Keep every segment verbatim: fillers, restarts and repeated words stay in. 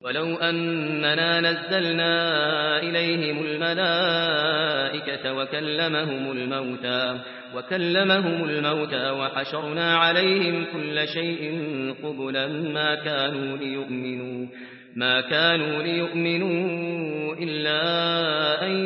ولو أننا نزلنا إليهم الملائكة وكلمهم الموتى وكلمهم الموتى وحشرنا عليهم كل شيء قبلا ما كانوا ليؤمنوا ما كانوا ليؤمنوا إلا أن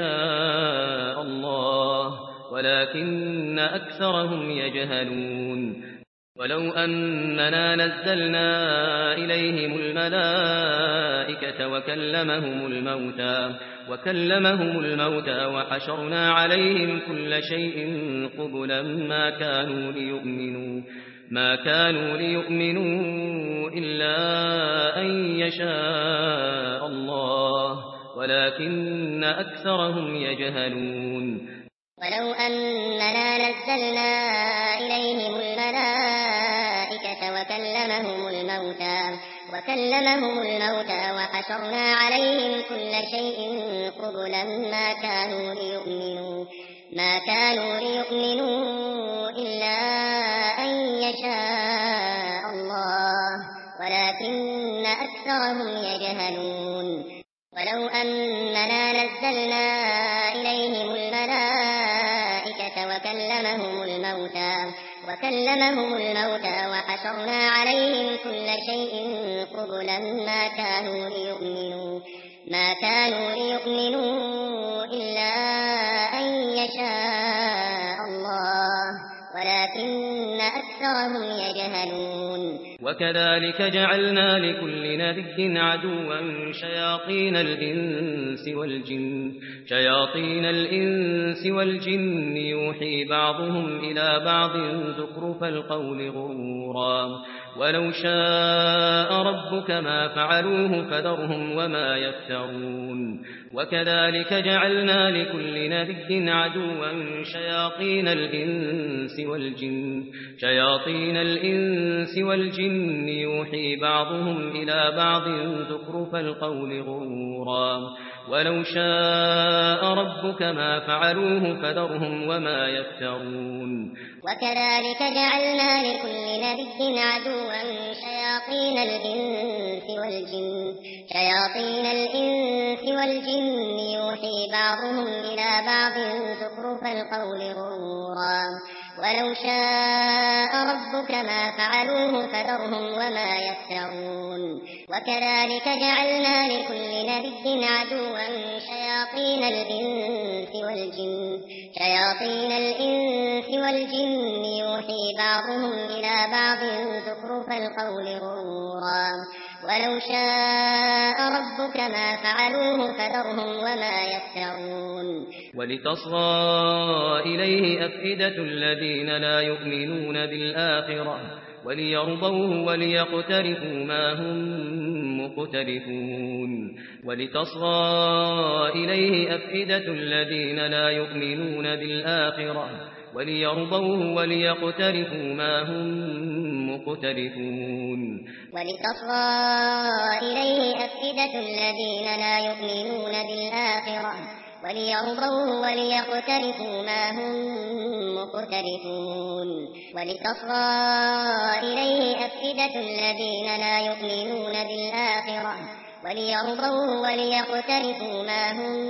يشاء الله ولكن أكثرهم يجهلون ولو أننا نزلنا إليهم الملائكة وكلمهم الموتى وكلمهم الموتى وحشرنا عليهم كل شيء قبلا ما كانوا ليؤمنوا ما كانوا ليؤمنوا إلا أن يشاء الله ولكن أكثرهم يجهلون ولو أننا نزلنا إليهم الملائكة وكلمهم الموتى وكلمهم الموتى وحشرنا عليهم كل شيء قبلا ما كانوا ليؤمنوا ما كانوا ليؤمنوا إلا أن يشاء الله ولكن أكثرهم يجهلون ولو أننا نزلنا إليهم الملائكة وكلمهم الموتى وكلمهم الموتى وحشرنا عليهم كل شيء قبلا ما كانوا ليؤمنوا ما كانوا ليؤمنوا إلا أن يشاء الله ولكن أكثرهم يجهلون وكذلك جعلنا لكل نبي عدوا شياطين الإنس والجن شياطين الإنس والجن يوحي بعضهم إلى بعض زخرف القول غرورا ولو شاء ربك ما فعلوه فذرهم وما يفترون وكذلك جعلنا لكل نبي عدوا شياطين الإنس والجن شياطين الإنس والجن يوحي بعضهم إلى بعض زخرف القول غرورا ولو شاء ربك ما فعلوه فذرهم وما يفترون وكذلك جعلنا لكل نبي عدوا شياطين الإنس والجن شياطين الإنس والجن يوحي بعضهم إلى بعض زخرف القول غرورا ولو شاء ربك ما فعلوه فذرهم وما يفترون وكذلك جعلنا لكل نبي عدوا شياطين الإنس والجن شياطين الإنس والجن يوحي بعضهم إلى بعض زخرف القول غرورا ولو شاء ربك ما فعلوه فذرهم وما يفترون ولتصغى إليه أفئدة الذين لا يؤمنون بالآخرة وليرضوه وليقترفوا ما هم مقترفون ولتصغى إليه أفئدة الذين لا يؤمنون بالآخرة وليرضوه وليقترفوا ما هم مقترفون ولتصغى إليه أفئدة الذين لا يؤمنون بالآخرة وليرضوه وليقترفوا ما هم مقترفون ولتصغى إليه أفئدة الذين لا يؤمنون بالآخرة وليرضوه وليقترفوا ما هم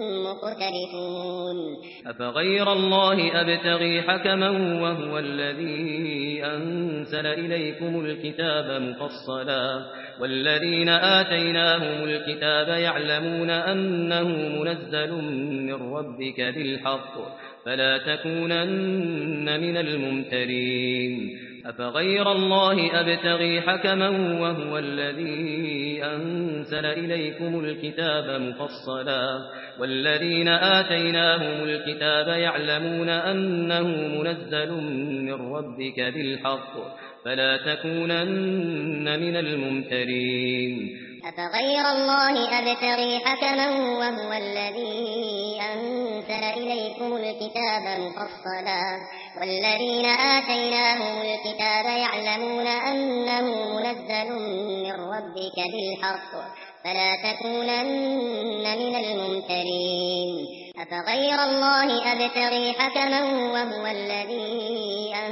مقترفون أفغير الله أبتغي حكما وهو الذي أنزل إليكم الكتاب مفصلا والذين آتيناهم الكتاب يعلمون أنه منزل من ربك بالحق فلا تكونن من الممترين أفغير الله أبتغي حكما وهو الذي أنزل إليكم الكتاب مفصلا والذين آتيناهم الكتاب يعلمون أنه منزل من ربك بالحق فلا تكونن من الممترين أفغير الله أبتغي حكما وهو الذي أنزل إليكم الكتاب مفصلا والذين آتيناهم الكتاب يعلمون أنه منزل من ربك بالحق فلا تكونن من الممترين أفغير الله أبتغي حكما وهو الذي أنزل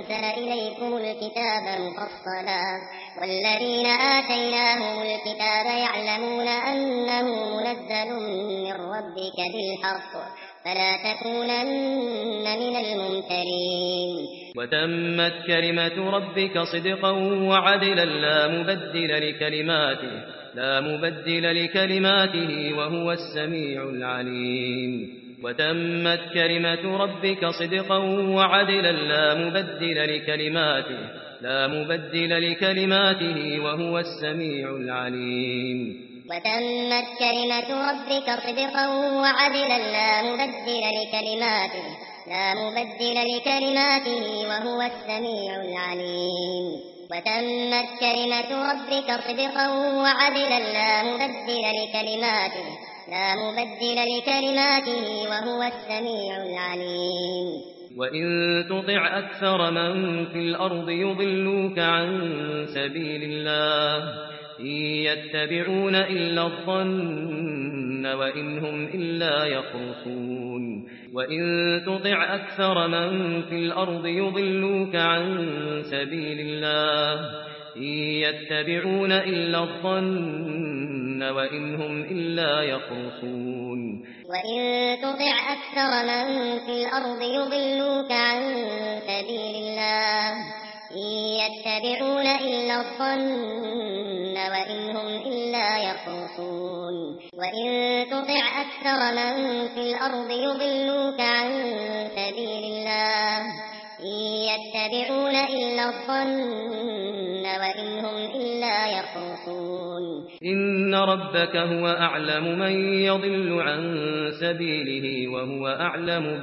أنزل إليكم الكتاب مفصلا والذين آتيناهم الكتاب يعلمون أنه منزل من ربك بالحق فلا تكونن من الممترين وتمت كلمة ربك صدقا وعدلا لا مبدل لكلماته لا مبدل لكلماته وهو السميع العليم وتمت كلمة ربك صدقا وعدلا لا مبدل لكلماته لا مبدل لكلماته وهو السميع العليم وتمت كلمة ربك صدقا وعدلا لا مبدل لكلماته لا مبدل لكلماته وهو السميع العليم وتمت كلمة ربك صدقا وعدلا لا مبدل لكلماته لا مبدل لكلماته وهو السميع العليم وإن تطع أكثر من في الأرض يضلوك عن سبيل الله إن يتبعون إلا الظن وإن هم إلا يخرصون وإن تطع أكثر من في الأرض يضلوك عن سبيل الله إن يتبعون إلا الظن وإن هم إلا يخرصون وإن تطع أكثر من في الأرض يضلوك عن سبيل الله إن يتبعون إلا الظن وإن هم إلا يخرصون وإن تطع أكثر من في الأرض يضلوك عن سبيل الله إن يتبعون إلا الظن وإن هم إلا يخرصون إن ربك هو أعلم من يضل عن سبيله وهو أعلم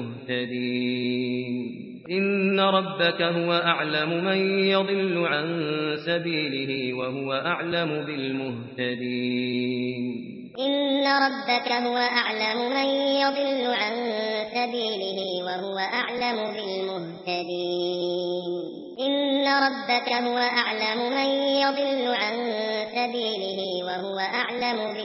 بالمهتدين إن ربك هو أعلم من يضل عن سبيله وهو أعلم بالمهتدين إن ربك هو أعلم من يضل عن سبيله وهو أعلم بالمهتدين إن ربك هو أعلم من يضل عن سبيله وهو أعلم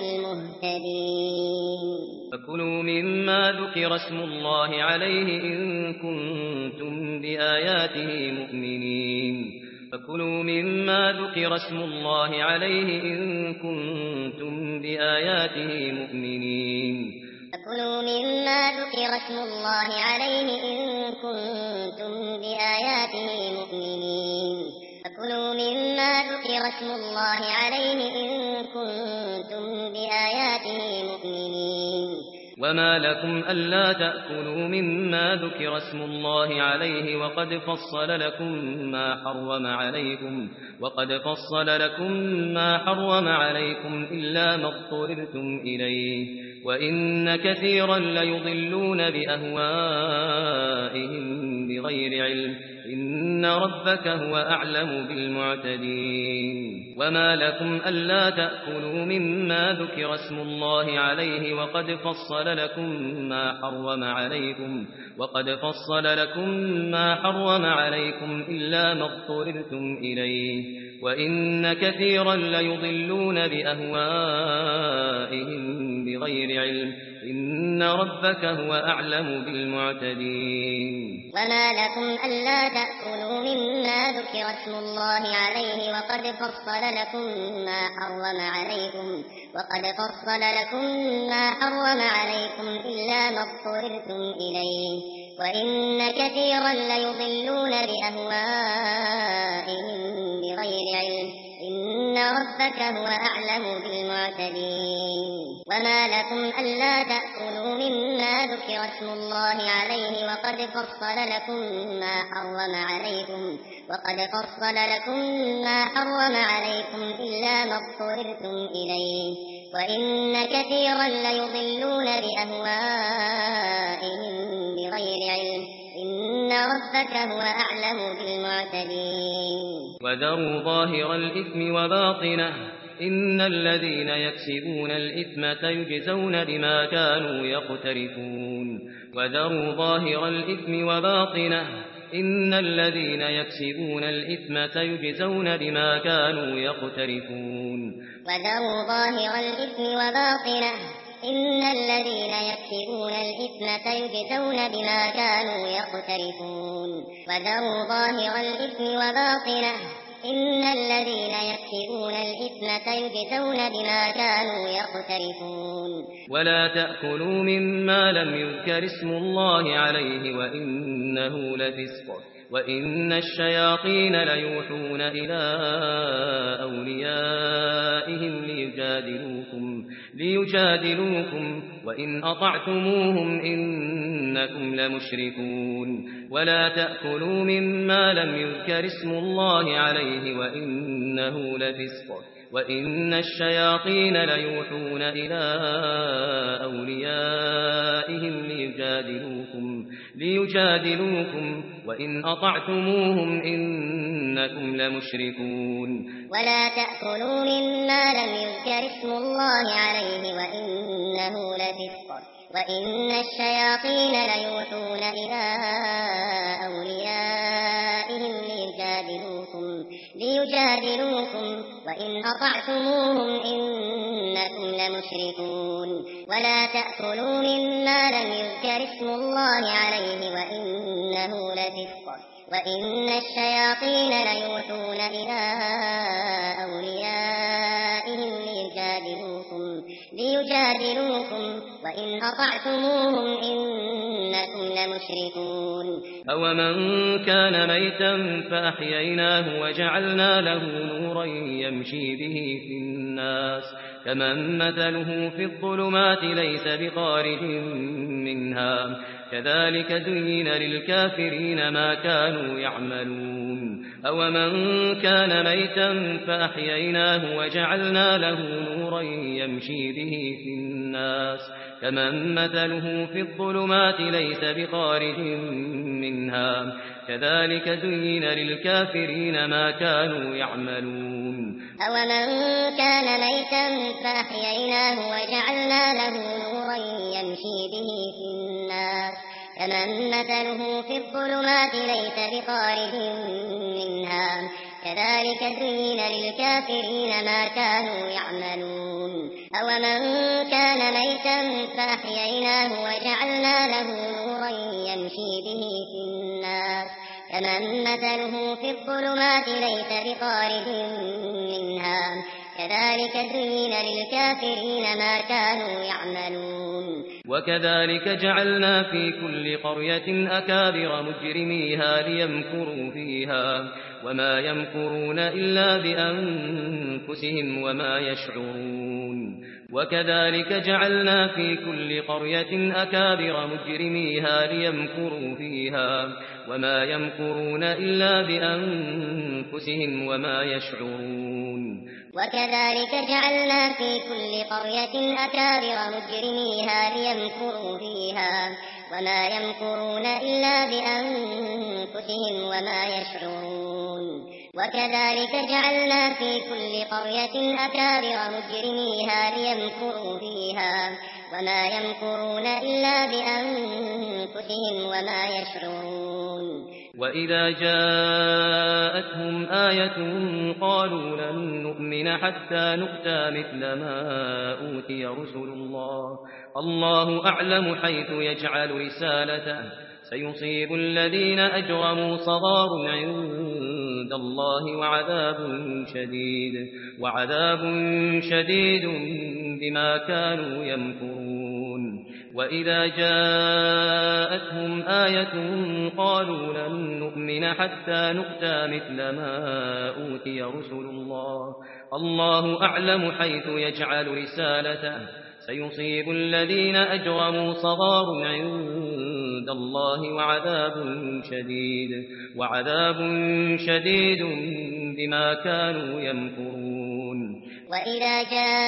بالمهتدين فكلوا مما ذكر اسم الله عليه إن كنتم بآياته مؤمنين فكلوا مما ذكر اسم الله عليه إن كنتم بآياته مؤمنين فكلوا مما ذكر اسم الله عليه إن كنتم بآياته مؤمنين فكلوا مما ذكر اسم الله عليه إن كنتم بآياته مؤمنين وما لكم ألا تأكلوا مما ذكر اسم الله عليه وقد فصل لكم ما حرم عليكم وقد فصل لكم ما حرم عليكم إلا ما اضطررتم إليه وإن كثيرا ليضلون بأهوائهم بغير علم إن ربك هو أعلم بالمعتدين وما لكم ألا تأكلوا مما ذكر اسم الله عليه وقد فصل لكم ما حرم عليكم وقد فصل لكم ما حرم عليكم إلا ما اضطررتم إليه وإن كثيرا ليضلون بأهوائهم بغير علم إن ربك هو أعلم بالمعتدين وما لكم ألا تأكلوا مما ذكر اسم الله عليه وقد فصل لكم ما حرم عليكم وقد فصل لكم ما حرم عليكم إلا ما اضطررتم إليه وإن كثيرا ليضلون بأهوائهم بغير علم إن ربك هو أعلم بالمعتدين وما لكم ألا تأكلوا مما ذكر اسم الله عليه وقد فصل لكم ما حرم عليكم وقد فصل لكم ما حرم عليكم إلا ما اضطررتم إليه وإن كثيرا ليضلون بأهوائهم بغير علم إن ربك هو أعلم بالمعتدين وذروا ظاهر الإثم وباطنه إن الذين يكسبون الإثم سيجزون بما كانوا يقترفون وذروا ظاهر الإثم وباطنه إن الذين يكسبون الإثم سيجزون بما كانوا يقترفون وذروا ظاهر الإثم وباطنه إن الذين يكسبون الإثم سيجزون بما كانوا يقترفون وذروا ظاهر الإثم وباطنه إن الذين يكسبون الإثم سيجزون بما كانوا يقترفون ولا تأكلوا مما لم يذكر اسم الله عليه وإنه لفسق وإن الشياطين ليوحون إلى أوليائهم ليجادلوكم ليجادلوكم وإن أطعتموهم إنكم لمشركون ولا تأكلوا مما لم يذكر اسم الله عليه وإنه لفسق وإن الشياطين ليوحون إلى أوليائهم ليجادلوكم ليجادلوكم وإن أطعتموهم إنكم لمشركون ولا تأكلوا مما لم يذكر اسم الله عليه وإنه لفسق وإن الشياطين ليوحون إلى أوليائهم ليجادلوكم ليجادلوكم وإن أطعتموهم إنكم لمشركون ولا تأكلوا مما لم يذكر اسم الله عليه وإنه لفسق وإن الشياطين ليوحون إلى أوليائهم ليجادلوكم ليجادلوكم وإن أطعتموهم إنكم لمشركون أومن كان ميتا فأحييناه وجعلنا له نورا يمشي به في الناس كمن مثله في الظلمات ليس بخارج منها كذلك زين للكافرين ما كانوا يعملون أومن كان ميتا فأحييناه وجعلنا له نورا يمشي به في الناس كمن مثله في الظلمات ليس بخارج منها كذلك زين للكافرين ما كانوا يعملون أومن كان ميتا فأحييناه وجعلنا له نورا يمشي به في الناس كمن مثله في الظلمات ليس بخارج منها كذلك زين للكافرين ما كانوا يعملون أومن كان ميتا فأحييناه وجعلنا له نورا يمشي به في الناس كمن مثله في الظلمات ليس بخارج منها كذلك زين للكافرين ما كانوا يعملون وكذلك جعلنا في كل قرية أكابر مجرميها ليمكروا فيها وما يمكرون إلا بأنفسهم وما يشعرون وكذلك جعلنا في كل قرية أكابر مجرميها ليمكروا فيها وما يمكرون إلا بأنفسهم وما يشعرون وكذلك جعلنا في كل قرية أكابر مجرميها ليمكروا فيها وما يمكرون إلا بأنفسهم وما يشعرون وكذلك جعلنا في كل قرية أكابر مجرميها ليمكروا فيها وما يمكرون إلا بأنفسهم وما يشعرون وإذا جاءتهم آية قالوا لن نؤمن حتى نؤتى مثل ما أوتي رسل الله الله أعلم حيث يجعل رسالته سيصيب الذين أجرموا صغار عند الله وعذاب شديد وعذاب شديد بما كانوا يمكرون وإذا جاءتهم آية قالوا لن نؤمن حتى نؤتى مثل ما أوتي رسل الله الله أعلم حيث يجعل رسالته سيصيب الذين أجرموا صغار عند الله وعذاب شديد وعذاب شديد بما كانوا يمكرون وإذا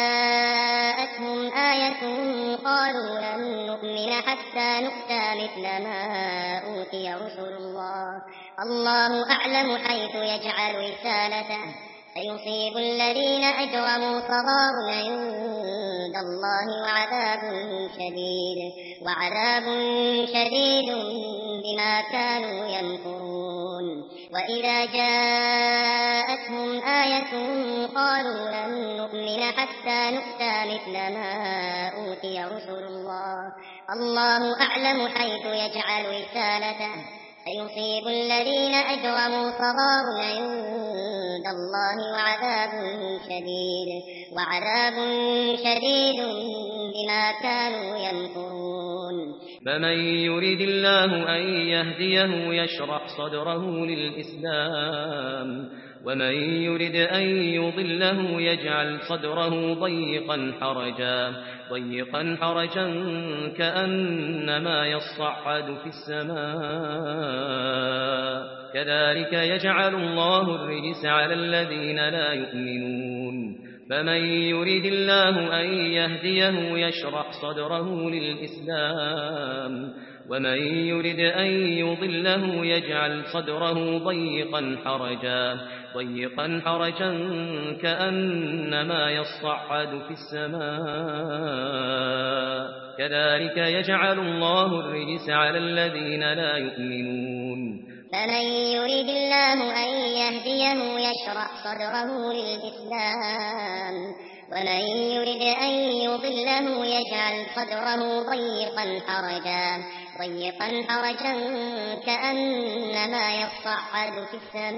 جاءتهم آية قالوا لن نؤمن حتى نؤتى مثل ما أوتي رسل الله الله أعلم حيث يجعل رسالته سيصيب الذين أجرموا صغار عند الله وعذاب شديد وعذاب شديد بما كانوا يمكرون وإذا جاءتهم آية قالوا لن نؤمن حتى نؤتى مثل ما أوتي رسل الله الله أعلم حيث يجعل رسالته سيصيب الذين أجرموا صغار عند الله وعذاب شديد وعذاب شديد بما كانوا يمكرون. فمن يريد الله أن يهديه يشرح صدره للإسلام ومن يريد أن يضله يجعل صدره ضيقا حرجا ضيقا حرجا كأنما يصعد في السماء كذلك يجعل الله الرجس على الذين لا يؤمنون. فمن يريد الله أن يهديه يشرح صدره للإسلام ومن يريد أن يضله يجعل صدره ضيقا حرجا ضيقا حرجا كأنما يصعد في السماء كذلك يجعل الله الرجس على الذين لا يؤمنون. فمن يريد الله أن يهديه يشرح صدره للإسلام ومن يريد أن يضله يجعل صدره ضيقا حرجا ضيقا حرجا كأنما يصعد في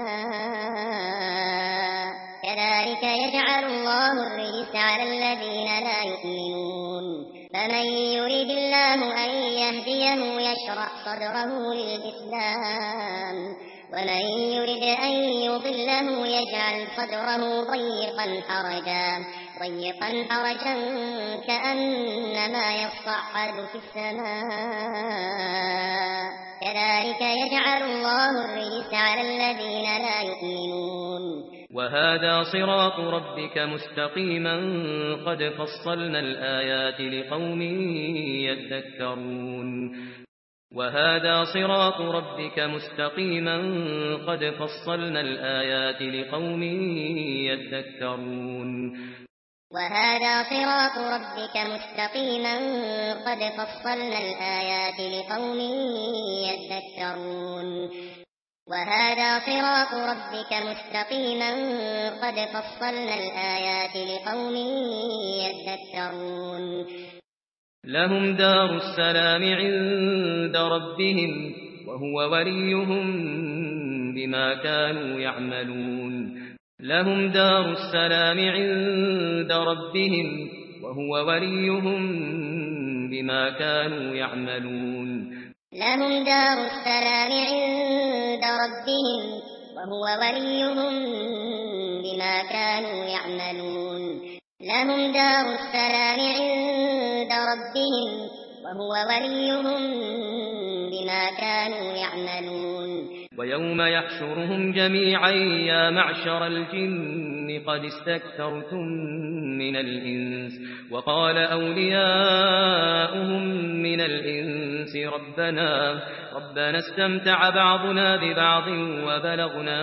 السماء كذلك يجعل الله الرجس على الذين لا يؤمنون. فمن يريد الله أن يهديه يشرح صدره للإسلام ومن يريد أن يضله يجعل صدره ضيقا حرجا ضيقا حرجا كأنما يصعد في السماء كذلك يجعل الله الرجس على الذين لا يؤمنون. وهذا صراط ربك مستقيما قد فصلنا الآيات لقوم يذكرون. وهذا صراط ربك مستقيما قد فصلنا الآيات لقوم يذكرون. وهذا صراط ربك مستقيما قد فصلنا الآيات لقوم يذكرون. وهذا صراط ربك مستقيما قد فصلنا الآيات لقوم يذكرون. لهم دار السلام عند ربهم وهو وليهم بما كانوا يعملون. لهم دار السلام عند ربهم وهو وليهم بما كانوا يعملون. لهم دار السلام عند ربهم وهو وليهم بما كانوا يعملون. لهم دار السلام عند ربهم وهو وليهم بما كانوا يعملون. ويوم يحشرهم جميعا يا معشر الجن قد استكثرتم من الإنس وقال أولياؤهم من الإنس ربنا ربنا استمتع بعضنا ببعض وبلغنا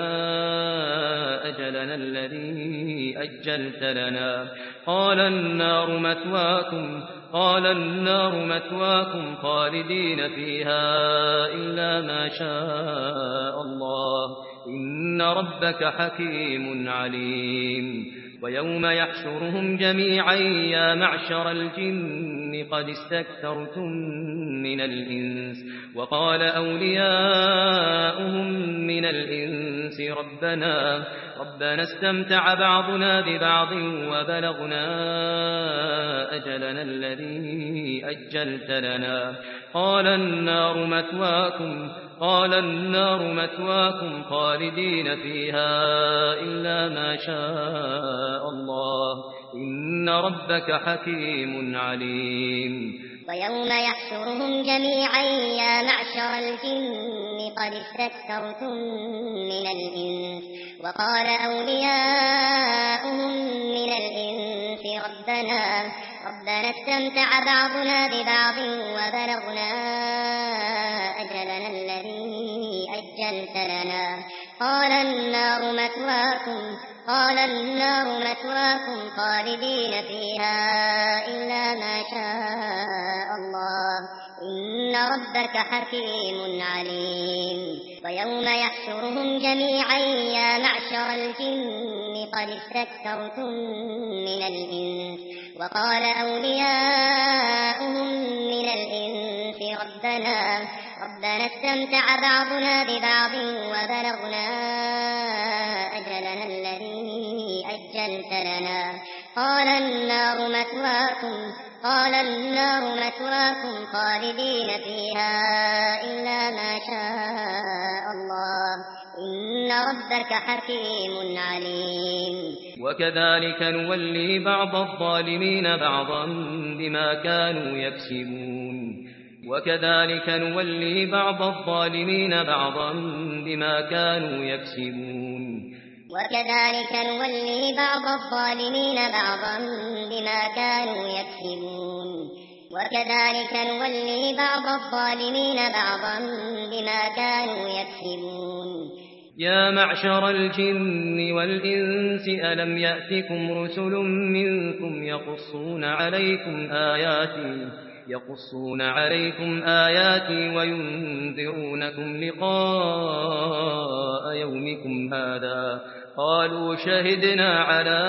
أجلنا الذي أجلت لنا قال النار مثواكم قال النار مثواكم خالدين فيها إلا ما شاء الله إن ربك حكيم عليم. ويوم يحشرهم جميعا يا معشر الجن قد استكثرتم من الإنس وقال أولياؤهم من الإنس ربنا ربنا استمتع بعضنا ببعض وبلغنا أجلنا الذي أجلت لنا قال النار مثواكم قال النار مثواكم خالدين فيها إلا ما شاء الله إن ربك حكيم عليم. ويوم يحشرهم جميعا يا معشر الجن قد استكثرتم من الإنس وقال أولياؤهم من الإنس ربنا ربنا استمتع بعضنا ببعض وبلغنا أجلنا الذي أجلت لنا قال النار مثواكم قال النار مثواكم خالدين فيها إلا ما شاء الله إن ربك حكيم عليم. ويوم يحشرهم جميعا يا معشر الجن قد استكثرتم من الإنس وقال أولياؤهم من الإنس ربنا ربنا استمتع بعضنا ببعض وبلغنا أجلنا الذي أجلت لنا قال النار مثواكم قال النار مثواكم خالدين فيها إلا ما شاء الله إن ربك حكيم عليم. وكذلك نولي بعض الظالمين بعضا بما كانوا يكسبون وكذلك نولي بعض الظالمين بعضا بما كانوا يكسبون وكذلك نولي بعض الظالمين بعضا بما كانوا يكسبون وكذلك نولي بعض الظالمين بعضا بما كانوا يكسبون. يا معشر الجن والإنس ألم يأتكم رسل منكم يقصون عليكم آياتي يقصون عليكم آياتي وينذرونكم لقاء يومكم هذا قالوا شهدنا على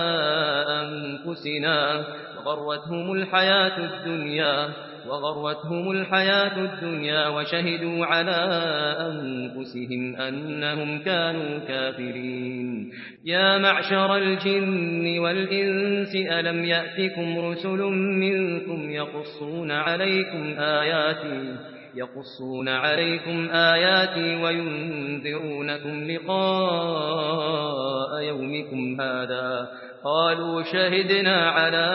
أنفسنا وغرتهم الحياة الدنيا وغرتهم الحياة الدنيا وشهدوا على أنفسهم أنهم كانوا كافرين. يا معشر الجن والإنس ألم يأتكم رسل منكم يقصون عليكم آياتي يقصون عليكم آياتي وينذرونكم لقاء يومكم هذا قالوا شهدنا على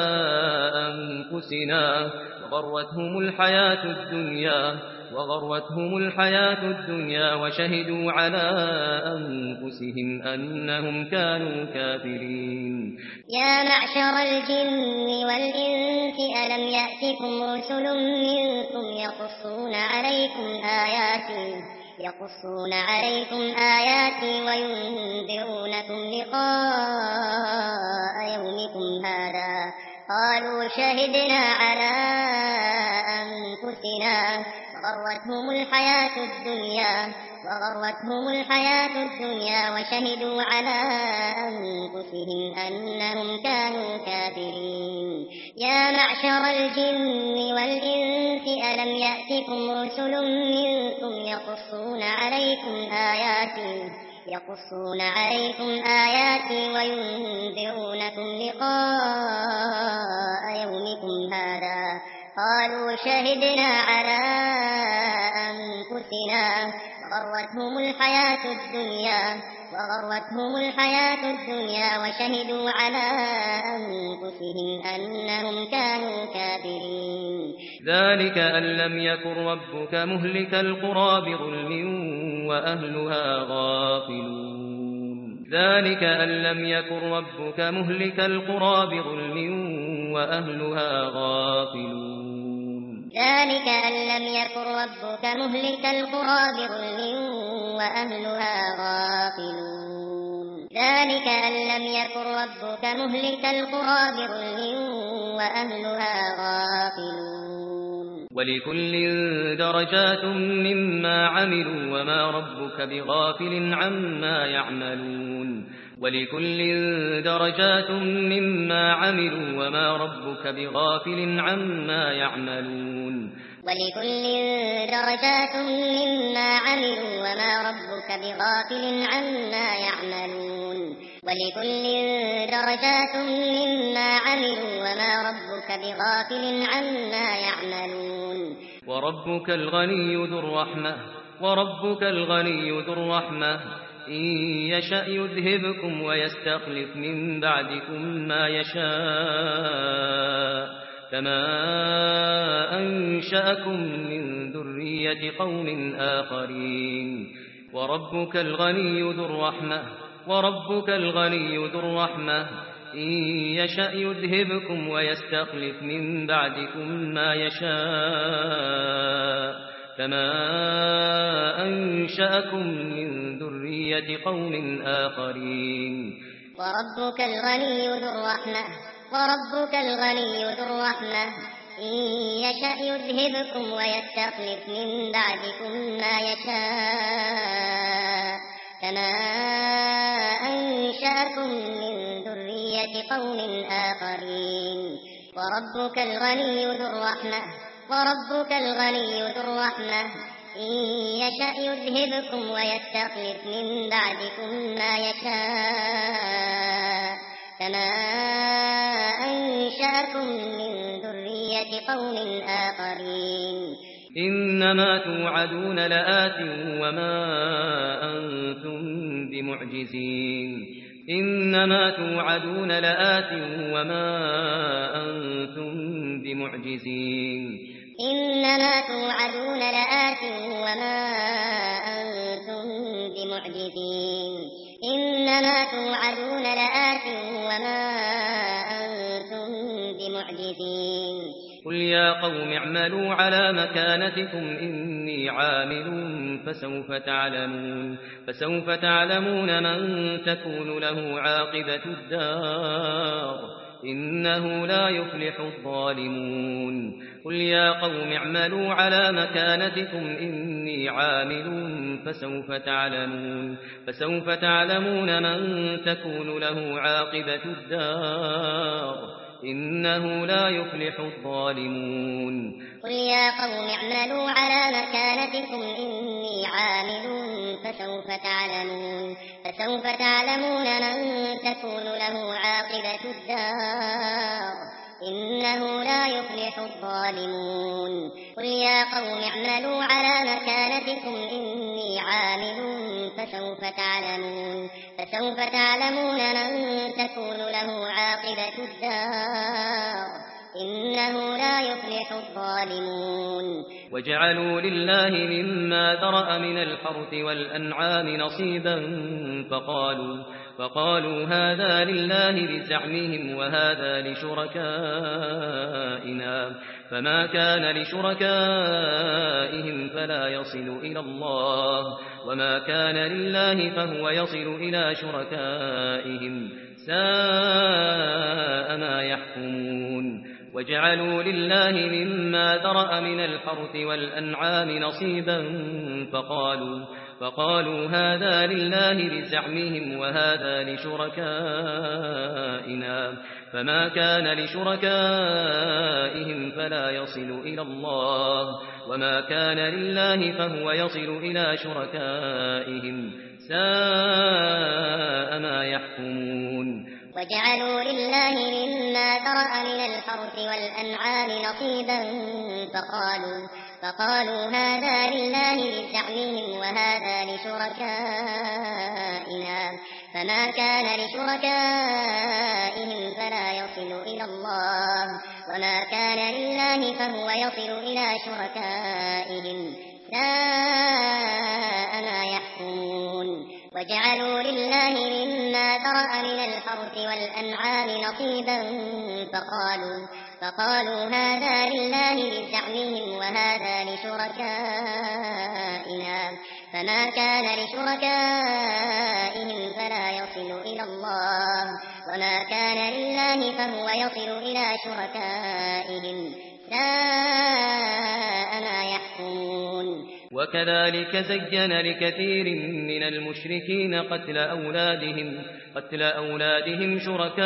أنفسنا وغرتهم الحياة الدنيا وغرتهم الحياة الدنيا وشهدوا على أنفسهم أنهم كانوا كافرين. يا معشر الجن والإنس ألم يأتكم رسل منكم يقصون عليكم آياتي يقصون عليكم آياتي وينذرونكم لقاء يومكم هذا قالوا شهدنا على أنفسنا وغرتهم الحياة الدنيا وغرتهم الحياة الدنيا وشهدوا على أنفسهم أنهم كانوا كافرين. يا معشر الجن والإنس ألم يأتكم رسل منكم يقصون عليكم آياتي يقصون عليكم آياتي وينذرونكم لقاء يومكم هذا قالوا شهدنا على أنفسنا وغرتهم الحياة الدنيا وغرتهم الحياة الدنيا وشهدوا على أنفسهم أنهم كانوا كافرين. ذلك أن لم يكن ربك مهلك القرى بظلم وأهلها غافلون ذلك أن لم يكن ربك مهلك القرى بظلم وأهلها غافلون ذلك أن لم يكن ربك مهلك القرى بظلم وأهلها غافلون ذلك أن لم يكن ربك مهلك القرى بظلم وأهلها غافلون. ولكل درجات مما عملوا وما ربك بغافل عما يعملون ولكل درجات مما عملوا وما ربك بغافل عما يعملون ولكل درجات مما عملوا وما ربك بغافل عما يعملون ولكل درجات مما عملوا وما ربك بغافل عما يعملون. وربك الغني ذو الرحمة وربك الغني ذو الرحمة إن يشأ يذهبكم ويستخلف من بعدكم ما يشاء كما أنشأكم من ذرية قوم آخرين. وربك الغني ذو الرحمة وربك الغني ذو الرحمة إن يشأ يذهبكم ويستخلف من بعدكم ما يشاء كما أنشأكم من ذرية قوم آخرين. وربك الغني ذو الرحمة وربك الغني ذو الرحمة إن يشأ يذهبكم ويستخلف من بعدكم ما يشاء كما أنشأكم من ذرية قوم آخرين وربك الغني ذو الرحمة وربك الغني ذو الرحمة إن يشأ يذهبكم ويستخلف من بعدكم ما يشاء كما أنشأكم من ذرية قوم آخرين إنما توعدون لآت وما أنتم بمعجزين إنما توعدون لآت وما أنتم بمعجزين إنما توعدون لآت وما أنتم بمعجزين إنما توعدون لآت وما أنتم بمعجزين قل يا قوم اعملوا على مكانتكم إني عامل فسوف تعلمون فسوف تعلمون من تكون له عاقبة الدار إنه لا يفلح الظالمون قل يا قوم اعملوا على مكانتكم إني عامل فسوف تعلمون فسوف تعلمون من تكون له عاقبة الدار إنه لا يفلح الظالمون قل يا قوم اعملوا على مكانتكم إني عامل فسوف تعلمون فسوف تعلمون من تكون له عاقبة الدار إنه لا يفلح الظالمون قل يا قوم اعملوا على مكانتكم إني عامل فسوف تعلمون فسوف تعلمون من تكون له عاقبة الدار إنه لا يفلح الظالمون وجعلوا لله مما ذرأ من الحرث والأنعام نصيبا فقالوا فقالوا هذا لله بزعمهم وهذا لشركائنا فما كان لشركائهم فلا يصل إلى الله وما كان لله فهو يصل إلى شركائهم ساء ما يحكمون وجعلوا لله مما ذرأ من الحرث والأنعام نصيبا فقالوا فقالوا هذا لله بزعمهم وهذا لشركائنا فما كان لشركائهم فلا يصل إلى الله وما كان لله فهو يصل إلى شركائهم ساء ما يحكمون وجعلوا لله مما ذرأ من الحرث والأنعام نصيبا فقالوا فقالوا هذا لله بزعمهم وهذا لشركائنا فما كان لشركائهم فلا يصل إلى الله وما كان لله فهو يصل إلى شركائهم ساء ما يحكمون وجعلوا لله مما ذرأ من الحرث والأنعام نصيبا فقالوا فقالوا هذا لله بزعمهم وهذا لشركائنا فما كان لشركائهم فلا يصل إلى الله وما كان لله فهو يصل إلى شركائهم ساء ما يحكمون وكذلك زين لكثير من المشركين قتل أولادهم قتل أولادهم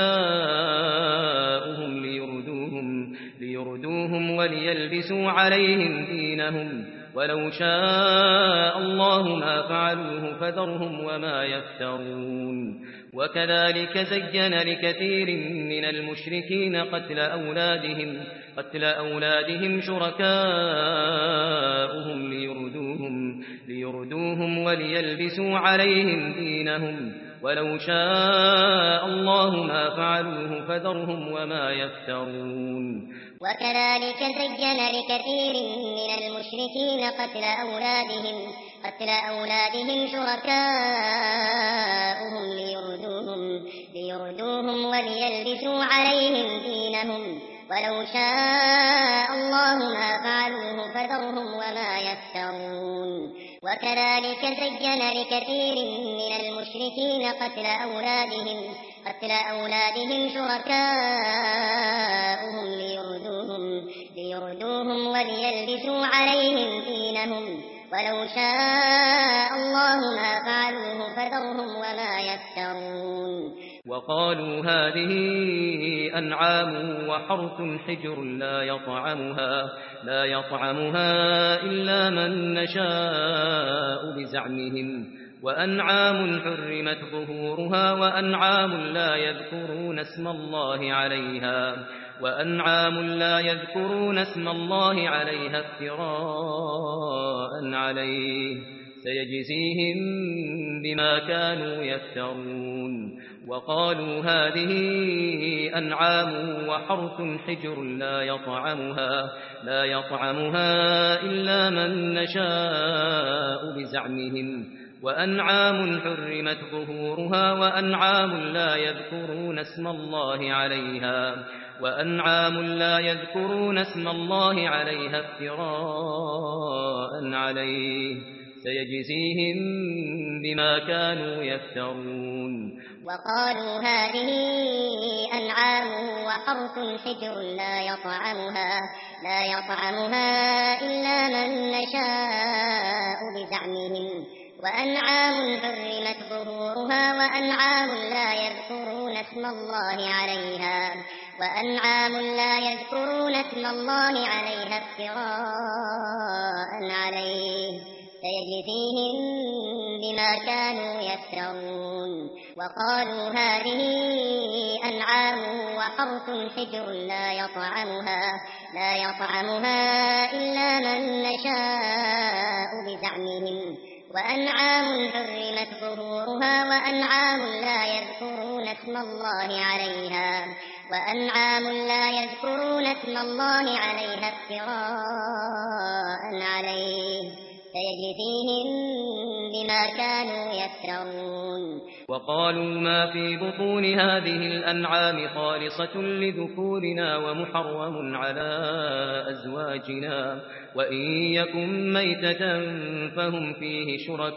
شركاؤهم ليردوهم ليردوهم وليلبسوا عليهم دينهم ولو شاء الله ما فعلوه فذرهم وما يفترون وكذلك زين لكثير من المشركين قتل أولادهم قتل أولادهم شركاؤهم ليردوهم ليردوهم وليلبسوا عليهم دينهم ولو شاء الله ما فعلوه فذرهم وما يفترون وكذلك زين لكثير من المشركين قتل أولادهم قتل أولادهم شركاؤهم ليردوهم ليردوهم وليلبسوا عليهم دينهم ولو شاء الله ما فعلوه فذرهم وما يفترون وكذلك زين لكثير من المشركين قتل أولادهم قتل أولادهم شركاؤهم ليردوهم وليلبسوا عليهم دينهم ولو شاء الله ما فعلوه فذرهم وما يفترون وقالوا هذه أنعام وحرث حجر لا يطعمها لا يطعمها إلا من نشاء بزعمهم وأنعام حرمت ظهورها وأنعام لا يذكرون اسم الله عليها وأنعام لا يذكرون اسم الله عليها افتراء عليه سيجزيهم بما كانوا يفترون وقالوا هذه أنعام وحرث حجر لا يطعمها لا يطعمها إلا من نشاء بزعمهم وأنعام حرمت ظهورها وأنعام لا يذكرون اسم الله عليها وأنعام لا يذكرون اسم الله عليها افتراء عليه سيجزيهم بما كانوا يفترون وقالوا هذه أنعام وحرث حجر لا يطعمها لا يطعمها إلا من نشاء بزعمهم وأنعام حرمت ظهورها وأنعام لا يذكرون اسم الله عليها وأنعام لا يذكرون اسم الله عليها افتراء عليه سيجزيهم بما كانوا يفترون وقالوا هذه أنعام وحرث حجر لا يطعمها لا يطعمها إلا من نشاء بزعمهم وأنعام حرمت ظهورها وأنعام لا يذكرون اسم الله عليها وأنعام لا يذكرون اسم الله عليها افتراء عليه سيجزيهم بما كانوا يفترون وقالوا ما في بطون هذه الأنعام خالصة لذكورنا ومحرم على أزواجنا وإن يكن ميتة فهم فيه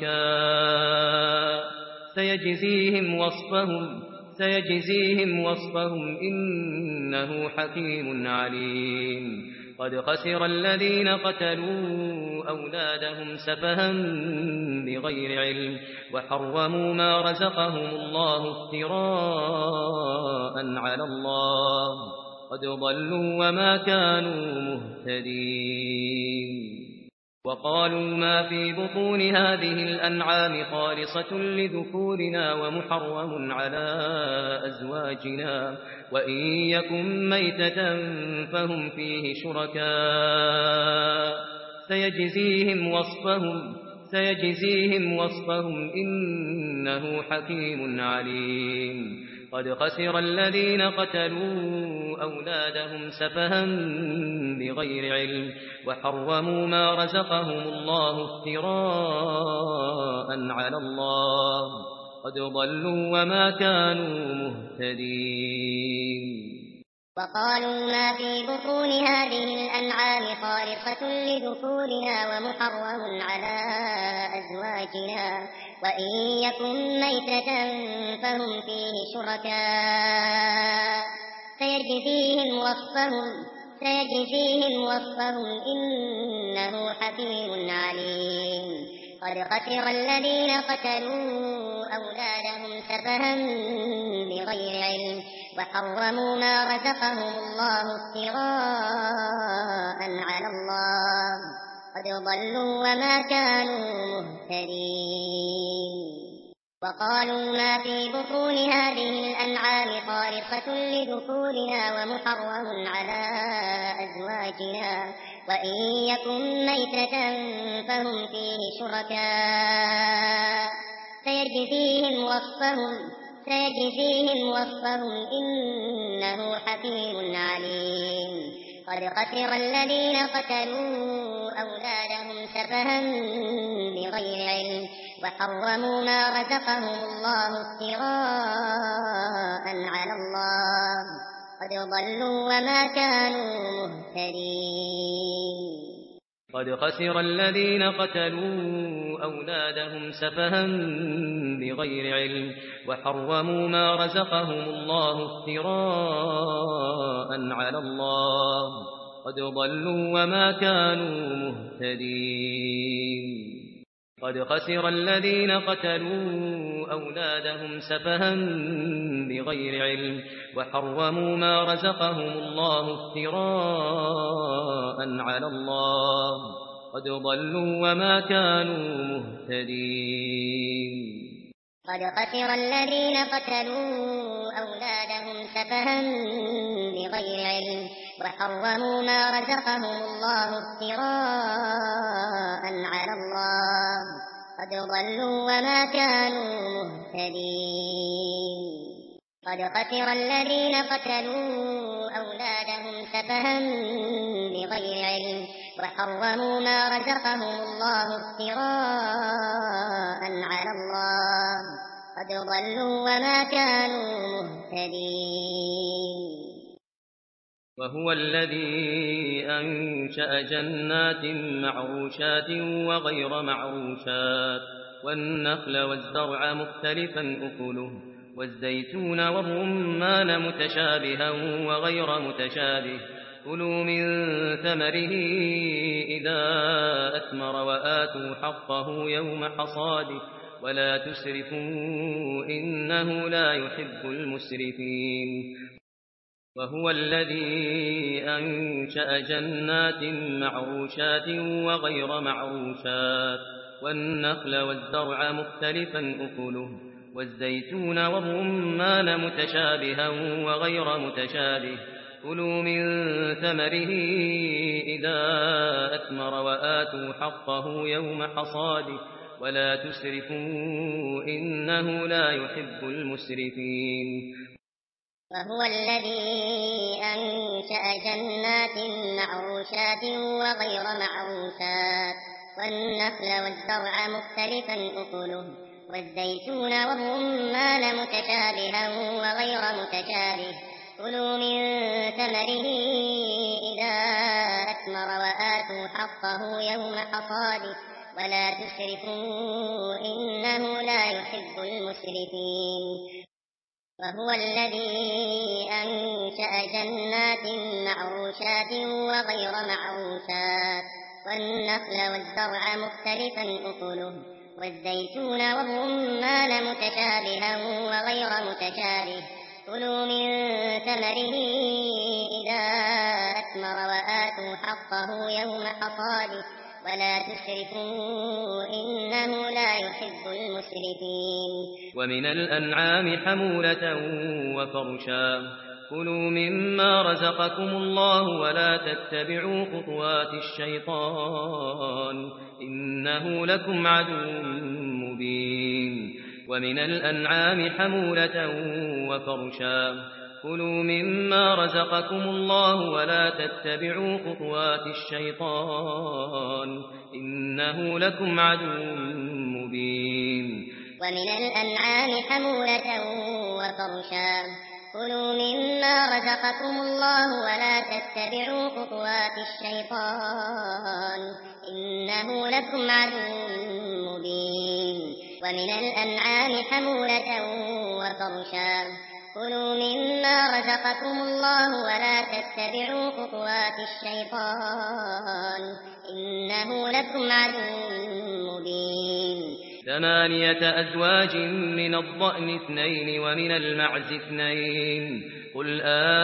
شركاء سيجزيهم وصفهم سيجزيهم وصفهم إنه حكيم عليم قد خسر الذين قتلوا أولادهم سفها بغير علم وحرموا ما رزقهم الله افتراء على الله قد ضلوا وما كانوا مهتدين وقالوا ما في بطون هذه الأنعام خالصة لذكورنا ومحرم على أزواجنا وإن يكن ميتة فهم فيه شركاء سيجزيهم وصفهم سيجزيهم وصفهم إنه حكيم عليم قد خسر الذين قتلوا أولادهم سفها بغير علم وحرموا ما رزقهم الله افتراء على الله قد ضلوا وما كانوا مهتدين وقالوا ما في بطون هذه الأنعام خالصة لذكورنا ومحرم على أزواجنا وإن يكن ميتة فهم فيه شركاء سيجزيهم وصفهم سيجزيهم وصفهم إنه حكيم عليم قد خسر الذين قتلوا أولادهم سفها بغير علم وحرموا ما رزقهم الله افتراء على الله قد ضلوا وما كانوا مهتدين وقالوا ما في بطون هذه الأنعام خالصة لذكورنا ومحرم على أزواجنا وإن يكن ميتة فهم فيه شركاء سيجزيهم وصفهم سيجزيهم وصفهم إنه حكيم عليم قد خسر الذين قتلوا أولادهم سفها بغير علم وحرموا ما رزقهم الله افتراء على الله قد ضلوا وما كانوا مهتدين قد خسر الذين قتلوا أولادهم سفها بغير علم وحرموا ما رزقهم الله افتراء على الله قد ضلوا وما كانوا مهتدين قد خسر الذين قتلوا أولادهم سفها بغير علم وحرموا ما رزقهم الله افتراء على الله قد ضلوا وما كانوا مهتدين قد خسر الذين قتلوا أولادهم سفها بغير علم وحرموا ما رزقهم الله افتراء على الله قد ضلوا وما كانوا مهتدين قد خسر الذين قتلوا أولادهم سفها بغير علم وحرموا ما رزقهم الله افتراء على الله قد ضلوا وما كانوا مهتدين وهو الذي أنشأ جنات معروشات وغير معروشات والنخل والزرع مختلفا أكله والزيتون والرمان متشابها وغير متشابه كلوا من ثمره إذا أثمر وآتوا حقه يوم حصاده ولا تسرفوا إنه لا يحب المسرفين وهو الذي أنشأ جنات معروشات وغير معروشات والنخل والزرع مختلفا أكله والزيتون والرمان متشابها وغير متشابه كلوا من ثمره إذا أثمر وآتوا حقه يوم حصاده ولا تسرفوا إنه لا يحب المسرفين وهو الذي أنشأ جنات معروشات وغير معروشات والنخل والزرع مختلفا أكله والزيتون والرمان متشابها وغير متشابه كلوا من ثمره إذا أثمر وآتوا حقه يوم حصاده ولا تسرفوا إنه لا يحب المسرفين وهو الذي أنشأ جنات معروشات وغير معروشات والنخل والزرع مختلفا أكله والزيتون والرمان متشابها وغير متشابه كلوا من ثمره إذا أثمر وآتوا حقه يوم حصاده ولا تسرفوا إنه لا يحب المسرفين ومن الأنعام حمولة وفرشا كلوا مما رزقكم الله ولا تتبعوا خطوات الشيطان إنه لكم عدو مبين ومن الأنعام حمولة وفرشا كلوا مما رزقكم الله ولا تتبعوا خطوات الشيطان إنه لكم عدو مبين ومن الأنعام حمولة وفرشا كلوا مما رزقكم الله ولا تتبعوا خطوات الشيطان إنه لكم عدو مبين ومن الأنعام حمولة وفرشا كلوا مما رزقكم الله ولا تتبعوا خطوات الشيطان إنه لكم عدو مبين ثمانية أزواج من الضأن اثنين ومن المعز اثنين قل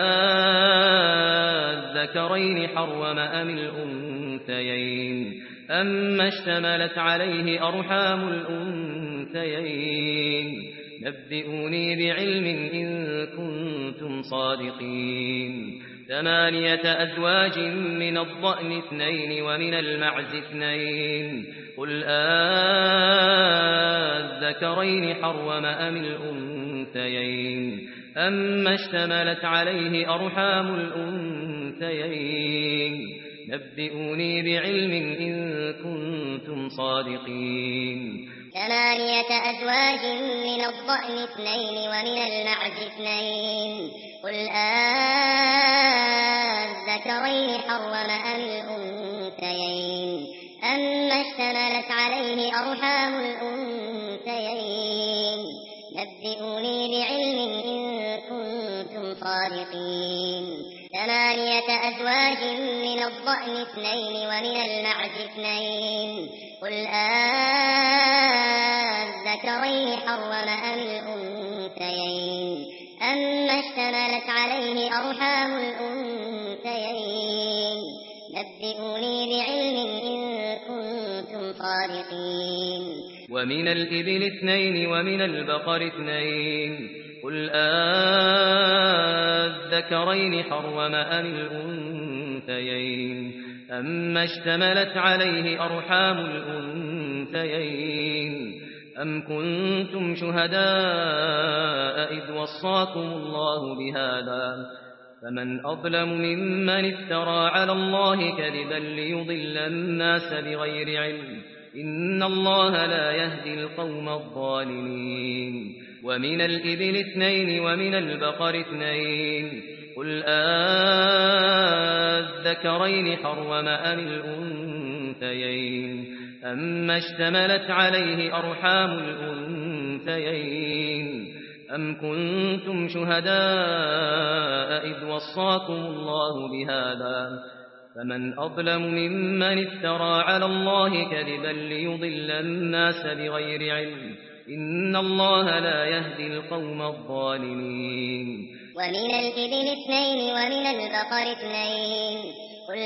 آذكرين حرم أم الأنثيين أما اشتملت عليه أرحام الأنثيين نبئوني بعلم إن كنتم صادقين ثمانية أزواج من الضأن اثنين ومن المعز اثنين قل آذكرين حرم أم الأنثيين أما اشتملت عليه أرحام الأنثيين نبئوني بعلم إن كنتم صادقين ثمانية أزواج من الضأن اثنين ومن المعز اثنين قل آذكرين حرم أم الأنثيين أما اشتملت عليه أرحام الأنثيين نبئوني بعلم إن كنتم صادقين ثمانية ثمانية أزواج من الضأن اثنين ومن المعز اثنين قل أذكرين حرم أم الأنثيين أما اشتملت عليه أرحام الأنثيين نبئوني بعلم إن كنتم صادقين ومن الإبل اثنين ومن البقر اثنين قل أذكرين حرم أم الأنثيين أما اشتملت عليه أرحام الأنثيين أم كنتم شهداء إذ وصاكم الله بهذا فمن أظلم ممن افترى على الله كذبا ليضل الناس بغير علم إن الله لا يهدي القوم الظالمين ومن الإبل اثنين ومن البقر اثنين قل أذكرين حرم أم الأنثيين أما اشتملت عليه أرحام الأنثيين أم كنتم شهداء إذ وصاكم الله بهذا فمن أظلم ممن افترى على الله كذبا ليضل الناس بغير علم إن الله لا يهدي القوم الظالمين ومن الإبل اثنين ومن البقر اثنين قل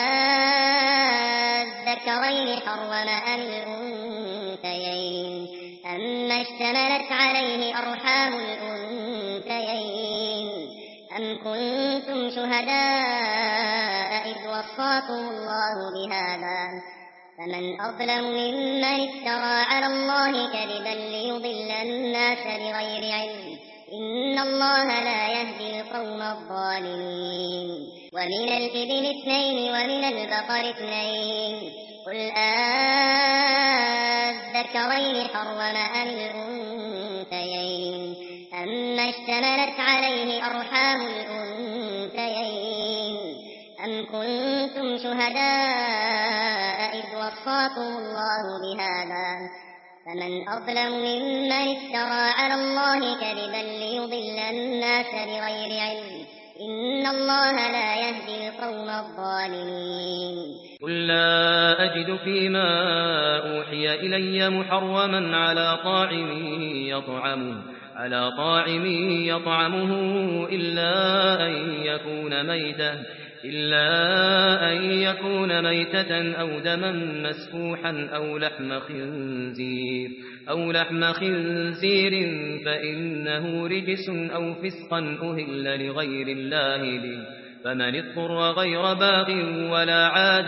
أذكرين حرم أم الأنثيين أما اشتملت عليه أرحام الأنثيين أم كنتم شهداء إذ وصاكم الله بهذا فمن أظلم ممن افترى على الله كذبا ليضل الناس بغير علم إن الله لا يهدي القوم الظالمين ومن الإبل اثنين ومن البقر اثنين قل أذكرين حرم أم الأنثيين أما اشتملت عليه أرحام الأنثيين أم كنتم شهداء إذ وصاكم الله بهذا فمن أظلم ممن افترى على الله كذبا ليضل الناس بغير علم إن الله لا يهدي القوم الظالمين قل لا أجد فيما أوحي إلي محرما على طاعم يطعمه على طاعم يطعمه إلا أن يكون ميتة إلا أن يكون ميتة أو دما مسفوحا أو لحم خنزير أو لحم خنزير فإنه رجس أو فسقا أهل لغير الله به فمن اضطر غير باغ ولا عاد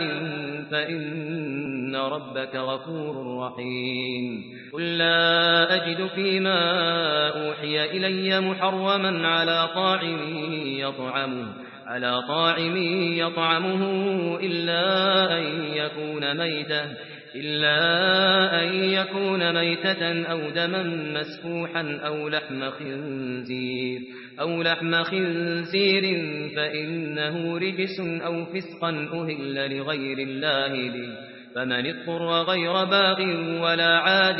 فإن ربك غفور رحيم قل لا أجد فيما أوحي إلي محرما على طاعم يطعمه على طاعم يطعمه إلا أن يكون ميتة إلا أن يكون ميتة أو دما مسفوحا أو لحم خنزير أو لحم خنزير فإنه رجس أو فسقا أهل لغير الله به فمن اضطر غير باغ ولا عاد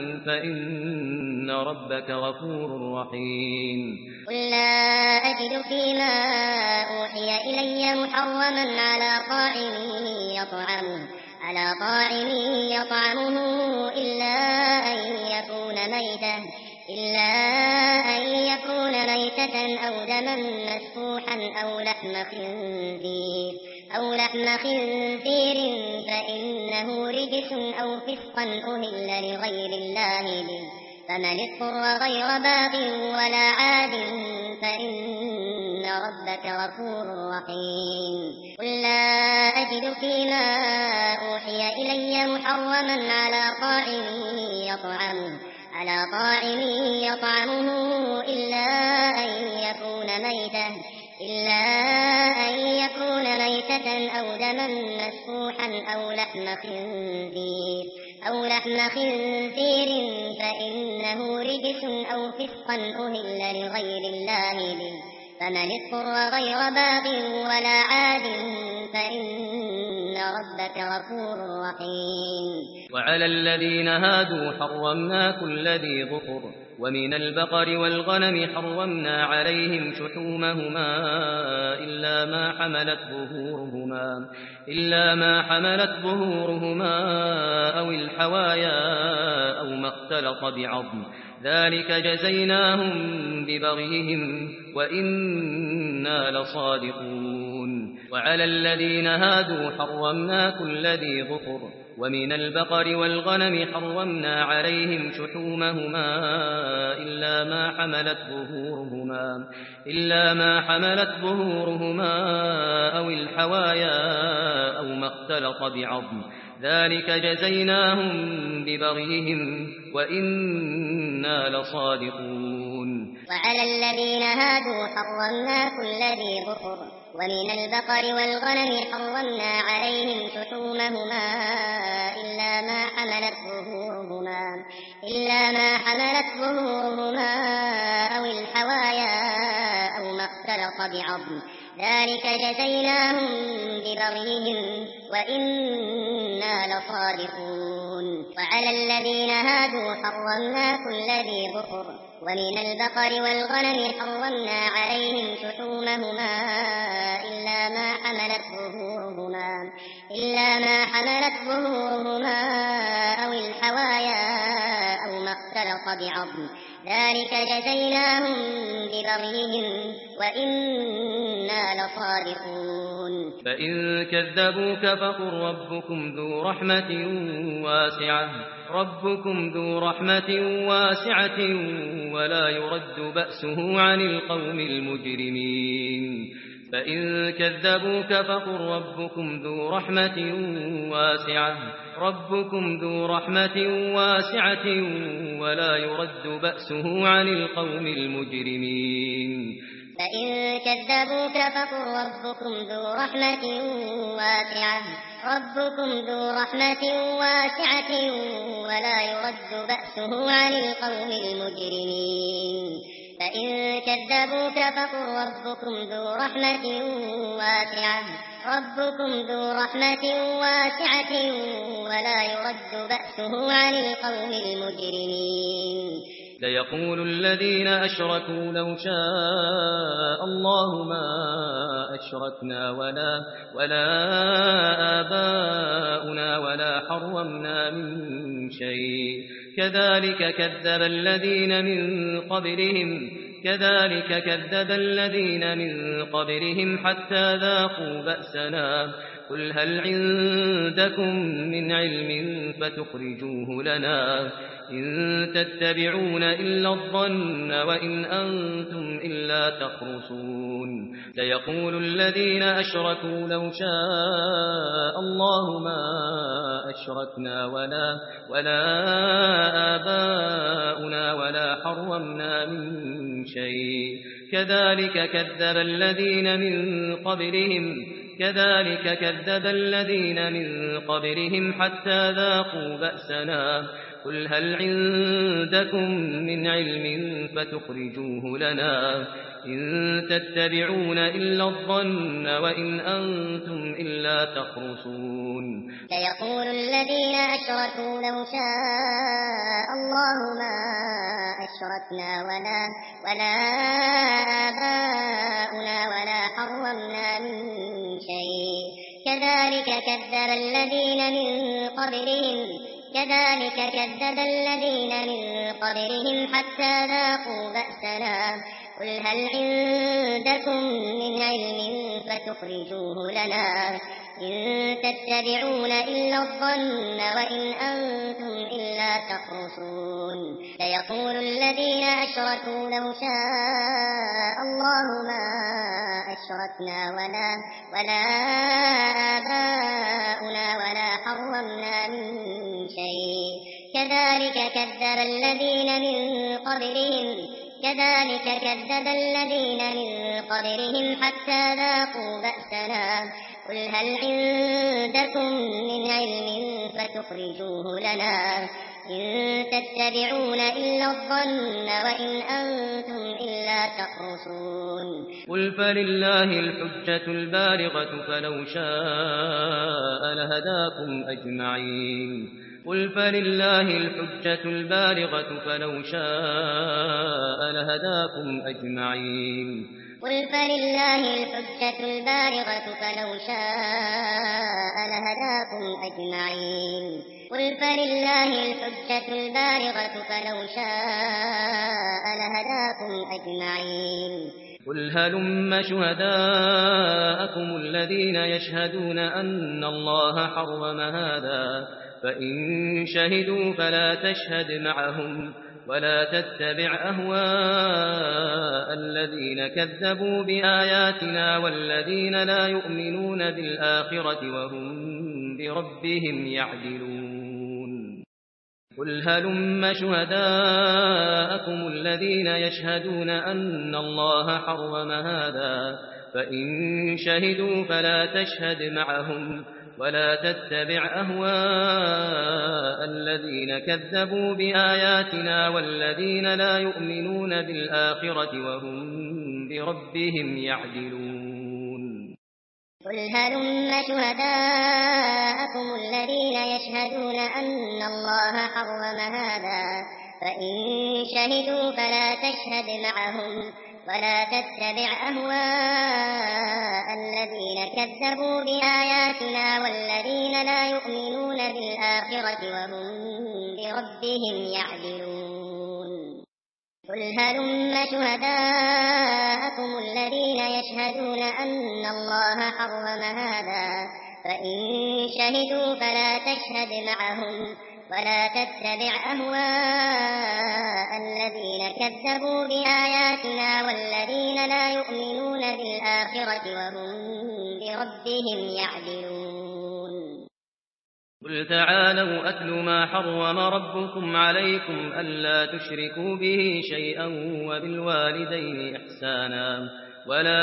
فإن ربك غفور رحيم قل لا أجد فيما أوحي إلي محرما على طاعم يطعمه على طاعم يطعمه إلا أن يكون ميتة إلا أن يكون ميتة أو دما مسفوحا أو لحم خنزير أو لحم خنزير فإنه رجس أو فسقا أهل لغير الله به فمن اضطر غير باغ ولا عاد فإن ربك غفور رحيم قل لا أجد فيما أوحي إلي محرما على طاعم يطعمه على طاعم يطعمه إلا أن يكون ميتة إلا أن يكون ميتة أو دما مسفوحا أو لحم خنزير أو لحم خنزير فإنه رجس أو فسقا أهل لغير الله به فمن اضطر غير باغ ولا عاد فإن ربك غفور رحيم وعلى الذين هادوا حرمنا كل ذي ظفر ومن البقر والغنم حرمنا عليهم شحومهما إلا ما حملت ظهورهما إلا ما حملت ظهورهما أو الحوايا أو ما اختلط بعظم ذلك جزيناهم ببغيهم وإنا لصادقون وعلى الذين هادوا حرمنا كل ذي ظفر ومن البقر والغنم حرمنا عليهم شحومهما إلا ما حملت ظهورهما إلا ما حملت ظهورهما أو الحوايا أو ما اختلط بعظم ذلك جزيناهم ببغيهم وإنا لصادقون وعلى الذين هادوا حرمنا كل ذي ظفر ومن البقر والغنم حرمنا عليهم شحومهما إلا ما حملت ظهورهما إلا ما حملت ظهورهما أو الحوايا أو ما اختلط بعظم ذلك جزيناهم ببغيهم وإنا لصادقون وعلى الذين هادوا حرمنا كل ذي ظفر ومن البقر والغنم حرمنا عليهم شحومهما إلا ما حملت ظهورهما إلا ما حملت ظهورهما أو الحوايا أو ما اختلط بعظم ذلك جزيناهم ببغيهم وإنا لصادقون فإن كذبوك فقل ربكم ذو رحمة واسعة ربكم ذو رحمة واسعة ولا يرد بأسه عن القوم المجرمين فإن كذبوك فقل ربكم ذو رحمة واسعة ربكم ذو رحمة واسعة ولا يرد بأسه عن القوم المجرمين فإن كذبوك فقل ربكم ذو رحمة واسعة ربكم ذو رحمة واسعة ولا يرد بأسه عن القوم المجرمين فإن كذبوك فقل ربكم ذو رحمة واسعة ربكم ذو رحمة واسعة ولا يرد بأسه عن القوم المجرمين ليقول الذين أشركوا لو شاء الله ما أشركنا ولا ولا آباؤنا ولا حرمنا من شيء كذلك كذب الذين من قبلهم كذلك كذب الذين من قبلهم حتى ذاقوا بأسنا قل هل عندكم من علم فتخرجوه لنا إن تتبعون إلا الظن وإن أنتم إلا تخرصون ليقول الذين أشركوا لو شاء الله ما أشركنا ولا ولا آباؤنا ولا حرمنا من شيء كذلك كذب الذين من قبلهم كذلك كذب الذين من قبلهم حتى ذاقوا بأسنا قل هل عندكم من علم فتخرجوه لنا إن تتبعون إلا الظن وإن أنتم إلا تخرصون سيقول الذين أشركوا لو شاء الله ما أشركنا ولا ولا آباؤنا ولا حرمنا من شيء كذلك كذب الذين من قبلهم كذلك كذب الذين من قبلهم حتى ذاقوا بأسنا قل هل عندكم من علم فتخرجوه لنا إن تتبعون إلا الظن وإن أنتم إلا تخرصون سيقول الذين أشركوا لو شاء الله ما أشركنا ولا ولا آباؤنا ولا حرمنا من شيء كذلك كذب الذين من قبلهم كذلك كذب الذين من قبلهم حتى ذاقوا بأسنا قل هل عندكم من علم فتخرجوه لنا إن تتبعون إلا الظن وإن أنتم إلا تخرصون قل فلله الحجة البالغة فلو شاء لهداكم أجمعين قل فلله الحجة البالغة فلو شاء لهداكم أجمعين قل فلله الحجة البالغة فلو شاء لهداكم أجمعين قل فلله الحجة البالغة فلو شاء لهداكم أجمعين قل هلم شهداءكم الذين يشهدون أن الله حرم هذا فإن شهدوا فلا تشهد معهم ولا تتبع أهواء الذين كذبوا بآياتنا والذين لا يؤمنون بالآخرة وهم بربهم يعدلون قل هلم شهداءكم الذين يشهدون أن الله حرم هذا فإن شهدوا فلا تشهد معهم ولا تتبع أهواء الذين كذبوا بآياتنا والذين لا يؤمنون بالآخرة وهم بربهم يعدلون قل هلم شهداءكم الذين يشهدون أن الله حرم هذا فإن شهدوا فلا تشهد معهم ولا تتبع أهواء الذين كذبوا بآياتنا والذين لا يؤمنون بالآخرة وهم بربهم يعدلون قل هلم شهداءكم الذين يشهدون أن الله حرم هذا فإن شهدوا فلا تشهد معهم ولا تتبع أهواء الذين كذبوا بآياتنا والذين لا يؤمنون بالآخرة وهم بربهم يعدلون قل تعالوا أتل ما حرم ربكم عليكم ألا تشركوا به شيئا وبالوالدين إحسانا ولا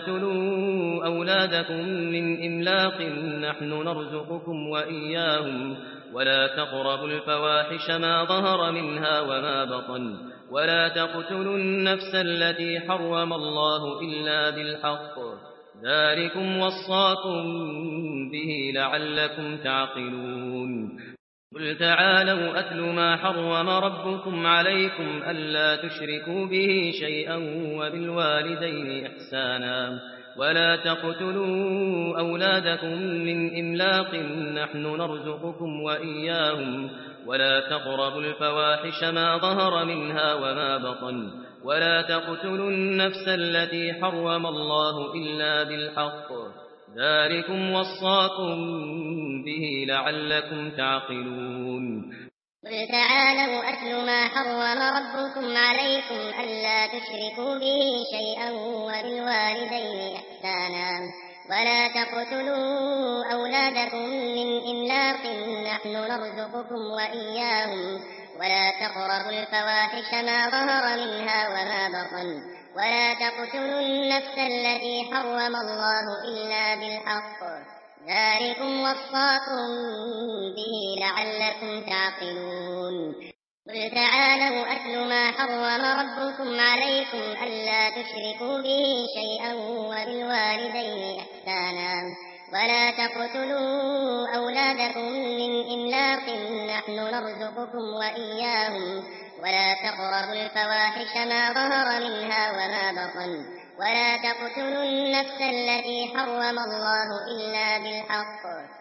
تقتلوا أولادكم من إملاق نحن نرزقكم وإياهم ولا تقربوا الفواحش ما ظهر منها وما بطن ولا تقتلوا النفس التي حرم الله إلا بالحق ذلكم وصاكم به لعلكم تعقلون قل تعالوا أتل ما حرم ربكم عليكم ألا تشركوا به شيئا وبالوالدين إحسانا ولا تقتلوا أولادكم من إملاق نحن نرزقكم وإياهم ولا تقربوا الفواحش ما ظهر منها وما بطن ولا تقتلوا النفس التي حرم الله إلا بالحق ذلكم وصاكم به لعلكم تعقلون قل تعالوا أتل ما حرم ربكم عليكم ألا تشركوا به شيئا وبالوالدين إحسانا ولا تقتلوا أولادكم من إملاق نحن نرزقكم وإياهم ولا تقربوا الفواحش ما ظهر منها وما بطن ولا تقتلوا النفس التي حرم الله إلا بالحق ذلكم وصاكم به لعلكم تعقلون قل تعالوا أتل ما حرم ربكم عليكم ألا تشركوا به شيئا وبالوالدين إحسانا ولا تقتلوا أولادكم من إملاق نحن نرزقكم وإياهم ولا تقربوا الفواحش ما ظهر منها وما بطن ولا تقتلوا النفس التي حرم الله إلا بالحق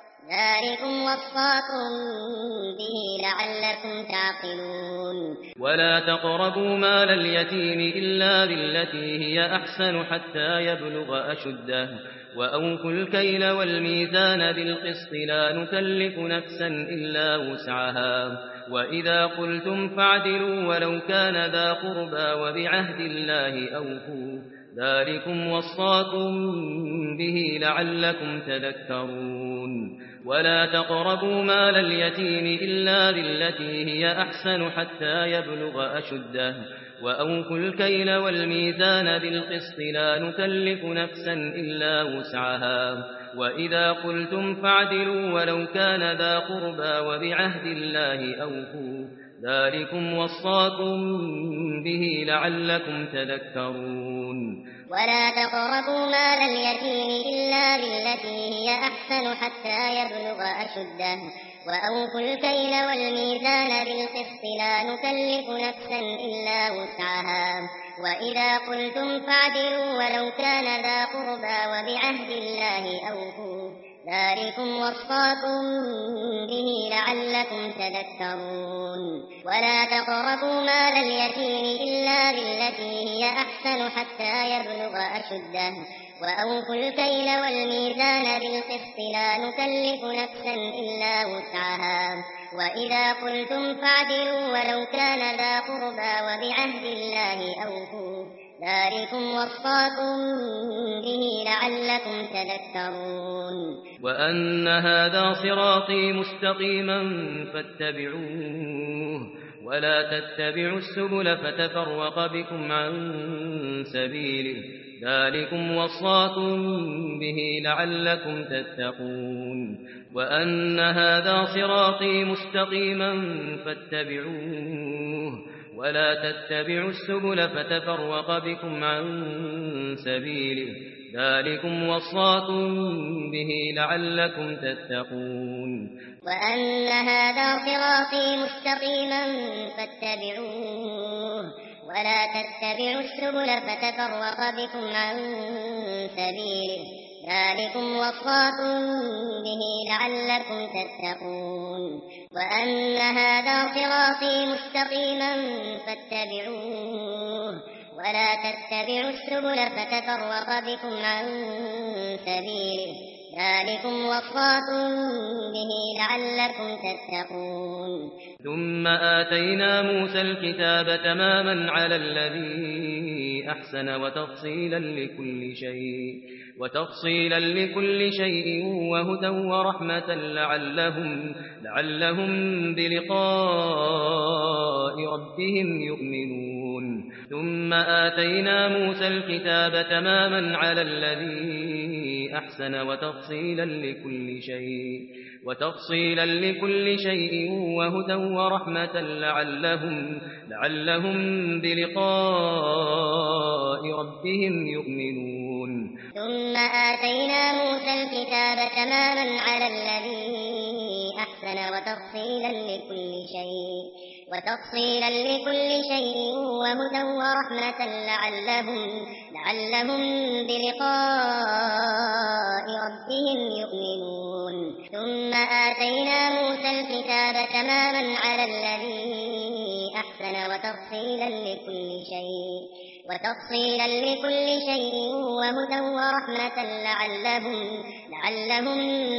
ذلكم وصاكم به لعلكم تعقلون ولا تقربوا مال اليتيم إلا بالتي هي أحسن حتى يبلغ أشده وأوفوا الكيل والميزان بالقسط لا نكلف نفسا إلا وسعها وإذا قلتم فاعدلوا ولو كان ذا قربى وبعهد الله أوفوا ذلكم وصاكم به لعلكم تذكرون ولا تقربوا مال اليتيم إلا بالتي هي أحسن حتى يبلغ أشده وأوفوا الكيل والميزان بالقسط لا نكلف نفسا إلا وسعها وإذا قلتم فاعدلوا ولو كان ذا قربى وبعهد الله أوفوا ذلكم وصاكم به لعلكم تذكرون ولا تقربوا مال اليتيم إلا بالتي هي أحسن حتى يبلغ أشده وأوفوا الكيل والميزان بالقسط لا نكلف نفسا إلا وسعها وإذا قلتم فاعدلوا ولو كان ذا قربى وبعهد الله أوفوا ذلكم وصاكم به لعلكم تذكرون ولا تقربوا مال اليتيم إلا بالتي هي أحسن حتى يبلغ أشده وأوفوا الكيل والميزان بالقسط لا نكلف نفسا إلا وسعها وإذا قلتم فاعدلوا ولو كان ذا قربى وبعهد الله أوفوا ذلكم وصاكم به لعلكم تذكرون وأن هذا صراطي مستقيما فاتبعوه ولا تتبعوا السبل فتفرق بكم عن سبيله ذلكم وصاكم به لعلكم تتقون وأن هذا صراطي مستقيما فاتبعوه ولا تتبعوا السبل فتفرق بكم عن سبيله ذلكم وصاكم به لعلكم تتقون وأن هذا صراطي مستقيما فاتبعوه ولا تتبعوا السبل فتفرق بكم عن سبيله ذلكم وصاكم به لعلكم تتقون وأن هذا صراطي مستقيما فاتبعوه ولا تتبعوا السبل فتفرق بكم عن سبيله ذلكم وصاكم به لعلكم تتقون ثم آتينا موسى الكتاب تماما على الذي أحسن وتفصيلا لكل شيء وتفصيلا لكل شيء وهدى ورحمة لعلهم لعلهم بلقاء ربهم يؤمنون ثم آتينا موسى الكتاب تماما على الذي أحسن وتفصيلا لكل شيء وتفصيلا لكل شيء وهدى ورحمة لعلهم لعلهم بلقاء ربهم يؤمنون ثم آتينا موسى الكتاب تماما على الذي أحسن وتفصيلا لكل شيء وتفصيلا لكل شيء وهدى ورحمة لعلهم لعلهم بلقاء ربهم يؤمنون ثم آتينا موسى الكتاب تماما على الذي أحسن وتفصيلا لكل شيء وتفصيلا لكل شيء وهدى ورحمة لعلهم لعلهم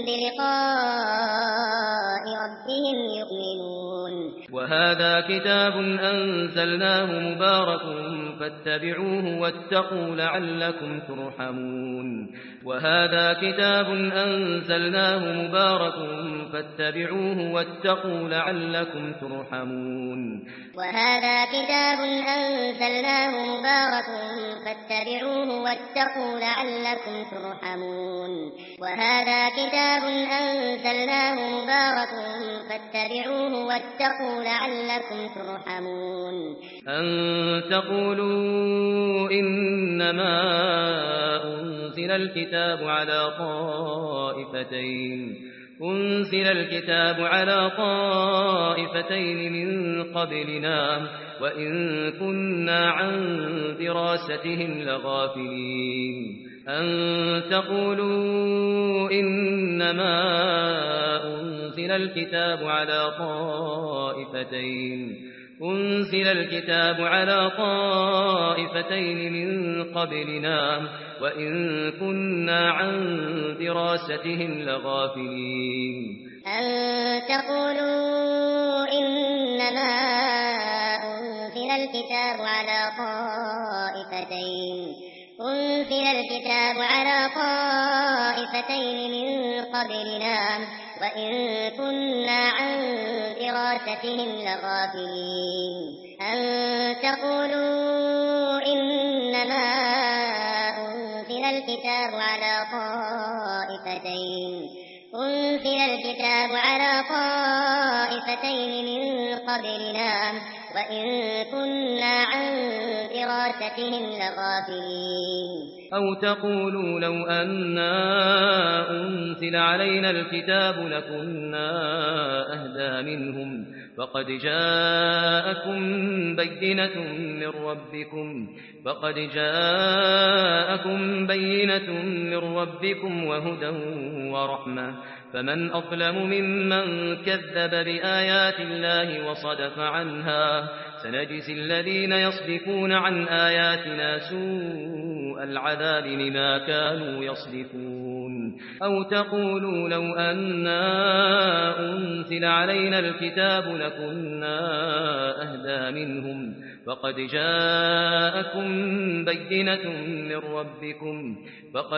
بلقاء ربهم يؤمنون وهذا كتاب أنزلناه مبارك فاتبعوه واتقوا لعلكم ترحمون وهذا كتاب أنزلناه مبارك فاتبعوه واتقوا لعلكم ترحمون وهذا كتاب أنزلناه مبارك فاتبعوه واتقوا لعلكم ترحمون وهذا كتاب أنزلناه مبارك فاتبعوه واتقوا لعلكم ترحمون أن تقولوا إنما أنزل الكتاب على طائفتين أنزل الكتاب على طائفتين من قبلنا وإن كنا عن دراستهم لغافلين أن تقولوا إنما أنزل الكتاب على طائفتين أنزل الكتاب على طائفتين من قبلنا وإن كنا عن دراستهم لغافلين أن تقولوا إنما أنزل الكتاب على طائفتين أنزل الكتاب على طائفتين من قبلنا وإن كنا عن دراستهم لغافلين أن تقولوا إنما أنزل الكتاب على طائفتين أنزل الكتاب على طائفتين من قبلنا وإن كنا عن دراستهم لغافلين أو تقولوا لو أنا أنزل علينا الكتاب لكنا أهدى منهم فقد جاءكم بينة من ربكم فقد جاءكم بينة من ربكم وهدى ورحمة فمن أظلم ممن كذب بآيات الله وصدف عنها سنجزي الذين يصدفون عن آياتنا سوء العذاب بما كانوا يصدفون أو تقولوا لو أنا أنزل علينا الكتاب لكنا أهدى منهم فقد جاءكم بينة من ربكم فقد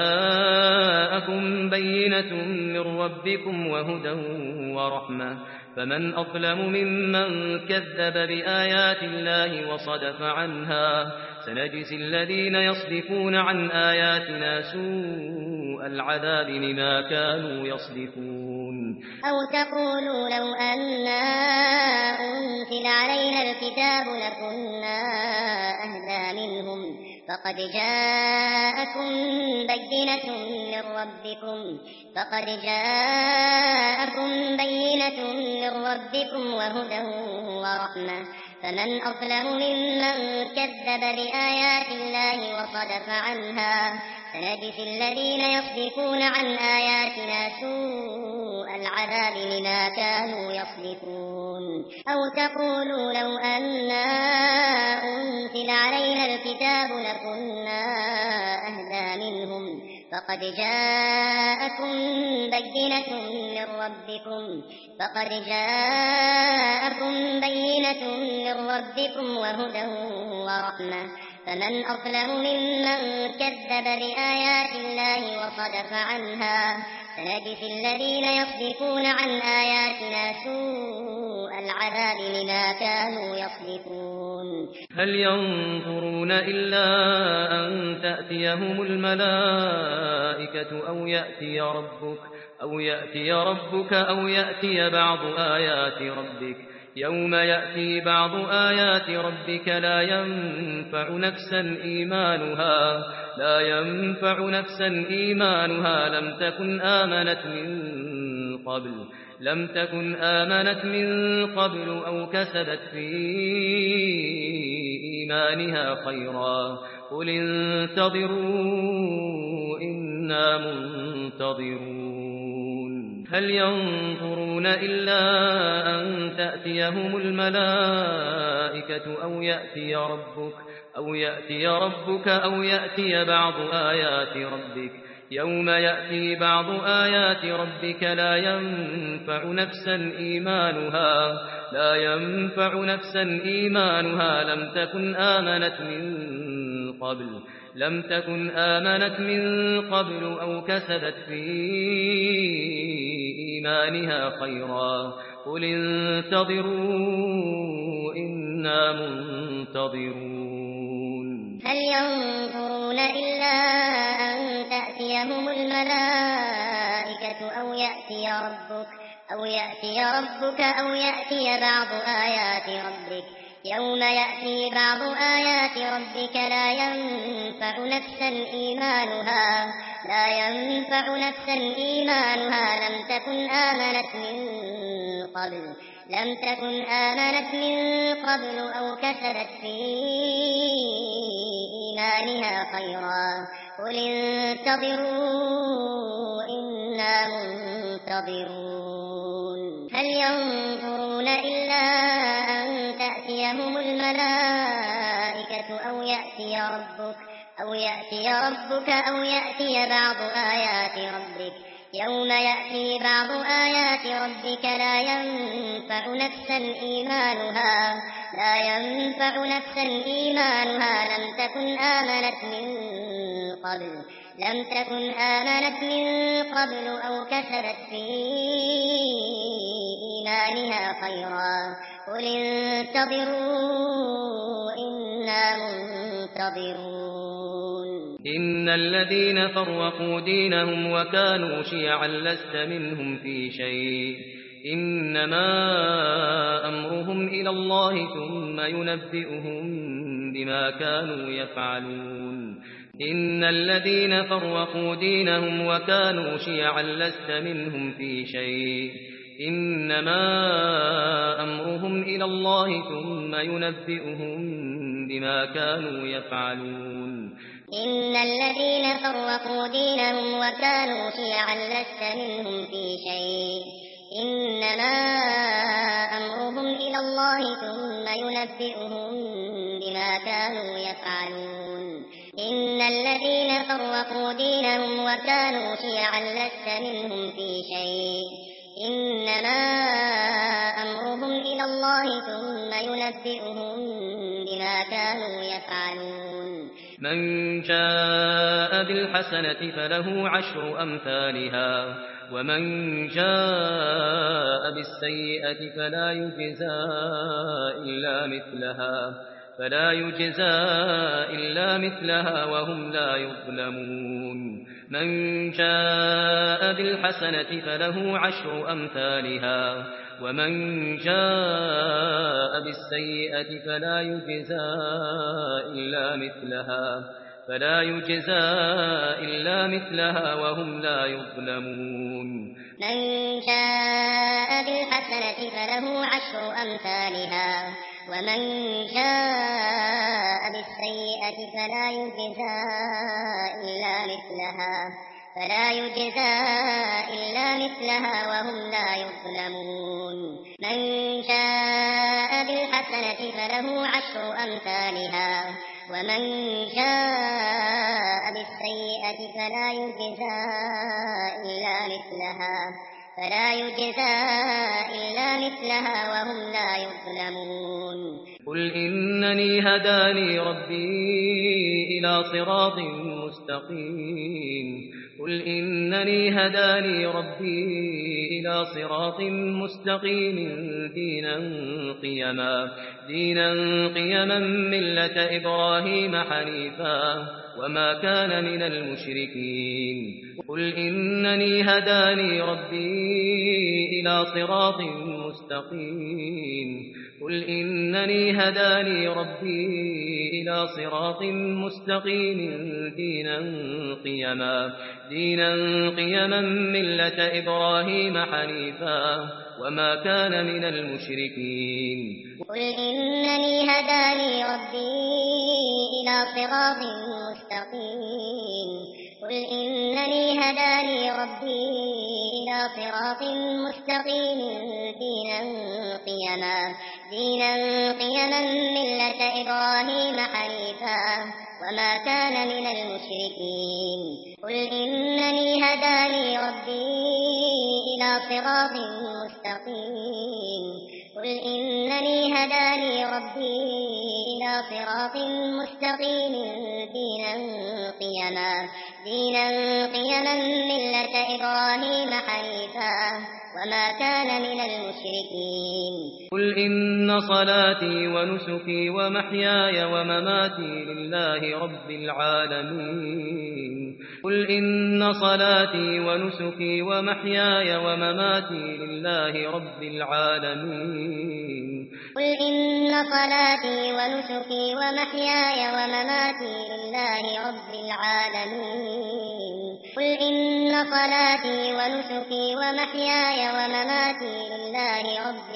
جاءكم بينة من ربكم وهدى ورحمة فمن أظلم ممن كذب بآيات الله وصدف عنها سنجزي الذين يصدفون عن آياتنا سوء العذاب بما كانوا يصدفون أو تقولوا لو أنا أنزل علينا الكتاب لكنا أهدى منهم فقد جاءكم بينة من ربكم فقد جاءكم بينة من ربكم وهدى ورحمة فمن أظلم ممن كذب بآيات الله وصدف عنها سنجزي الذين يصدفون عن آياتنا سوء العذاب بما كانوا يصدفون أو تقولوا لو أنا أنزل علينا الكتاب لكنا أهدى منهم فقد جاءكم بينة من ربكم فقد جاءكم بينة من ربكم وهدى ورحمة فمن أظلم ممن كذب بآيات الله وصدف عنها سنجزي الذين يصدفون عن آياتنا سوء العذاب بما كانوا يصدفون هل ينظرون إلا أن تأتيهم الملائكة أو يأتي ربك أو يأتي ربك أو يأتي بعض آيات ربك يوم يأتي بعض آيات ربك لا ينفع نفسا إيمانها لا ينفع نفسا إيمانها لم تكن آمنت من قبل لم تكن آمنت من قبل أو كسبت في إيمانها خيرا قل انتظروا إنا منتظرون هل ينظرون إلا أن تأتيهم الملائكة أو يأتي ربك أو يأتي ربك أو يأتي بعض آيات ربك يوم يأتي بعض آيات ربك لا ينفع نفسا إيمانها لا ينفع نفسا إيمانها لم تكن آمنت من قبل لم تكن آمنت من قبل أو كسبت في إيمانها خيرا قل انتظروا إنا منتظرون هل ينظرون إلا أن تأتيهم الملائكة أو يأتي ربك أو يأتي ربك أو يأتي بعض آيات ربك يوم يأتي بعض آيات ربك لا ينفع نفسا إيمانها لا ينفع نفسا إيمانها لم تكن آمنت من قبل لم تكن آمنت من قبل أو كسبت في إيمانها خيرا قل انتظروا إنا منتظرون هل ينظرون إلا أن تأتيهم الملائكة أو يأتي ربك أو يأتي ربك أو يأتي بعض آيات ربك يوم يأتي بعض آيات ربك لا ينفع نفسا إيمانها لا ينفع نفسا إيمانها لم تكن آمنت من قبل لم تكن آمنت من قبل أو كسبت في إيمانها خيرا قل انتظروا إنا منتظرون إن الذين فرقوا دينهم وكانوا شيعا لست منهم في شيء إنما أمرهم إلى الله ثم ينبئهم بما كانوا يفعلون إن الذين فرقوا دينهم وكانوا شيعا لست منهم في شيء إنما أمرهم إلى الله ثم ينبئهم بما كانوا يفعلون إن الذين فرقوا دينهم وكانوا شيعا لست منهم في شيء إنما أمرهم إلى الله ثم ينبئهم بما كانوا يفعلون إن الذين فرقوا دينهم وكانوا شيعا لست منهم في شيء إنما أمرهم إلى الله ثم ينبئهم بما كانوا يفعلون من جاء بالحسنة فله عشر أمثالها ومن جاء بالسيئة فلا يجزى إلا مثلها فلا يجزى إلا مثلها وهم لا يظلمون من جاء بالحسنة فله عشر أمثالها ومن جاء بالسيئة فلا يجزى إلا مثلها فلا يجزى إلا مثلها وهم لا يظلمون من جاء بالحسنة فله عشر أمثالها ومن جاء بالسيئة فلا يجزى إلا مثلها فلا يجزى إلا مثلها وهم لا يظلمون من جاء بالحسنة فله عشر أمثالها ومن جاء بالسيئة فلا يجزى إلا مثلها فلا يجزى إلا مثلها وهم لا يظلمون قل إنني هداني ربي إلى صراط مستقيم قل إنني هداني ربي إلى صراط مستقيم دينا قيما دينا قيما ملة إبراهيم حنيفا وما كان من المشركين قل إنني هداني ربي إلى صراط مستقيم قل إنني هداني ربي إلى صراط مستقيم دينا قيما دينا قيما ملة إبراهيم حنيفا وما كان من المشركين قل إنني هداني ربي إلى صراط مستقيم قل إنني هداني ربي إلى صراط مستقيم دينا قيما دينا قيما ملة إبراهيم حنيفا وما كان من المشركين قل إنني هداني ربي إلى صراط مستقيم قل إنني هداني ربي إلى صراط مستقيم دينا قيما دينا قيما ملة إبراهيم حنيفا وما كان من المشركين قل إن صلاتي ونسكي ومحياي ومماتي لله رب العالمين قل إن صلاتي ونسكي ومحياي ومماتي لله رب العالمين قل إن صلاتي ونسكي ومحياي ومماتي لله رب العالمين قل إن صلاتي ونسكي ومحياي ومماتي لله رب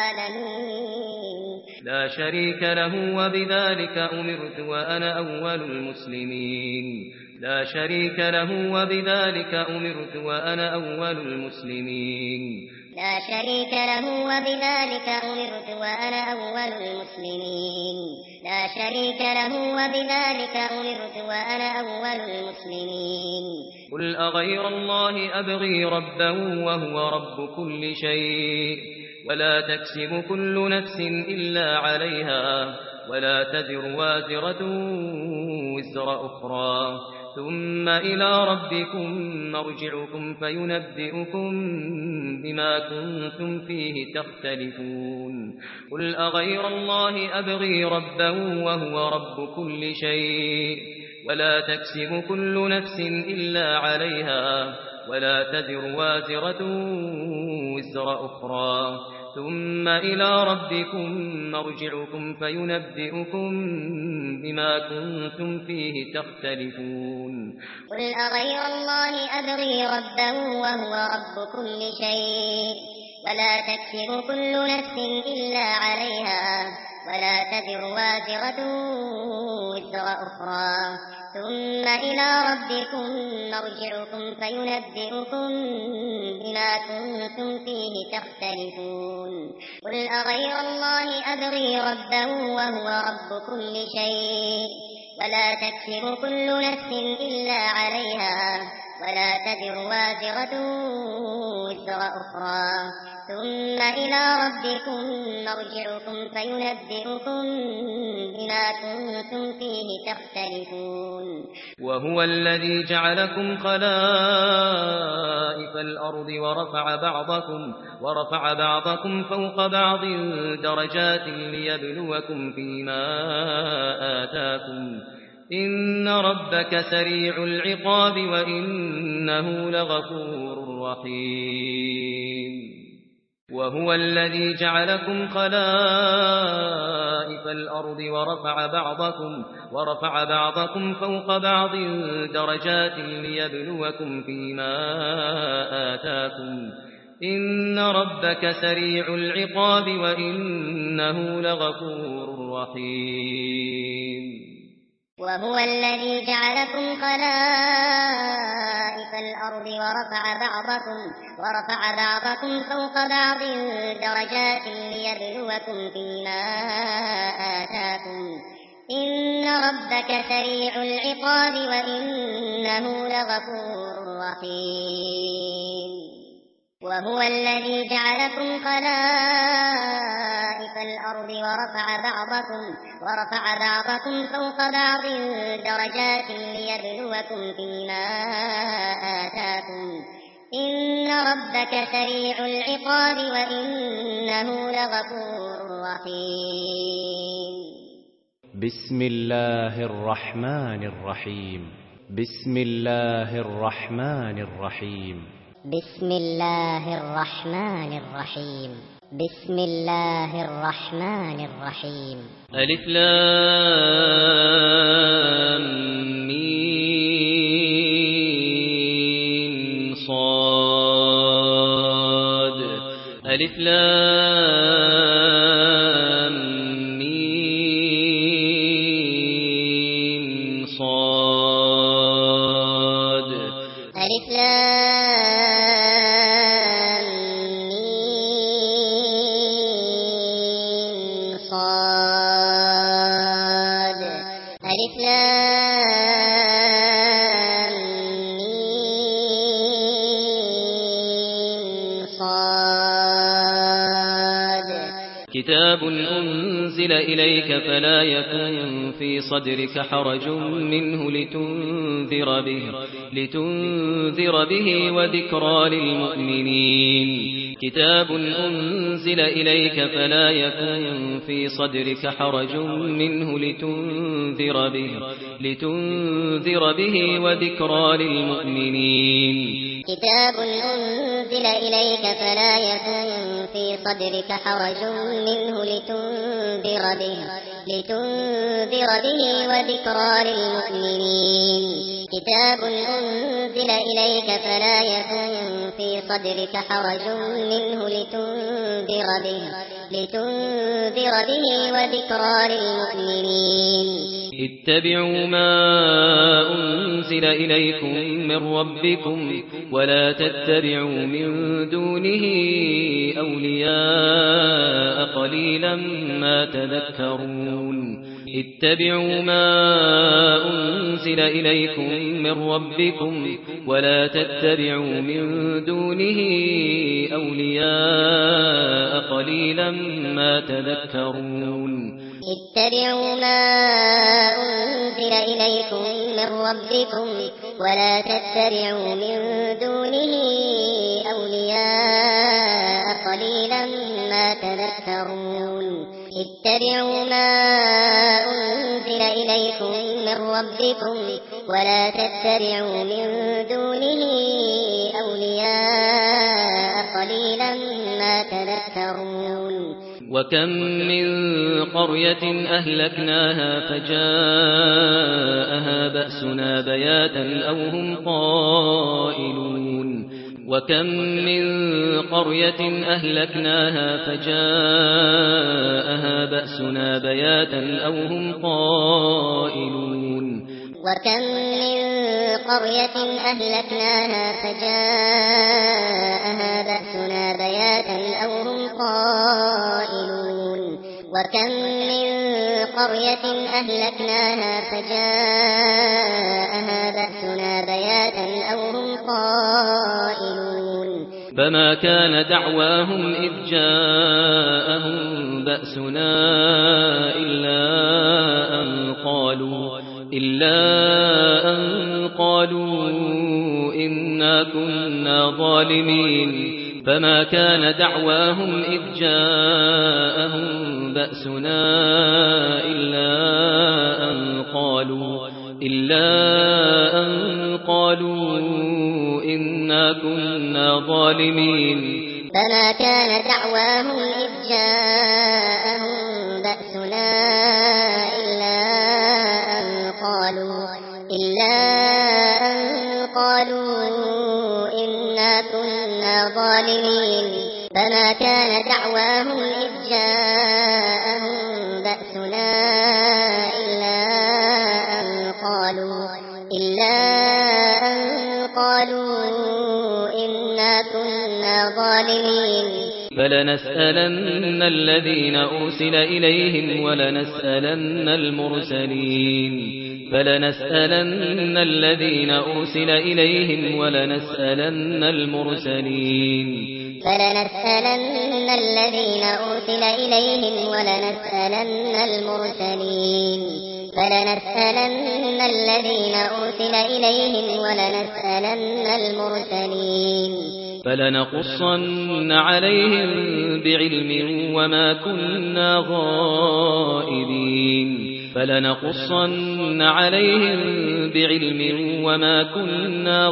العالمين لا شريك له وبذلك أمرت وأنا أول المسلمين لا شريك له وبذلك أمرت وأنا أول المسلمين لا شريك له وبذلك أمرت وأنا أول المسلمين لا شريك له وبذلك أمرت وأنا أول المسلمين قل أغير الله أبغي ربا وهو رب كل شيء ولا تكسب كل نفس إلا عليها ولا تزر وازرة وزر أخرى ثم إلى ربكم مرجعكم فينبئكم بما كنتم فيه تختلفون قل أغير الله أبغي ربا وهو رب كل شيء ولا تكسب كل نفس إلا عليها ولا تزر وازرة وزر أخرى ثم إلى ربكم مرجعكم فينبئكم بما كنتم فيه تختلفون قل أغير الله أبغي ربا وهو رب كل شيء ولا تكسب كل نفس إلا عليها ولا تزر وازرة وزر أخرى ثم إلى ربكم مرجعكم فينبئكم بما كنتم فيه تختلفون قل أغير الله أبغي ربا وهو رب كل شيء ولا تكسب كل نفس إلا عليها ولا تزر وازرة وزر أخرى ثم إلى ربكم مرجعكم فينبئكم بما كنتم فيه تختلفون وهو الذي جعلكم خلائف الأرض ورفع بعضكم ورفع بعضكم فوق بعض درجات ليبلوكم فيما آتاكم إن ربك سريع العقاب وإنه لغفور رحيم وهو الذي جعلكم خلائف الأرض ورفع بعضكم ورفع بعضكم فوق بعض درجات ليبلوكم فيما آتاكم إن ربك سريع العقاب وإنه لغفور رحيم وهو الذي جعلكم خلائف الأرض ورفع بعضكم ورفع بعضكم فوق بعض درجات ليبلوكم فيما آتاكم إن ربك سريع العقاب وإنه لغفور رحيم وهو الذي جعلكم خلائف الأرض ورفع بعضكم ورفع بعضكم فوق بعض درجات ليبلوكم فيما آتاكم إن ربك سريع العقاب وإنه لغفور رحيم بسم الله الرحمن الرحيم بسم الله الرحمن الرحيم بسم الله الرحمن الرحيم بسم الله الرحمن الرحيم ألف لام ميم صاد ألف لام ميم صاد ألف لام كتاب أنزل إليك فلا يكن في صدرك حرج منه لتنذر به لتنذر به وذكرى للمؤمنين كتاب أنزل إليك فلا يكن في صدرك حرج منه لتنذر به لتنذر به وذكرى للمؤمنين كتاب أنزل إليك فلا يكن في صدرك حرج منه لتنذر به لتنذر به وذكرى للمؤمنين كتاب أنزل إليك فلا يكن في صدرك حرج منه لتنذر به لتنذر به وذكرى للمؤمنين اتبعوا ما أنزل إليكم من ربكم ولا تتبعوا من دونه أولياء قليلا ما تذكرون اتبعوا ما أنزل إليكم من ربكم ولا تتبعوا من دونه أولياء قليلا ما تذكرون اتبعوا ما أنزل إليكم من ربكم ولا تتبعوا من دونه أولياء قليلا ما تذكرون اتبعوا ما أنزل إليكم من ربكم ولا تتبعوا من دونه أولياء قليلا ما تذكرون وكم من قرية أهلكناها فجاءها بأسنا بياتا أو هم قائلون وكم من قرية أهلكناها فجاءها بأسنا بياتا أو هم قائلون وكم من قرية أهلكناها فجاءها بأسنا بياتا أو هم قائلون وكم من قرية أهلكناها فجاءها بأسنا بياتا أو هم قائلون فما كان دعواهم إذ جاءهم بأسنا إلا أن قالوا إلا أن قالوا إنا كنا ظالمين فما كان دعواهم إذ جاءهم بأسنا إلا أن قالوا إلا أن قالوا إنا كنا ظالمين فما كان دعواهم إذ جاءهم بأسنا إلا أن قالوا إلا أن قالوا إنا كنا ظالمين فما كان دعواهم إذ جاءهم بأسنا إلا أن قالوا إلا أن قالوا إنا كنا ظالمين فلنسألن الذين أرسل إليهم ولنسألن المرسلين فلنسألن الذين أرسل إليهم ولنسألن المرسلين فلنسألن الذين أرسل إليهم ولنسألن المرسلين فلنسألن الذين أرسل إليهم ولنسألن المرسلين فلنقصن عليهم بعلم وما كنا غائبين فلنقصن عليهم بعلم وما كنا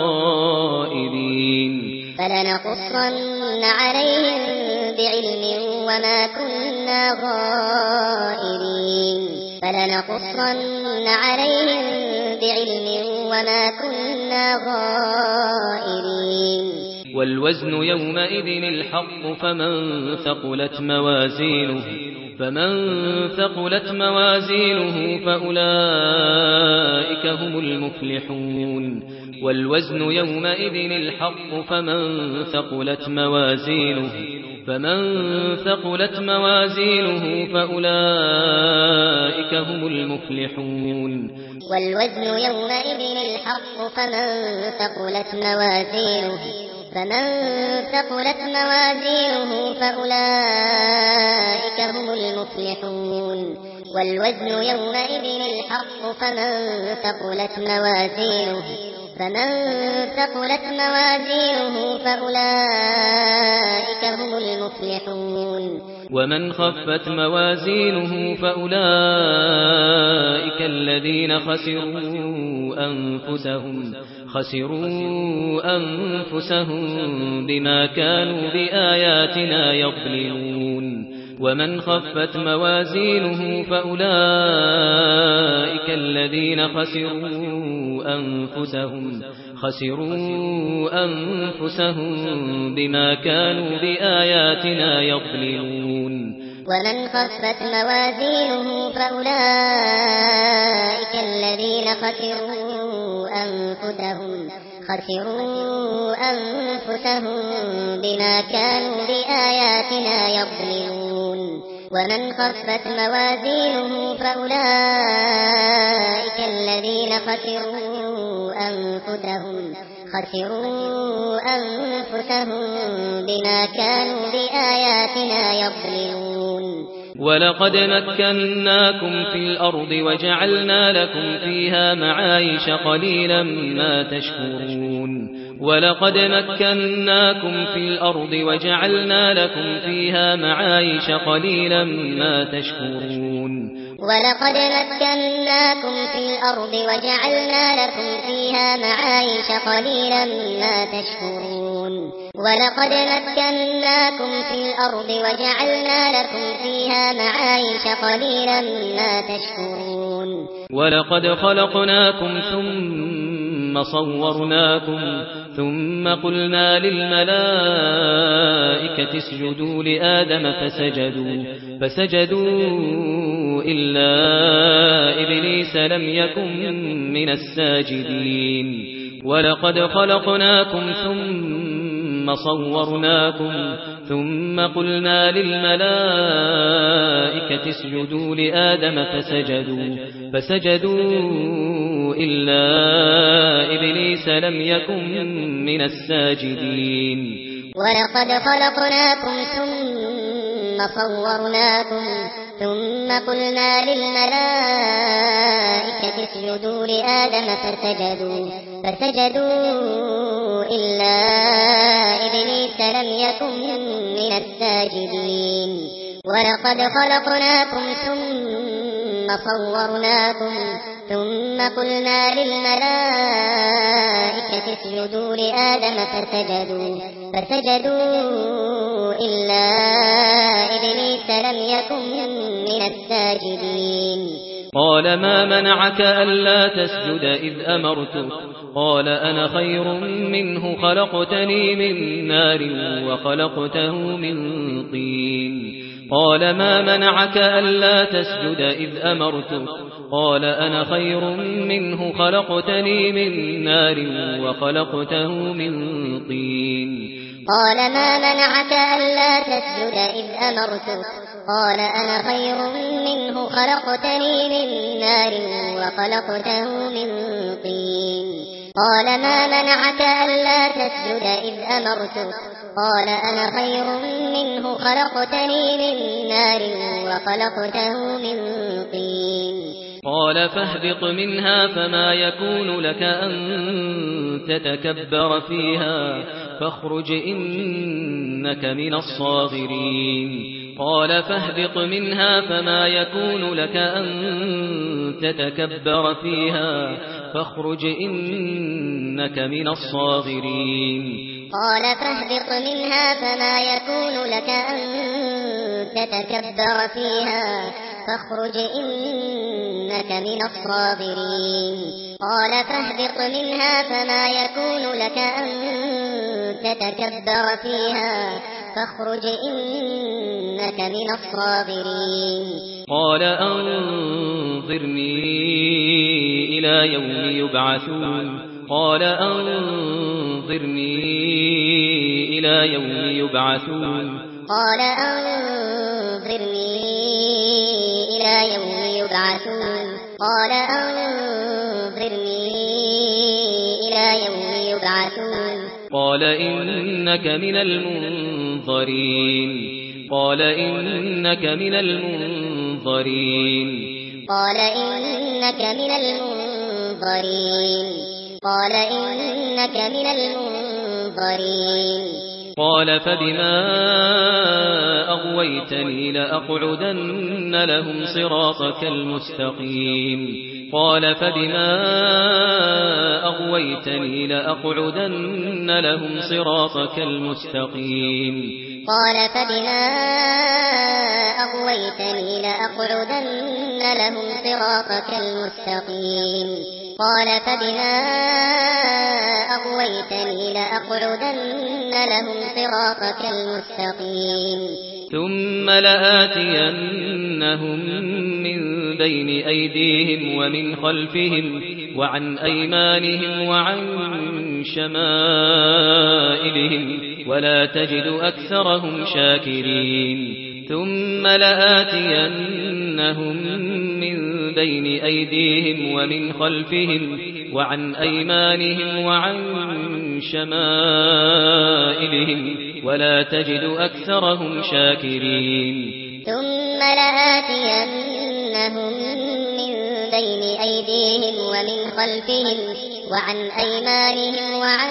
غائبين فلنقصن عليهم بعلم وما كنا غائبين فلنقصن عليهم بعلم وما كنا غائبين والوزن يومئذ الحق فمن ثقلت موازينه فمن ثقلت موازينه فأولئك هم المفلحون والوزن يومئذ الحق فمن ثقلت موازينه فمن ثقلت موازينه فأولئك هم المفلحون والوزن يومئذ الحق فمن ثقلت موازينه فمن ثقلت موازينه فأولئك هم المفلحون والوزن يومئذ الحق فمن ثقلت موازينه فمن ثقلت موازينه فأولئك هم المفلحون ومن خفت موازينه فأولئك الذين خسروا أنفسهم خسروا أنفسهم بما كانوا بآياتنا يظلمون ومن خفت موازينه فأولئك الذين خسروا أنفسهم خسروا أنفسهم بما كانوا بآياتنا يظلمون ومن خفت موازينه فأولئك الذين خسروا أنفسهم خسروا أنفسهم بما كانوا بآياتنا يظلمون ومن خفت موازينه فأولئك الذين خسروا أنفسهم خسروا أنفسهم بما كانوا بآياتنا يظلمون ولقد مكناكم في الأرض وجعلنا لكم فيها معايش قليلا ما تشكرون ولقد مكناكم في الأرض وجعلنا لكم فيها معايش قليلا ما تشكرون ولقد مكناكم في الأرض وجعلنا لكم فيها معايش قليلا ما تشكرون ولقد مكناكم في الأرض وجعلنا لكم فيها معايش قليلا ما تشكرون ولقد خلقناكم ثم صورناكم ثم قلنا للملائكة اسجدوا لآدم فسجدوا فسجدوا إلا إبليس لم يكن من الساجدين ولقد خلقناكم ثم صورناكم ثم قلنا للملائكة اسجدوا لآدم فسجدوا فسجدوا إلا إبليس لم يكن من الساجدين ولقد خلقناكم ثم صورناكم ثم قلنا للملائكة اسجدوا لآدم فسجدوا فسجدوا إلا إبليس لم يكن من الساجدين ولقد خلقناكم ثم صورناكم ثم قلنا للملائكة اسجدوا لآدم فسجدوا فسجدوا إلا إبليس لم يكن من الساجدين قال ما منعك ألا تسجد إذ أمرتك قال أنا خير منه خلقتني من نار وخلقته من طين قال ما منعك ألا تسجد إذ أمرتك قال أنا خير منه خلقتني من نار وخلقته من طين قال ما منعك ألا تسجد إذ أمرتك قال أنا خير منه خلقتني من نار وخلقته من طين قال ما منعك ألا تسجد إذ أمرتك قال أنا خير منه خلقتني من نار وخلقته من طين قال فاهبط منها فما يكون لك أن تتكبر فيها فاخرج إنك من الصاغرين قال فاهبط منها فما يكون لك أن تتكبر فيها فاخرج إنك من الصاغرين قال فاهبط منها فما يكون لك أن تتكبر فيها فاخرج إنك من الصاغرين قال فاهبط منها فما يكون لك أن تتكبر فيها فاخرج إنك من الصاغرين قال أنظرني إلى يوم يبعثون قال أنظرني إلى يوم يبعثون قال أنظرني إلى يوم يبعثون قال أنظرني إلى يوم يبعثون قال إنك من المنظرين قال إنك من المنظرين قال إنك من المنظرين قال إنك من المنظرين قال فبما أغويتني لأقعدن لهم صراطك المستقيم قال فبما أغويتني لأقعدن لهم صراطك المستقيم قال فبما أغويتني لأقعدن لهم صراطك المستقيم قال فبما أغويتني لأقعدن لهم صراطك المستقيم ثم لآتينهم من بين أيديهم ومن خلفهم وعن أيمانهم وعن شمائلهم ولا تجد أكثرهم شاكرين ثم لآتينهم من بين أيديهم ومن خلفهم وعن أيمانهم وعن شمائلهم ولا تجد أكثرهم شاكرين ثم لآتينهم من بين أيديهم ومن خلفهم وعن أيمانهم وعن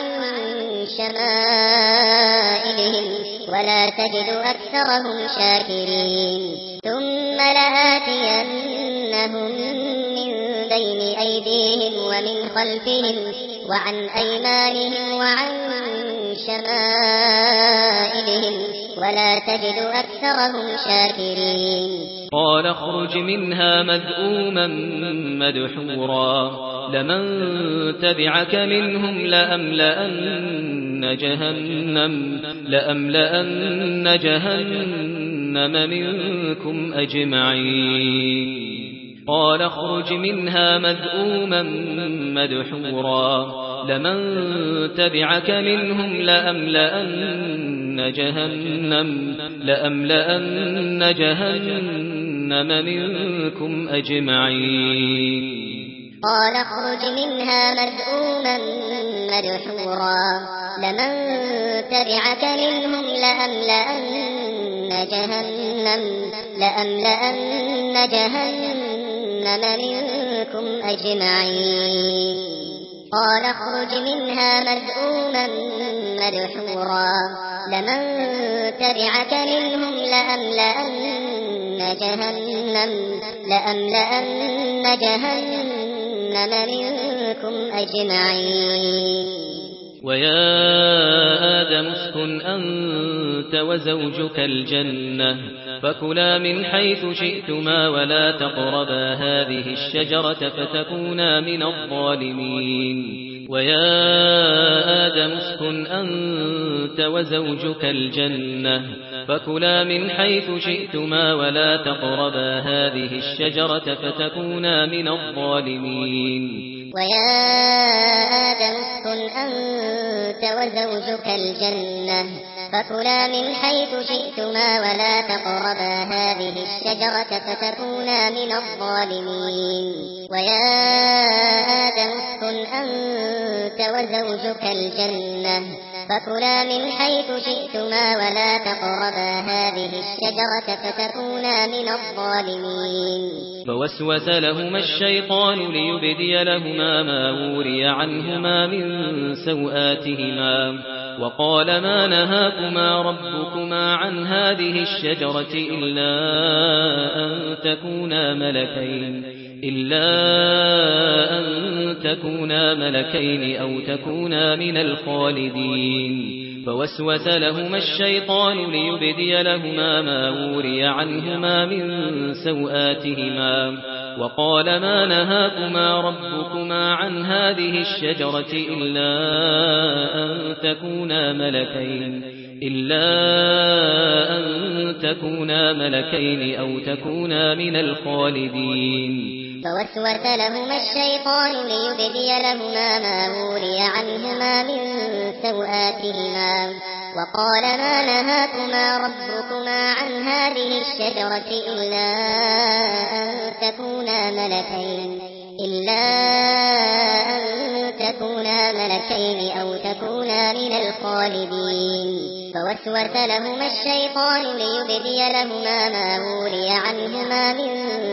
شمائلهم ولا تجد أكثرهم شاكرين ثم لآتينهم من بين أيديهم ومن خلفهم وعن أيمانهم وعن شمائلهم ولا تجد أكثرهم شاكرين قال اخرج منها مذءوما مدحورا لمن تبعك منهم لأملأن جهنم لأملأن جهنم منكم أجمعين قال اخرج منها مذءوما مدحورا لمن تبعك منهم لأملأن جهنم لأملأن جهنم منكم أجمعين قال اخرج منها مذءوما مدحورا لمن تبعك منهم لأملأن جهنم لأملأن جهنم منكم أجمعين قال اخرج منها مذءوما مدحورا لمن تبعك منهم لأملأن جهنم لأملأن جهنم منكم أجمعين ويا آدم اسكن أنت وزوجك الجنة فكلا من حيث شئتما ولا تقربا هذه الشجرة فتكونا من الظالمين ويا آدم اسكن أنت وزوجك الجنة فكلا من حيث شئتما ولا تقربا هذه الشجرة فتكونا من الظالمين ويا آدم اسكن أنت وزوجك الجنة فكلا من حيث شئتما ولا تقربا هذه الشجرة فتكونا من الظالمين ويا آدم اسكن أنت وزوجك الجنة فكلا من حيث شئتما ولا تقربا هذه الشجرة فتكونا من الظالمين فوسوس لهما الشيطان ليبدي لهما ما وري عنهما من سوآتهما وقال ما نهاكما ربكما عن هذه الشجرة إلا أن تكونا ملكين إلا أن تكونا ملكين أو تكونا من الخالدين فوسوس لهما الشيطان ليبدي لهما ما وري عنهما من سوآتهما وقال ما نهاكما ربكما عن هذه الشجرة إلا أن تكونا ملكين إلا أن تكونا ملكين أو تكونا من الخالدين فوسوس لهما الشيطان ليبدي لهما ما وري عنهما من سوآتهما وقال ما نهاكما ربكما عن هذه الشجرة إلا أن تكونا ملكين إلا أن تكونا ملكين أو تكونا من الخالدين فوسوس لهما الشيطان ليبدي لهما ما وري عنهما من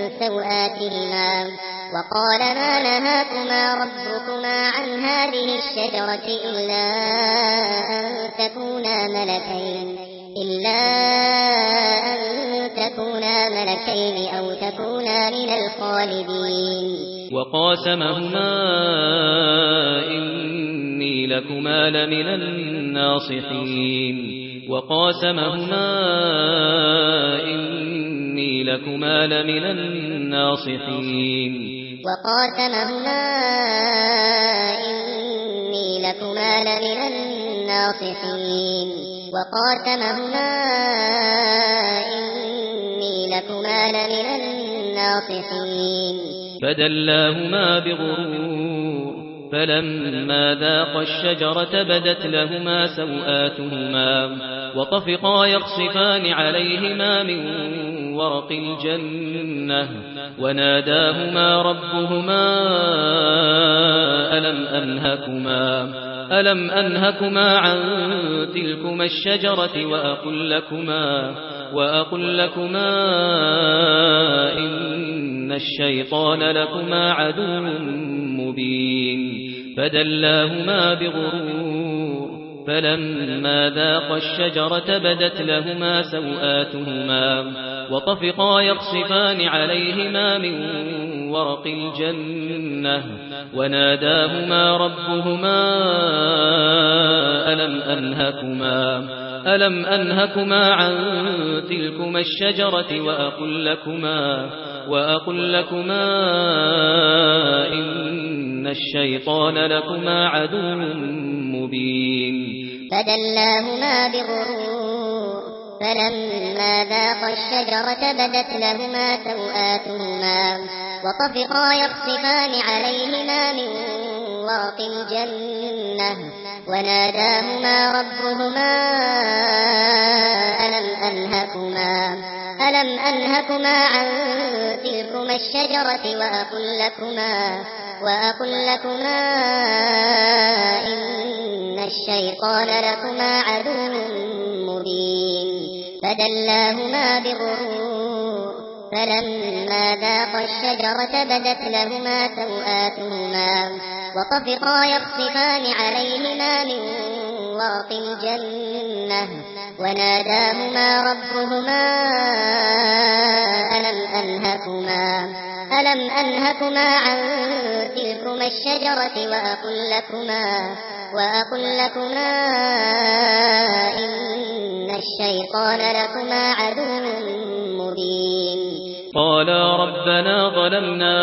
سوآتهما وقال ما نهاكما ربكما عن هذه الشجرة إلا أن تكونا ملكين إلا أن تكونا ملكين أو تكونا من الخالدين وقاسمهما إني لكما لمن الناصحين وقاسمهما إني لكما لمن الناصحين وقاسمهما إني لكما لمن الناصحين وقاسمهما إني لكما لمن الناصحين فدلاهما بغرور فلما ذاقا الشجرة بدت لهما سوآتهما وطفقا يخصفان عليهما من ورق الجنة وناداهما ربهما ألم أنهكما ألم أنهكما عن تلكما الشجرة وأقل لكما وأقل لكما إن الشيطان لكما عدو مبين فدلاهما بغرور فلما ذاقا الشجرة بدت لهما سوآتهما وطفقا يخصفان عليهما من ورق الجنة وناداهما ربهما ألم أنهكما ألم أنهكما عن تلكما الشجرة وأقل لكما وأقل لكما إن الشيطان لكما عدو مبين فدلاهما بغرور فلما ذاقا الشجرة بدت لهما سوآتهما وطفقا يخصفان عليهما من ورق الجنة وناداهما ربهما ألم أنهكما ألم أنهكما عن تلكما الشجرة وأقل لكما وأقل لكما إن الشيطان لكما عدو مبين فدلاهما بغرور فلما ذاقا الشجرة بدت لهما سوآتهما وطفقا يخصفان عليهما من ورق الجنة وناداهما ربهما ألم أنهكما ألم أنهكما عن تلكما الشجرة وأقل لكما وأقل لكما إن الشيطان لكما عدو مبين قالا ربنا ظلمنا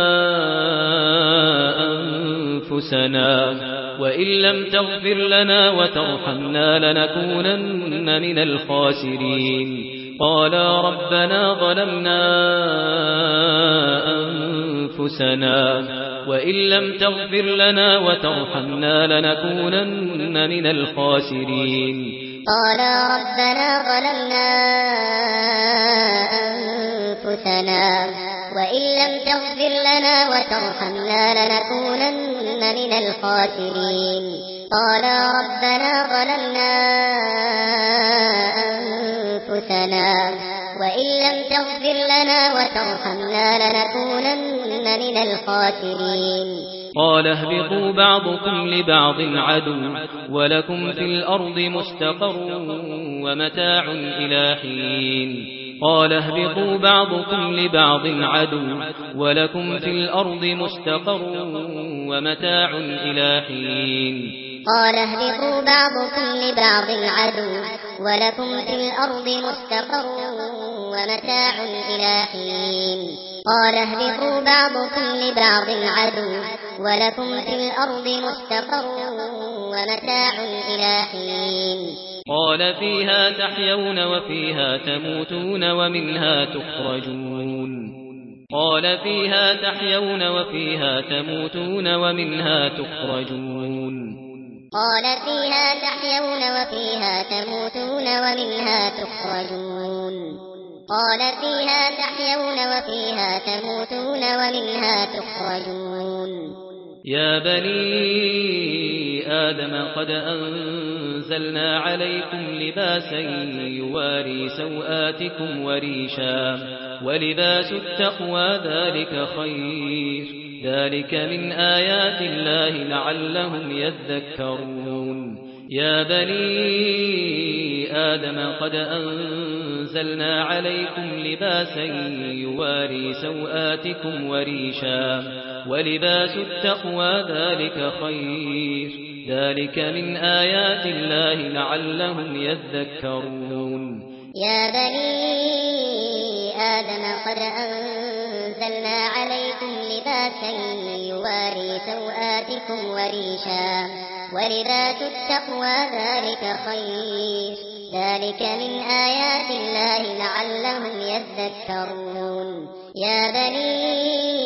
أنفسنا وإن لم تغفر لنا وترحمنا لنكونن من الخاسرين قالا ربنا ظلمنا أنفسنا وإن لم تغفر لنا وترحمنا لنكونن من الخاسرين قالا ربنا ظلمنا أنفسنا وإن لم تغفر لنا وترحمنا لنكونن من الخاسرين قالا ربنا ظلمنا أنفسنا وإن لم تغفر لنا وترحمنا لنكونن من الخاسرين قال اهبطوا بعضكم لبعض عدو ولكم في الأرض مستقر ومتاع إلى حين قال اهبطوا بعضكم لبعض عدو ولكم في الأرض مستقر ومتاع إلى حين قال اهبطوا بعضكم لبعض عدو ولكم في الأرض مستقر ومتاع إلى حين قال اهبطوا بعضكم لبعض عدو ولكم في الأرض مستقر ومتاع إلى حين قال فيها تحيون وفيها تموتون ومنها تخرجون قال فيها تحيون وفيها تموتون ومنها تخرجون قال فيها تحيون وفيها تموتون ومنها تخرجون قال فيها تحيون وفيها تموتون ومنها تخرجون يا بني آدم قد أنزلنا عليكم لباسا يواري سوآتكم وريشا ولباس التقوى ذلك خير ذلك من آيات الله لعلهم يذكرون يا بني آدم قد أنزلنا عليكم لباسا يواري سوآتكم وريشا ولباس التقوى ذلك خير ذلك من آيات الله لعلهم يذكرون يا بني آدم قد أنزلنا عليكم لباسا يواري سوآتكم وريشا ولباس التقوى ذلك خير ذلك من آيات الله لعلهم يذكرون يا بني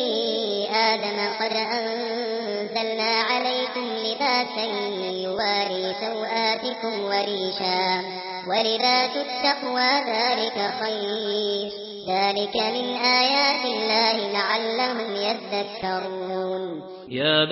آدم قد أنزلنا عليكم لباسا يواري سوآتكم وريشا ولباس التقوى ذلك خير ذلك من آيات الله لعلهم يذكرون يا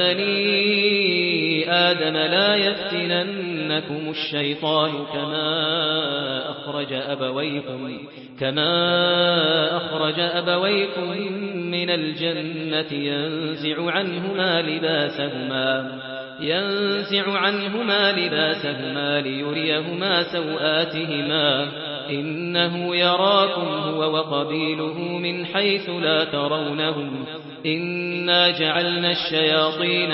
بني آدم لا يفتننكم الشيطان كما أخرج أبويكم كما أخرج أبويكم من الجنة ينزع عنهما لباسهما ينزع عنهما لباسهما ليريهما سوآتهما إنه يراكم هو وقبيله من حيث لا ترونهم إنا جعلنا الشياطين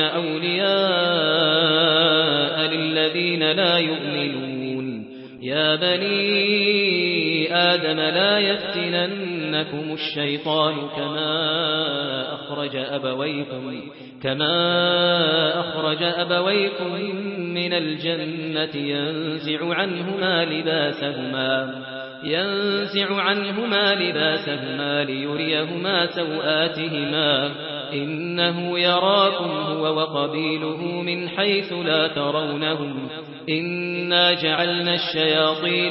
أولياء للذين لا يؤمنون يا بني آدم لا يفتننكم الشيطان كما أخرج أبويكم كما أخرج أبويكم من الجنة ينزع عنهما لباسهما ينزع عنهما لباسهما ليريهما سوآتهما إنه يراكم هو وقبيله من حيث لا ترونهم إنا جعلنا الشياطين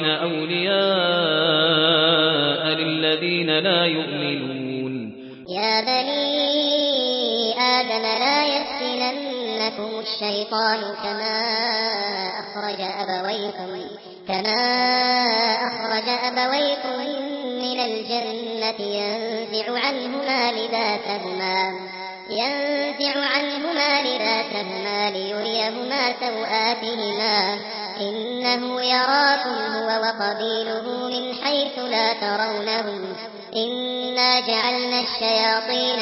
أولياء للذين لا يؤمنون يا بني آدم لا يفتننكم الشيطان كما أخرج أبويكم كما أخرج أبويكم من الجنة ينزع عنهما لباسهما ينزع عنهما لباسهما ليريهما سوآتهما إنه يراكم هو وقبيله من حيث لا ترونهم إنا جعلنا الشياطين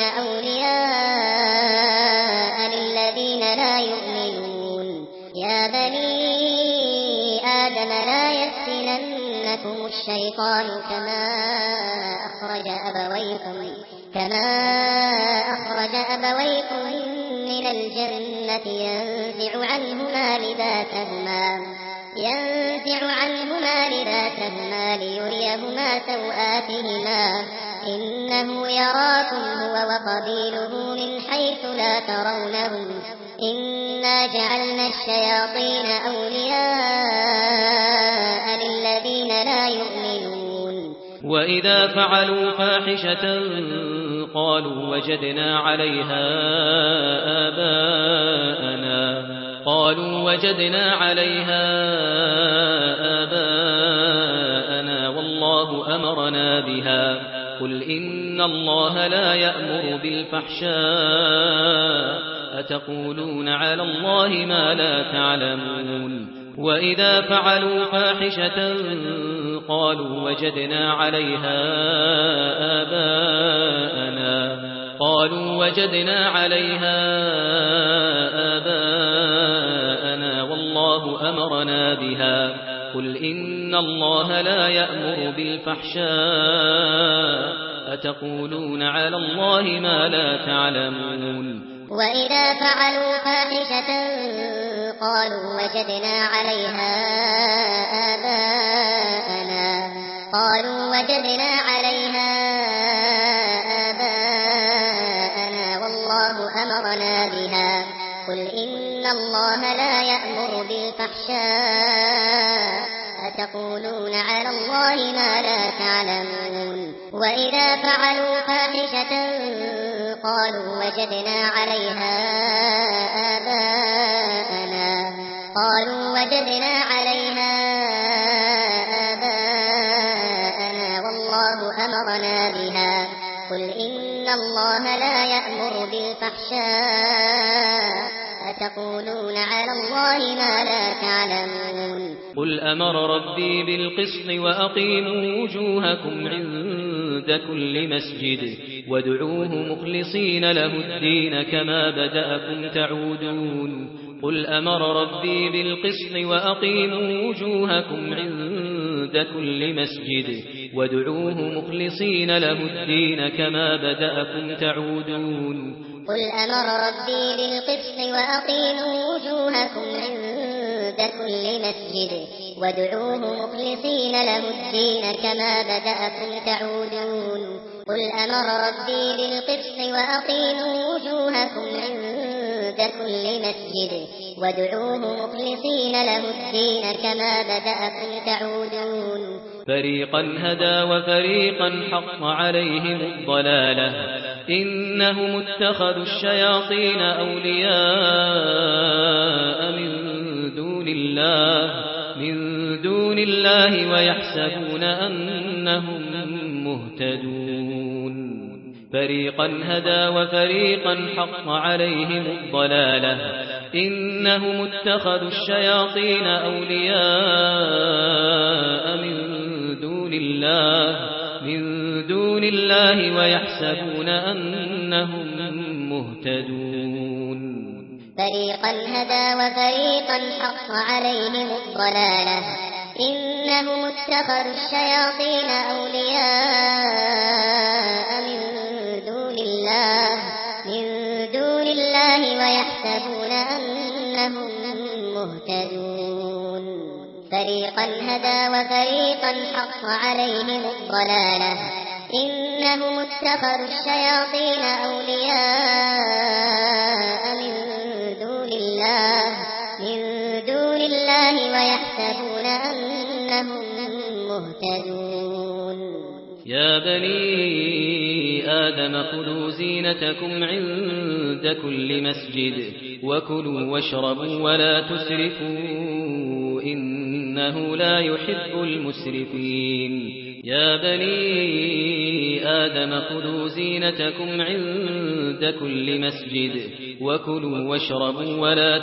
أولياء للذين لا يؤمنون يا بني آدم لا يفتننكم الشيطان كما أخرج أبويكم كما أخرج أبويكم من الجنة ينزع عنهما لباسهما ينزع عنهما لباسهما ليريهما سوآتهما إنه يراكم هو وقبيله من حيث لا ترونهم إنا جعلنا الشياطين أولياء للذين لا يؤمنون وإذا فعلوا فاحشة قالوا وجدنا عليها آباءنا قالوا وجدنا عليها آباءنا والله أمرنا بها قل إن الله لا يأمر بالفحشاء أتقولون على الله ما لا تعلمون وإذا فعلوا فاحشة قالوا وجدنا عليها آباءنا قالوا وجدنا عليها آباءنا والله أمرنا بها قل إن الله لا يأمر بالفحشاء أتقولون على الله ما لا تعلمون وإذا فعلوا فاحشة قالوا وجدنا عليها آباءنا قالوا وجدنا عليها آباءنا والله أمرنا بها قل إن الله لا يأمر بالفحشاء أتقولون على الله ما لا تعلمون وإذا فعلوا فاحشة قالوا وجدنا عليها آباءنا قالوا وجدنا عليها آباءنا والله أمرنا بها قل إن الله لا يأمر بالفحشاء أتقولون على الله ما لا تعلمون قل أمر ربي بالقسط وأقيموا وجوهكم عند كل مسجد وادعوه مخلصين له الدين كما بدأكم تعودون قل أمر ربي بالقسط وأقيموا وجوهكم عند كل مسجد وادعوه مخلصين له الدين كما بدأكم تعودون قل أمر ربي بالقسط وأقيموا وجوهكم عند كل مسجد وادعوه مخلصين له الدين كما بدأكم تعودون قل أمر ربي بالقسط وأقيموا وجوهكم عند كل مسجد وادعوه مخلصين له الدين كما بدأكم تعودون فريقا هدى وفريقا حق عليهم الضلالة إنهم اتخذوا الشياطين أولياء من دون الله من دون الله ويحسبون أنهم مهتدون فريقا هدى وفريقا حق عليهم الضلالة إنهم اتخذوا الشياطين أولياء من دون الله من دون الله ويحسبون أنهم مهتدون فريقا هدى وفريقا حق عليهم الضلالة إنهم اتخذوا الشياطين أولياء من دون الله من دون الله ويحسبون أنهم مهتدون فريقا هدى وفريقا حق عليهم الضلالة إنهم اتخذوا الشياطين أولياء من دون الله من دون الله ويحسبون أنهم مهتدون يا بني آدم خذوا زينتكم عند كل مسجد وكلوا واشربوا ولا تسرفوا إنه لا يحب المسرفين يا بني آدم خذوا زينتكم عند كل مسجد وكلوا واشربوا ولا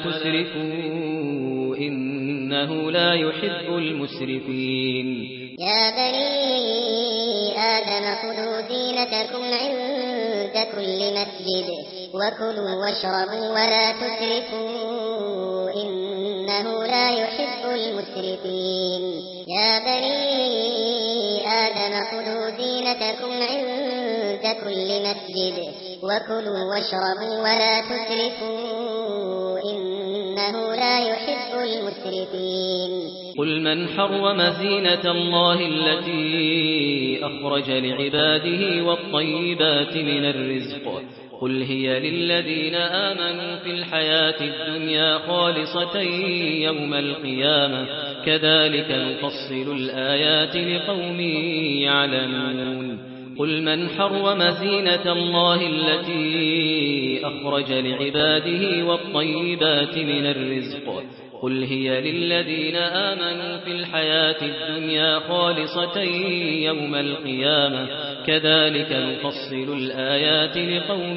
تسرفوا إنه لا يحب المسرفين يا بني آدم خذوا زينتكم عند كل مسجد وكلوا واشربوا ولا تسرفوا إنه لا يحب المسرفين يا بني آدم خذوا زينتكم عند كل مسجد وكلوا واشربوا ولا تسرفوا إنه لا يحب المسرفين قل من حرم زينة الله التي أخرج لعباده والطيبات من الرزق قل هي للذين آمنوا في الحياة الدنيا خالصة يوم القيامة كذلك نفصل الآيات لقوم يعلمون قل من حرم زينة الله التي أخرج لعباده والطيبات من الرزق قل هي للذين آمنوا في الحياة الدنيا خالصة يوم القيامة كذلك نفصل الآيات لقوم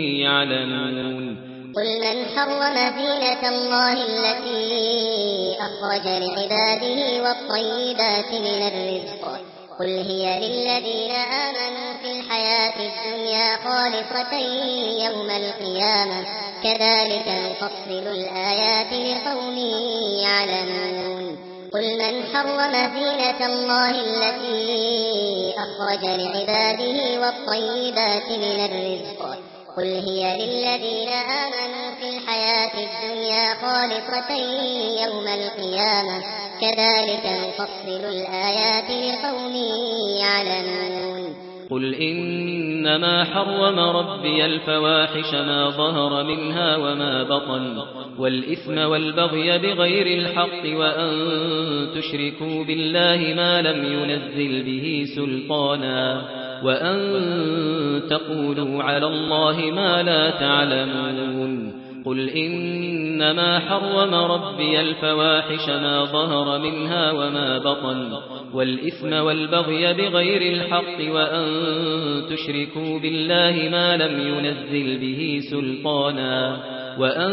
يعلمون قل من حرم زينة الله التي أخرج لعباده والطيبات من الرزق قل هي للذين آمنوا في الحياة الدنيا خالصة يوم القيامة كذلك نفصل الآيات لقوم يعلمون قل من حرم زينة الله التي أخرج لعباده والطيبات من الرزق قل هي للذين آمنوا في الحياة الدنيا خالصة يوم القيامة كذلك نفصل الآيات لقوم يعلمون قل إنما حرم ربي الفواحش ما ظهر منها وما بطن والإثم والبغي بغير الحق وأن تشركوا بالله ما لم ينزل به سلطانا وأن تقولوا على الله ما لا تعلمون قل إنما حرم ربي الفواحش ما ظهر منها وما بطن والإثم والبغي بغير الحق وأن تشركوا بالله ما لم ينزل به سلطانا وأن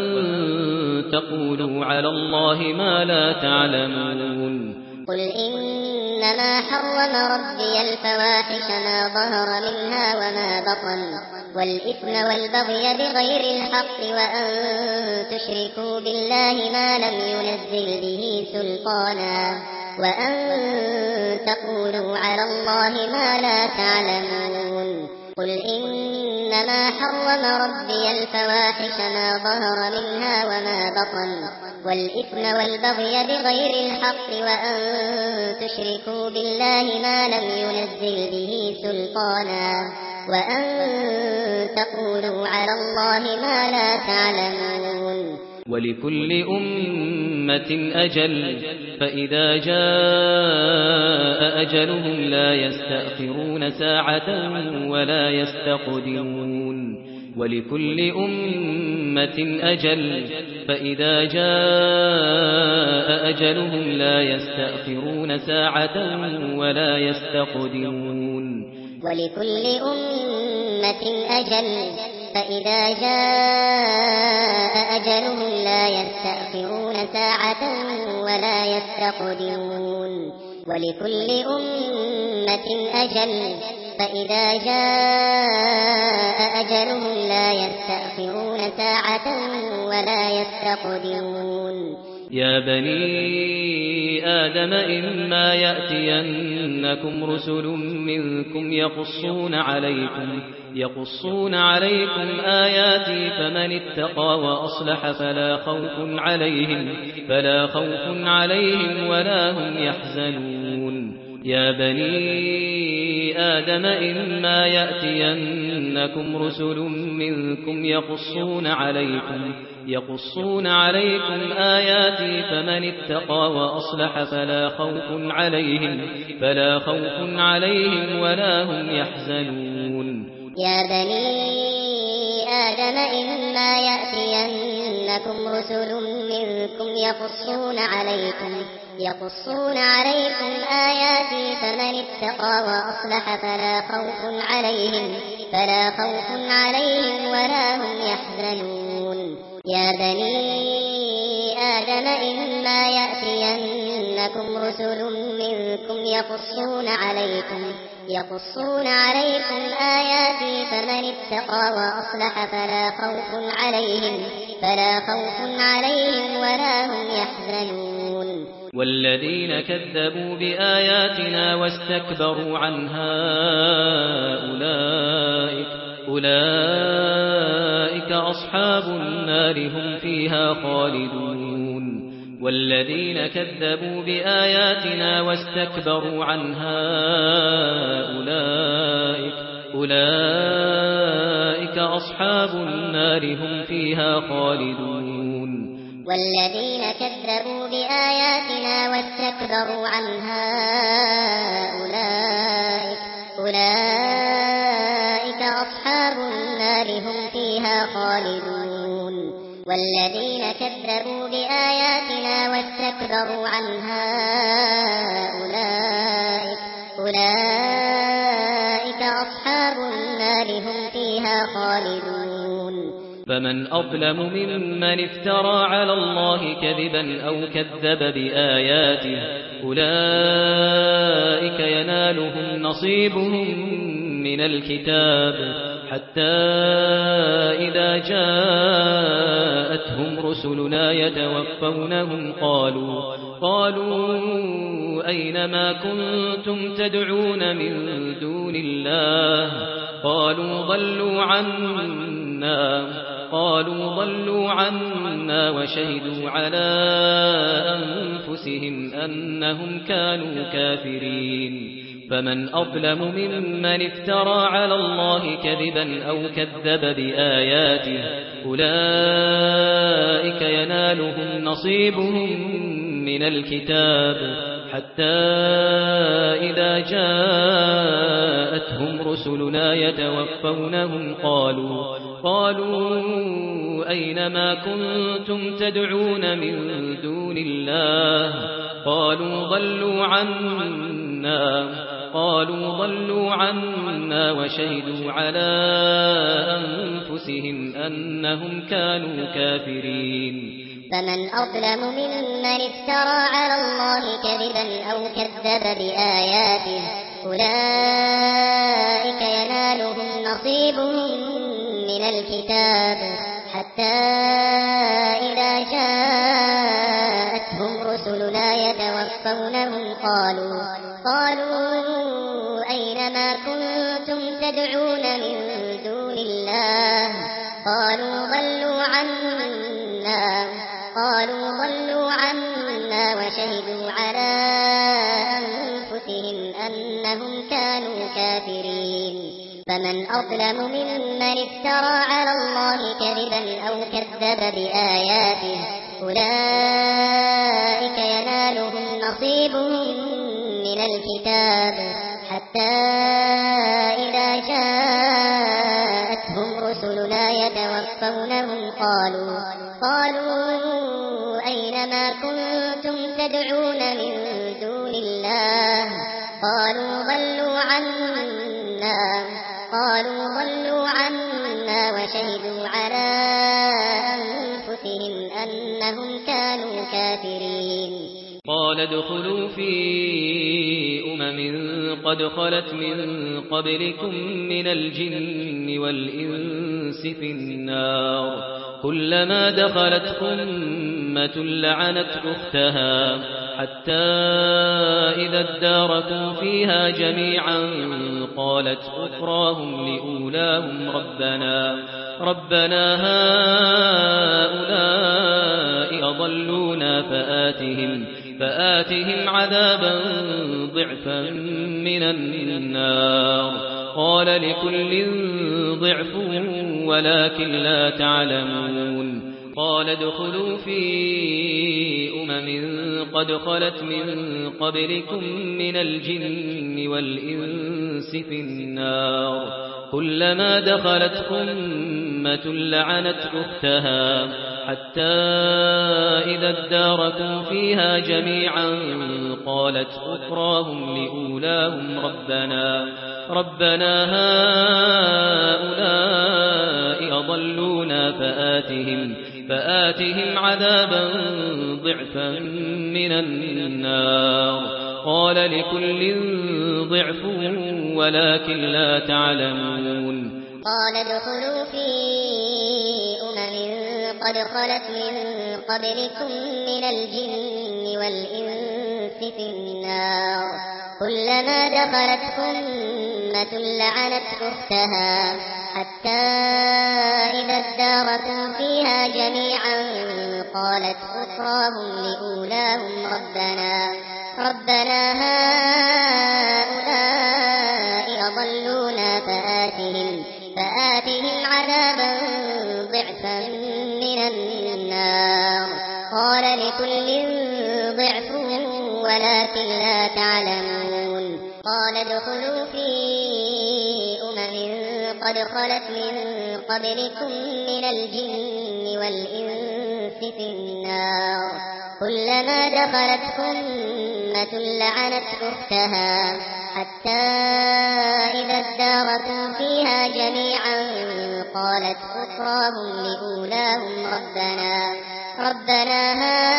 تقولوا على الله ما لا تعلمون قل إنما حرم ربي الفواحش ما ظهر منها وما بطن والإثم والبغي بغير الحق وأن تشركوا بالله ما لم ينزل به سلطانا وأن تقولوا على الله ما لا تعلمون قل إنما حرم ربي الفواحش ما ظهر منها وما بطن والإثم والبغي بغير الحق وأن تشركوا بالله ما لم ينزل به سلطانا وأن تقولوا على الله ما لا تعلمون ولكل أمة أجل فإذا جاء أجلهم لا يستأخرون ساعة ولا يستقدمون ولكل أمة أجل فإذا جاء أجلهم لا يستأخرون ساعة ولا يستقدمون ولكل أمة أجل فإذا جاء أجلهم لا يستأخرون ساعة ولا يستقدمون ولكل أمة أمة أجل فإذا جاء أجلهم لا يستأخرون ساعة ولا يستقدمون يا بني آدم إما يأتينكم رسل منكم يقصون عليكم يقصون عليكم آياتي فمن اتقى وأصلح فلا خوف عليهم فلا خوف عليهم ولا هم يحزنون يا بني آدم إما يأتينكم رسل منكم يقصون عليكم يقصون عليكم آياتي فمن اتقى وأصلح فلا خوف عليهم فلا خوف عليهم ولا هم يحزنون يا بني آدم إما يأتينكم رسل منكم يقصون عليكم يقصون عليكم آياتي فمن اتقى وأصلح فلا خوف عليهم فلا خوف عليهم ولا هم يحزنون يا بني آدم إما يأتينكم رسل منكم يقصون عليكم يقصون عليكم آياتي فمن اتقى وأصلح فلا خوف عليهم فلا خوف عليهم ولا هم يحزنون والذين كذبوا بآياتنا واستكبروا عنها أولئك أولئك أصحاب النار هم فيها خالدون والذين كذبوا بآياتنا واستكبروا عنها أولئك أولئك أصحاب النار هم فيها خالدون والذين كذبوا بآياتنا واستكبروا عنها أولئك أولئك أصحاب النار هم فيها خالدون والذين كذبوا بآياتنا واستكبروا عنها أولئك أولئك أصحاب النار هم فيها خالدون فمن أظلم ممن افترى على الله كذبا أو كذب بآياته أولئك ينالهم نصيبهم من الكتاب حتى إذا جاءتهم رسلنا يتوفونهم قالوا قالوا أين ما كنتم تدعون من دون الله قالوا ضلوا عنا قالوا ضلوا عنا وشهدوا على أنفسهم أنهم كانوا كافرين فمن أظلم ممن افترى على الله كذبا أو كذب بآياته أولئك ينالهم نصيبهم من الكتاب حتى إذا جاءتهم رسلنا يتوفونهم قالوا قالوا أين ما كنتم تدعون من دون الله قالوا ضلوا عنا قالوا ضلوا عنا وشهدوا على أنفسهم أنهم كانوا كافرين فمن أظلم ممن افترى على الله كذبا أو كذب بآياته أولئك ينالهم نصيبهم من الكتاب حتى إذا جاءتهم رسلنا يتوفونهم قالوا قالوا أين ما كنتم تدعون من دون الله قالوا ضلوا عنا قالوا ضلوا عنا وشهدوا على أنفسهم أنهم كانوا كافرين فمن أظلم ممن افترى على الله كذبا أو كذب بآياته أولئك ينالهم نصيبهم من الكتاب حتى إذا جاءتهم رسلنا يتوفونهم قالوا قالوا أين ما كنتم تدعون من دون الله قالوا ضلوا عنا قالوا ضلوا عنا وشهدوا على أنفسهم أنهم كانوا كافرين قال ادخلوا في أمم قد خلت من قبلكم من الجن والإنس في النار كلما دخلت أمة لعنت أختها حتى إذا اداركوا فيها جميعا قالت أخراهم لأولاهم ربنا ربنا هؤلاء أضلونا فآتهم فآتهم عذابا ضعفا من النار قال لكل ضعف ولكن لا تعلمون قال ادخلوا في أمم قد خلت من قبلكم من الجن والإنس في النار كلما دخلت أمة لعنت أختها حتى إذا اداركوا فيها جميعا قالت أخراهم لأولاهم ربنا ربنا هؤلاء أضلونا فآتهم فآتهم عذابا ضعفا من النار قال لكل ضعف ولكن لا تعلمون قال ادخلوا في أمم قد خلت من قبلكم من الجن والإنس في النار كلما دخلت أمة لعنت أختها حتى إذا اداركوا فيها جميعا قالت أخراهم لأولاهم ربنا ربنا هؤلاء أضلونا فآتهم فآتهم عذابا ضعفا من النار قال لكل ضعف ولكن لا تعلمون قال ادخلوا في أمم قد خلت من قبلكم من الجن والإنس في النار كلما دخلت أمة لعنت أختها حتى إذا اداركوا فيها جميعا قالت أخراهم لأولاهم ربنا ربنا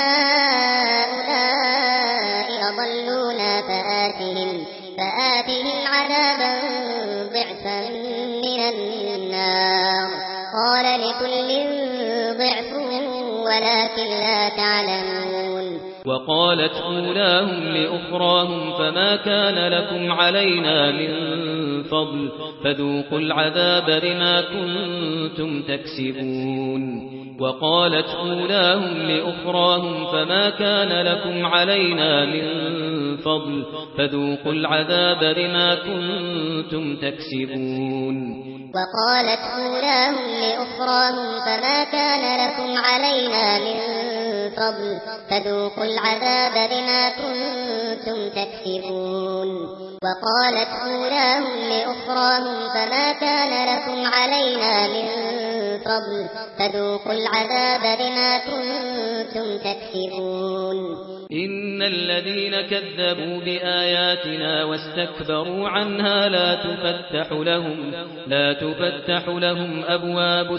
هؤلاء أضلونا فآتهم فآتهم عذابا ضعفا من النار قال لكل ضعف ولكن لا تعلمون وقالت أولاهم لأخراهم فما كان لكم علينا من فضل فذوقوا العذاب بما كنتم تكسبون وقالت أولاهم لأخراهم فما كان لكم علينا من فضل فذوقوا العذاب بما كنتم تكسبون وقالت أولاهم لأخراهم فما كان لكم علينا من فضل فذوقوا العذاب بما كنتم تكسبون وقالت أولاهم لأخراهم فما كان لكم علينا من فضل فذوقوا العذاب بما كنتم تكسبون إن الذين كذبوا بآياتنا واستكبروا عنها لا تفتح لهم لا تفتح لهم أبواب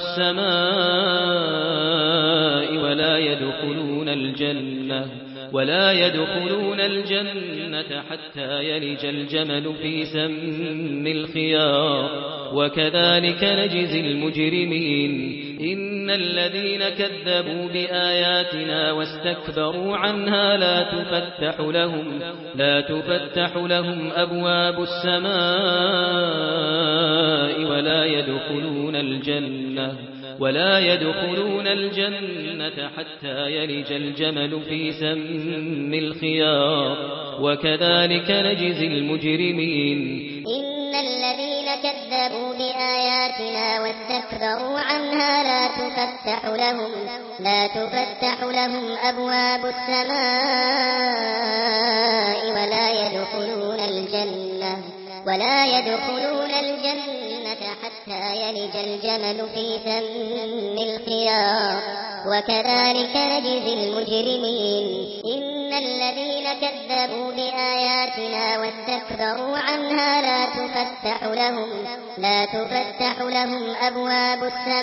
السماء ولا يدخلون الجنة ولا يدخلون الجنة حتى يلج الجمل في سم الخياط وكذلك نجزي المجرمين إن الذين كذبوا بآياتنا واستكبروا عنها لا تفتح لهم لا تفتح لهم أبواب السماء ولا يدخلون الجنة ولا يدخلون الجنة حتى يلج الجمل في سم الخياط وكذلك نجزي المجرمين إن الذين كذبوا بآياتنا واستكبروا عنها لا تفتح لهم لا تفتح لهم أبواب السماء ولا يدخلون الجنة ولا يدخلون الجنة حتى يلج الجمل في سم الخياط وكذلك نجزي المجرمين إن الذين كذبوا بآياتنا واستكبروا عنها لا تفتح لهم لا تفتح لهم أبواب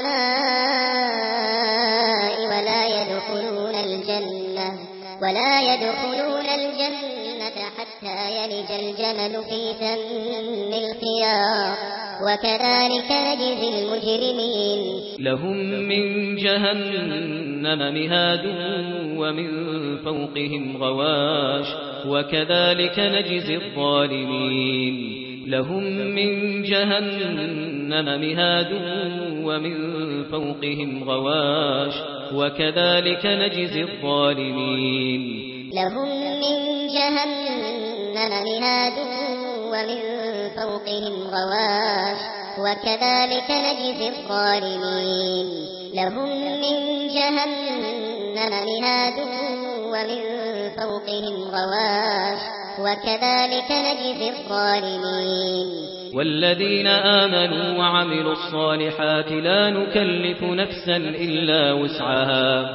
السماء ولا يدخلون الجنة ولا يدخلون الجنة حتى حتى يلج الجمل في سم الخياط وكذلك نجزي المجرمين لهم من جهنم مهاد ومن فوقهم غواش وكذلك نجزي الظالمين لهم من جهنم مهاد ومن فوقهم غواش وكذلك نجزي الظالمين لهم من جهنم مهاد ومن فوقهم غواش وكذلك نجزي الظالمين لهم من جهنم مهاد ومن فوقهم غواش وكذلك نجزي الظالمين والذين آمنوا وعملوا الصالحات لا نكلف نفسا إلا وسعها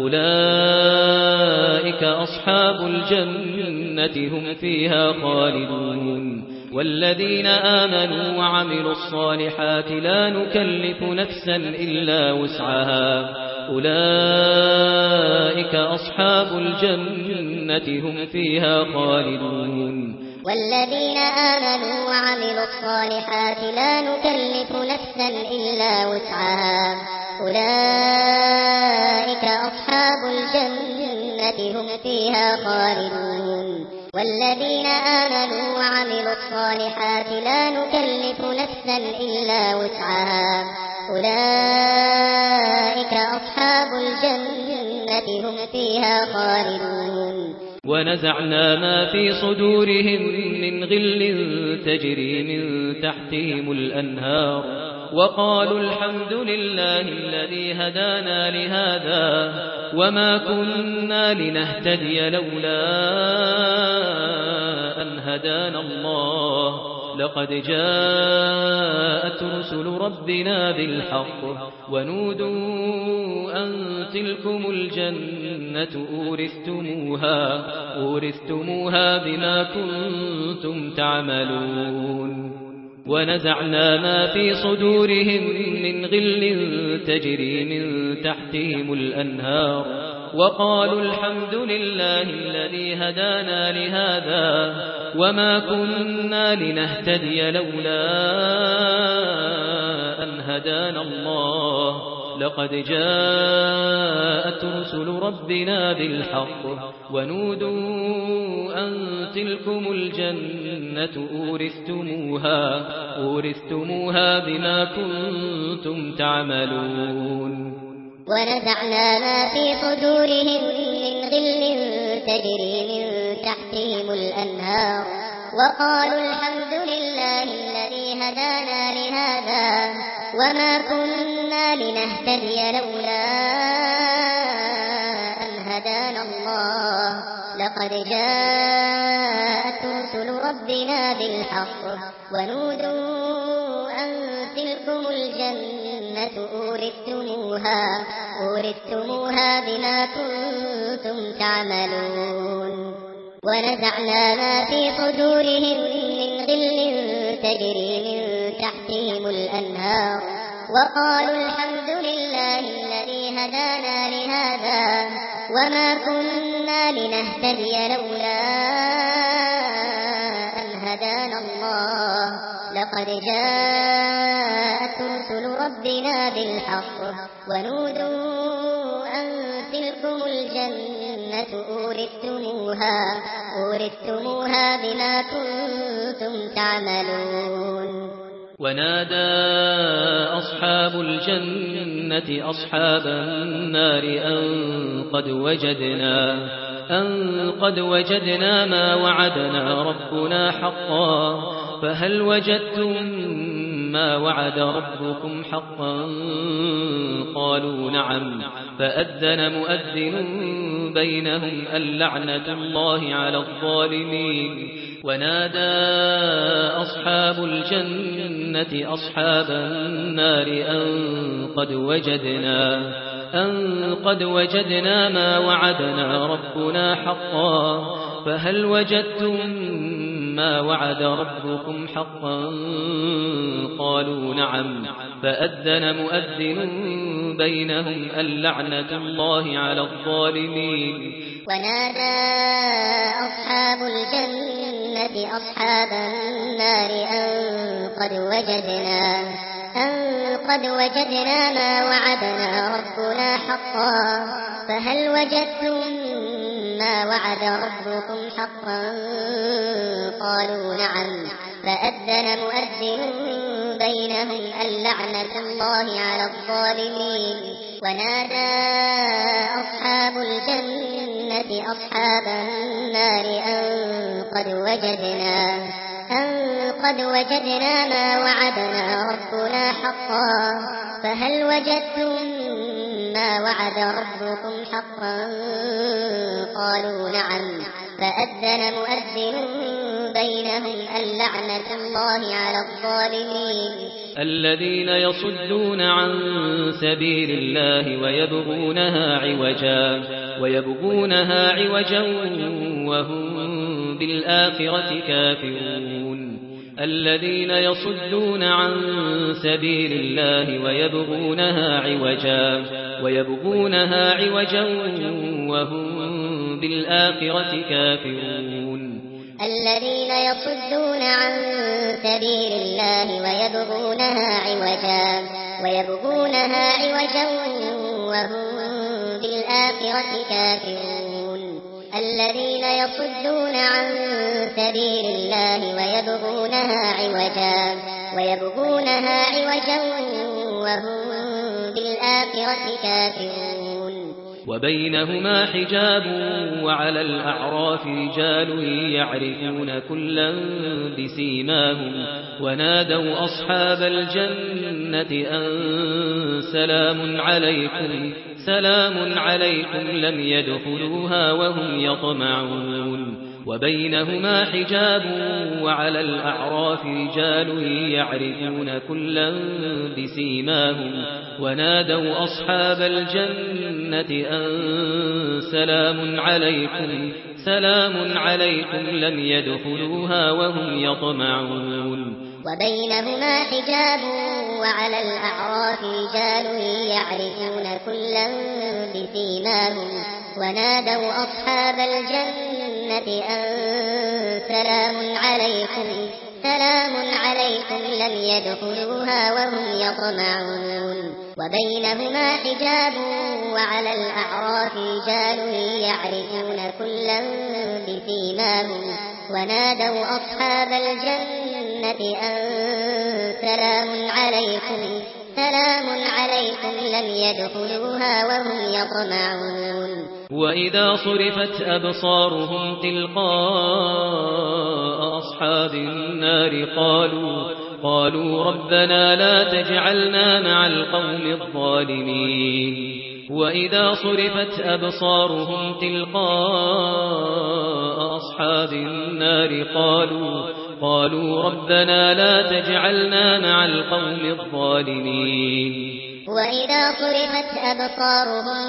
أولئك أصحاب الجنة هم فيها خالدون والذين آمنوا وعملوا الصالحات لا نكلف نفسا إلا وسعها أولئك أصحاب الجنة هم فيها خالدون والذين آمنوا وعملوا الصالحات لا نكلف نفسا إلا وسعها أولئك أصحاب الجنة هم فيها خالدون والذين آمنوا وعملوا الصالحات لا نكلف نفسا إلا وسعها أولئك أصحاب الجنة هم فيها خالدون ونزعنا ما في صدورهم من غل تجري من تحتهم الأنهار وقالوا الحمد لله الذي هدانا لهذا وما كنا لنهتدي لولا أن هدانا الله لقد جاءت رسل ربنا بالحق ونودوا أن تلكم الجنة أورثتموها أورثتموها بما كنتم تعملون ونزعنا ما في صدورهم من غل تجري من تحتهم الأنهار وقالوا الحمد لله الذي هدانا لهذا وما كنا لنهتدي لولا أن هدانا الله لقد جاءت رسل ربنا بالحق ونودوا أن تلكم الجنة أورثتموها أورثتموها بما كنتم تعملون ونزعنا ما في صدورهم من غل تجري من تحتهم الأنهار وقالوا الحمد لله الذي هدانا لهذا وما كنا لنهتدي لولا أن هدانا الله لقد جاءت رسل ربنا بالحق ونودوا أن تلكم الجنة أورثتموها أورثتموها بما كنتم تعملون ونزعنا ما في صدورهم من غل تجري من تحتهم الأنهار وقالوا الحمد لله الذي هدانا لهذا وما كنا لنهتدي لولا أن هدانا الله لقد جاءت رسل ربنا بالحق ونودوا أن تلكم الجنة أورثتموها أورثتموها بما كنتم تعملون ونادى أصحاب الجنة أصحاب النار أن قد وجدنا أن قد وجدنا ما وعدنا ربنا حقا فهل وجدتم ما وعد ربكم حقا قالوا نعم فأذن مؤذن بينهم اللعنة الله على الظالمين ونادى أصحاب الجنة أصحاب النار أن قد وجدنا أن قد وجدنا ما وعدنا ربنا حقا فهل وجدتم ما وعد ربكم حقا قالوا نعم فأذن مؤذن بينهم اللعنة الله على الظالمين ونادى أصحاب الجنة الجنة أصحاب النار أن قد وجدنا أن قد وجدنا ما وعدنا ربنا حقا فهل وجدتم ما وعد ربكم حقا قالوا نعم فأذن مؤذن بينهم اللعنة الله على الظالمين ونادى أصحاب الجنة أصحاب النار أن قد وجدنا أن قد وجدنا ما وعدنا ربنا حقا فهل وجدتم ما وعد ربكم حقا قالوا نعم فأذن مؤذن بينهم اللعنة الله على الظالمين الذين يصدون عن سبيل الله ويبغونها عوجا ويبغونها عوجا وهم بالآخرة كافرون الذين يصدون عن سبيل الله ويبغونها عوجا ويبغونها عوجا وهم بالآخرة كافرون الذين يصدون عن سبيل الله ويبغونها عوجا ويبغونها عوجا وهم بالآخرة كافرون الذين يصدون عن سبيل الله ويبغونها عوجا ويبغونها عوجا وهم بالآخرة كافرون وبينهما حجاب وعلى الأعراف رجال يعرفون كلا بسيماهم ونادوا أصحاب الجنة أن سلام عليكم سلام عليكم لم يدخلوها وهم يطمعون وبينهما حجاب وعلى الأعراف رجال يعرفون كلا بسيماهم ونادوا أصحاب الجنة أن سلام عليكم سلام عليكم لم يدخلوها وهم يطمعون وبينهما حجاب وعلى الأعراف رجال يعرفون كلا بسيماهم ونادوا أصحاب الجنة أن سلام عليكم سلام عليكم لم يدخلوها وهم يطمعون وبينهما حجاب وعلى الأعراف رجال يعرفون كلا بسيماهم ونادوا أصحاب الجنة أن سلام عليكم سلام عليكم لم يدخلوها وهم يطمعون وإذا صرفت أبصارهم تلقاء أصحاب النار قالوا قالوا ربنا لا تجعلنا مع القوم الظالمين وإذا صرفت أبصارهم تلقاء أصحاب النار قالوا قالوا ربنا لا تجعلنا مع القوم الظالمين وإذا صرفت أبصارهم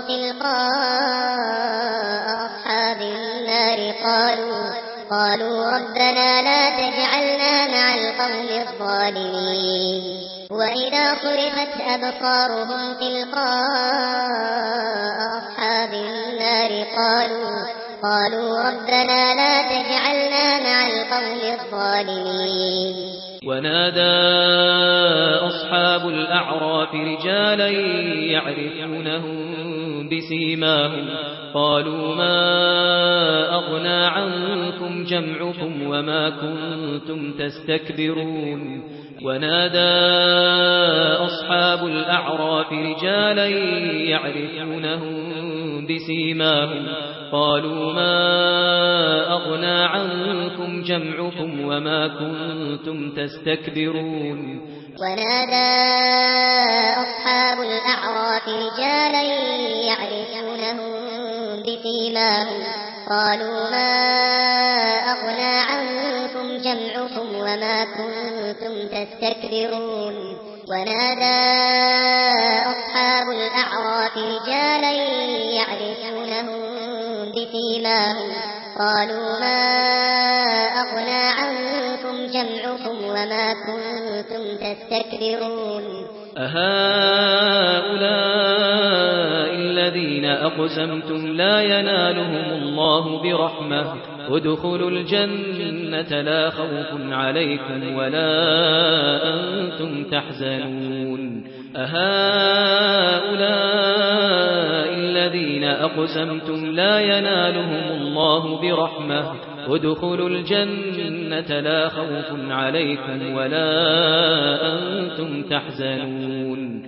تلقاء أصحاب النار قالوا قالوا ربنا لا تجعلنا مع القوم الظالمين وإذا صرفت أبصارهم تلقاء أصحاب النار قالوا قالوا ربنا لا تجعلنا مع القوم الظالمين ونادى أصحاب الأعراف رجالا يعرفونهم بسيماهم قالوا ما أغنى عنكم جمعكم وما كنتم تستكبرون ونادى أصحاب الأعراف رجالا يعرفونهم بسيماهم قالوا ما أغنى عنكم جمعكم وما كنتم تستكبرون ونادى أصحاب الأعراف رجالا يعرفونهم بسيماهم قالوا ما أغنى عنكم جمعكم وما كنتم تستكبرون ونادى أصحاب الأعراف رجالا يعرفونهم بسيماهم قالوا ما أغنى عنكم جمعكم وما كنتم تستكبرون أهؤلاء الذين أقسمتم لا ينالهم الله برحمة ادخلوا الجنة لا خوف عليكم ولا أنتم تحزنون أهؤلاء الذين أقسمتم لا ينالهم الله برحمة ادخلوا الجنة لا خوف عليكم ولا أنتم تحزنون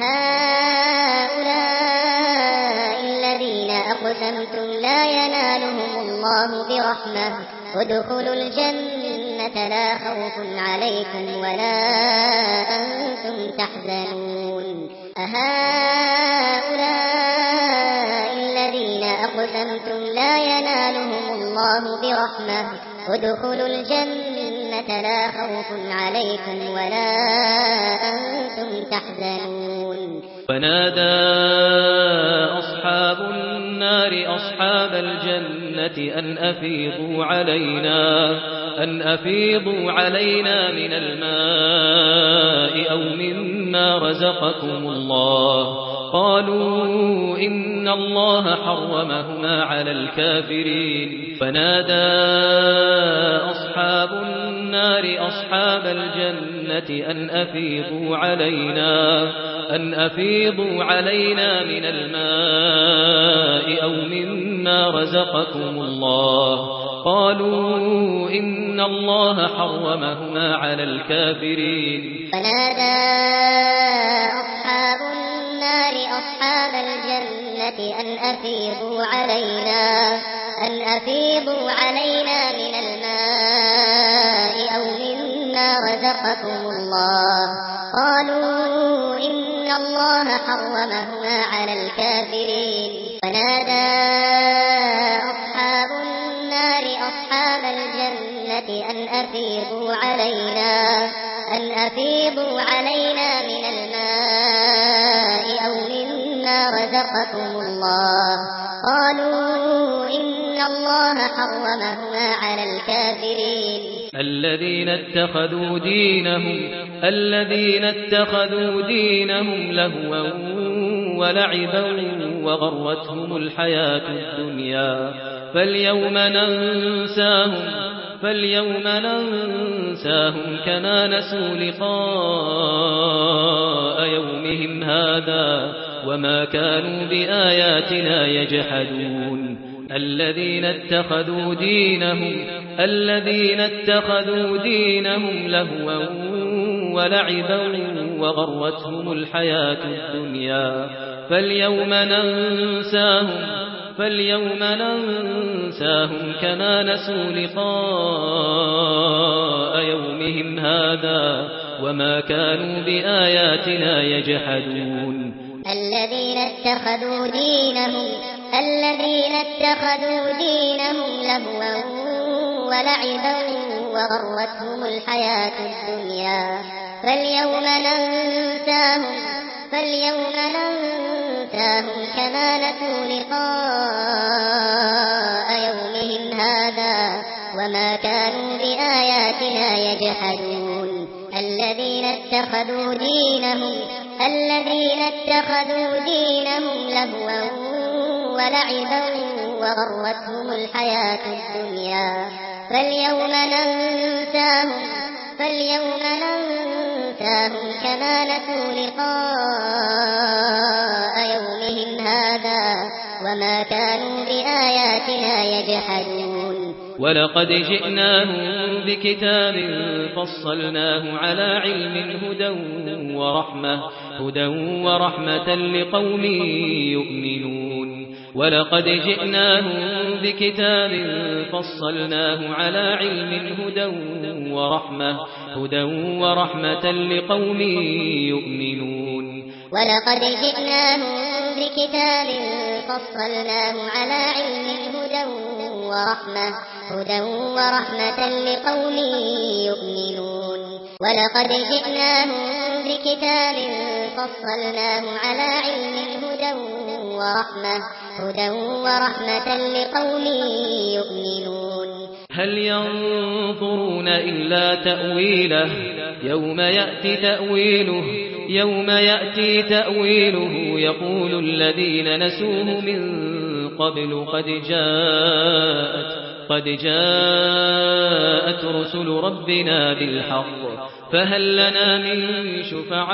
أهؤلاء الذين أقسمتم لا ينالهم الله برحمة ادخلوا الجنة لا خوف عليكم ولا أنتم تحزنون أهؤلاء الذين أقسمتم لا ينالهم الله برحمة ادخلوا الجنة لا خوف عليكم ولا أنتم تحزنون ونادى أصحاب النار أصحاب الجنة أن أفيضوا علينا أن أفيضوا علينا من الماء أو مما رزقكم الله قالوا إن الله حرمهما على الكافرين فنادى أصحاب النار أصحاب الجنة أن أفيضوا علينا أن أفيضوا علينا من الماء أو مما رزقكم الله قالوا إن الله حرمهما على الكافرين فنادى أصحاب النار أصحاب الجنة أن أفيضوا علينا أن أفيضوا علينا من الماء أو مما رزقكم الله قالوا إن الله حرمهما على الكافرين فنادى أصحاب النار أصحاب الجنة أن أفيضوا علينا أن أفيضوا علينا من الماء أو مما رزقكم الله قالوا إن الله حرمهما على الكافرين الذين اتخذوا دينهم الذين اتخذوا دينهم لهوا ولعبا وغرتهم الحياة الدنيا فاليوم ننساهم فاليوم ننساهم كما نسوا لقاء يومهم هذا وما كانوا بآياتنا يجحدون الذين اتخذوا دينهم الذين اتخذوا دينهم لهوا ولعبا وغرتهم الحياة الدنيا فاليوم ننساهم فاليوم ننساهم كما نسوا لقاء يومهم هذا وما كانوا بآياتنا يجحدون الذين اتخذوا دينهم الذين اتخذوا دينهم لهوا ولعبا وغرتهم الحياة الدنيا فاليوم ننساهم فاليوم ننساهم كما نسوا لقاء يومهم هذا وما كانوا بآياتنا يجحدون الذين اتخذوا دينهم الذين اتخذوا دينهم لهوا ولعبا وغرتهم الحياة الدنيا فاليوم ننساهم فاليوم ننساهم كما نسوا لقاء يومهم هذا وما كانوا بآياتنا يجحدون ولقد جئناهم بكتاب فصلناه على علم هدى ورحمة هدى ورحمة لقوم يؤمنون ولقد جئناهم بكتاب فصلناه على علم هدى ورحمة هدى ورحمة لقوم يؤمنون ولقد جئناهم بكتاب فصلناه على علم هدى ورحمة هدى ورحمة لقوم يؤمنون ولقد جئناهم بكتاب فصلناه على علم هدى ورحمة هدى ورحمة لقوم يؤمنون هل ينظرون إلا تأويله يوم يأتي تأويله يوم يأتي تأويله يقول الذين نسوه من قبل قد جاءت قد جاءت رسل ربنا بالحق فهل لنا من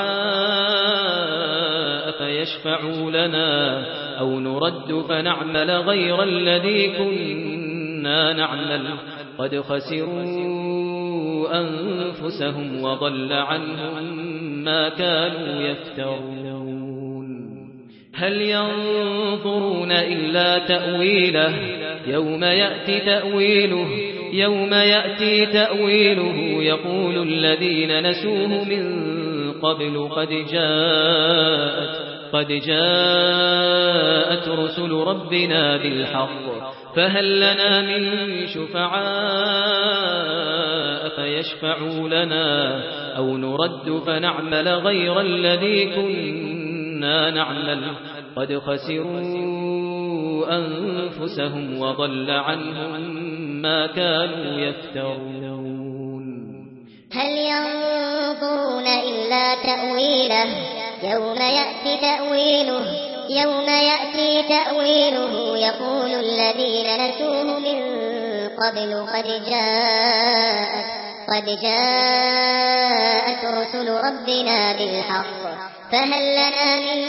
شفعاء فيشفعوا لنا أو نرد فنعمل غير الذي كنا نعمل قد خسروا أنفسهم وضل عنهم ما كانوا يفترون هل ينظرون إلا تأويله يوم يأتي تأويله يوم يأتي تأويله يقول الذين نسوه من قبل قد جاءت قد جاءت رسل ربنا بالحق فهل لنا من شفعاء فيشفعوا لنا أو نرد فنعمل غير الذي كنا نعمل قد خسروا أنفسهم وضل عنهم ما كانوا يفترون هل ينظرون إلا تأويله يوم يأتي تأويله يوم يأتي تأويله يقول الذين نسوه من قبل قد جاءت قد جاءت رسل ربنا بالحق فهل لنا من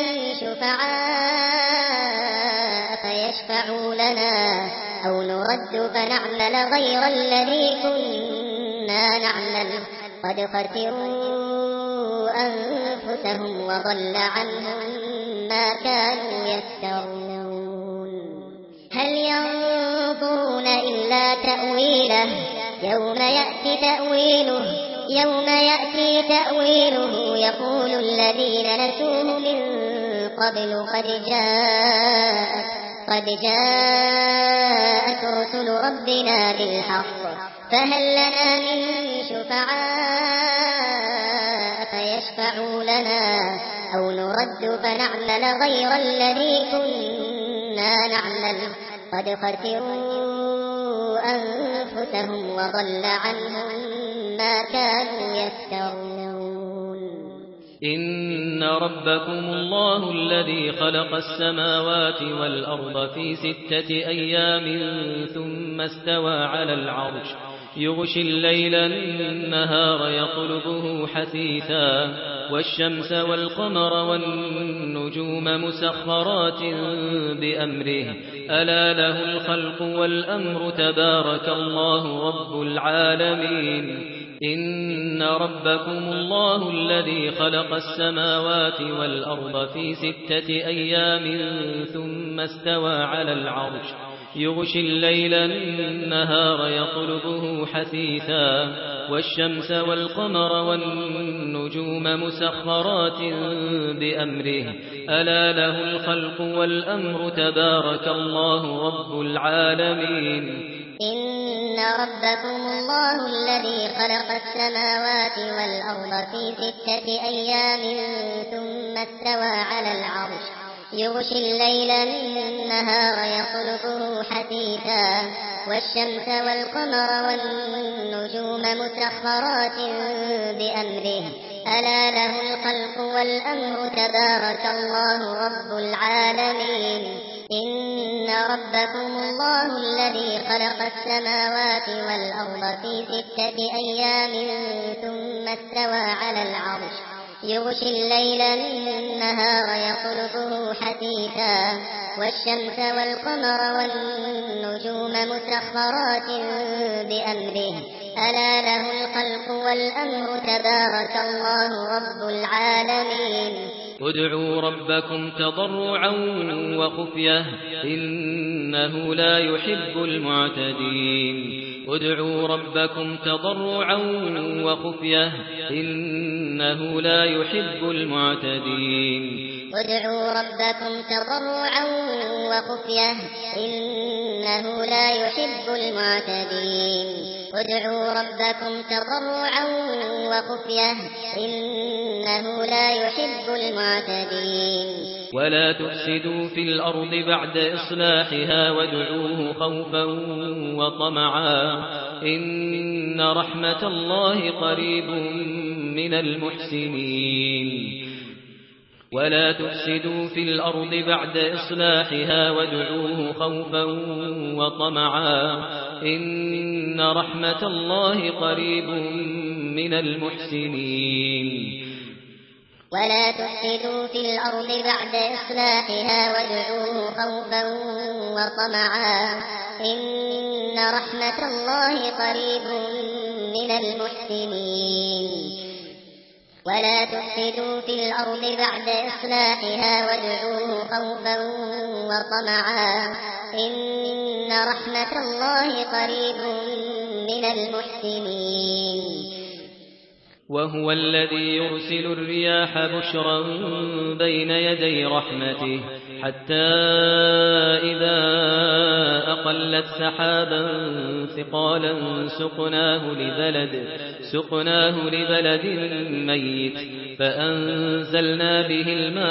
شفعاء فيشفعوا لنا أو نرد فنعمل غير الذي كنا نعمل قد خسروا أنفسهم وضل عنهم ما كانوا يفترون هل ينظرون إلا تأويله يوم يأتي تأويله يوم يأتي تأويله يقول الذين نسوه من قبل قد جاءت قد جاءت رسل ربنا بالحق فهل لنا من شفعاء فيشفعوا لنا أو نرد فنعمل غير الذي كنا نعمل قد خسروا أنفسهم وضل عنهم ما كانوا يفترون إن ربكم الله الذي خلق السماوات والأرض في ستة أيام ثم استوى على العرش يغشي الليل النهار يطلبه حثيثا والشمس والقمر والنجوم مسخرات بأمره ألا له الخلق والأمر تبارك الله رب العالمين إن ربكم الله الذي خلق السماوات والأرض في ستة أيام ثم استوى على العرش يغشي الليل النهار يطلبه حثيثا والشمس والقمر والنجوم مسخرات بأمره ألا له الخلق والأمر تبارك الله رب العالمين إن ربكم الله الذي خلق السماوات والأرض في ستة أيام ثم استوى على العرش يغشي الليل النهار يطلبه حثيثا والشمس والقمر والنجوم مسخرات بأمره ألا له الخلق والأمر تبارك الله رب العالمين إن ربكم الله الذي خلق السماوات والأرض في ستة أيام ثم استوى على العرش يغشي الليل النهار يطلبه حثيثا والشمس والقمر والنجوم مسخرات بأمره ألا له الخلق والأمر تبارك الله رب العالمين ادعوا ربكم تضرعا وخفية إنه لا يحب المعتدين ادعوا ربكم تضرعا وخفية إنه لا يحب المعتدين ادعوا ربكم تضرعا وخفية إنه لا يحب المعتدين ادعوا ربكم تضرعا وخفية إنه لا يحب المعتدين ولا تفسدوا في الأرض بعد إصلاحها وادعوه خوفا وطمعا إن رحمة الله قريب من المحسنين ولا تفسدوا في الأرض بعد إصلاحها وادعوه خوفا وطمعا إن رحمة الله قريب من المحسنين ولا تفسدوا في الأرض بعد إصلاحها وادعوه خوفا وطمعا إن رحمة الله قريب من المحسنين ولا تفسدوا في الأرض بعد إصلاحها وادعوه خوفا وطمعا إن رحمة الله قريب من المحسنين وهو الذي يرسل الرياح بشرا بين يدي رحمته حتى إذا أقلت سحابا ثقالا سقناه لبلد سقناه لبلد ميت فأنزلنا به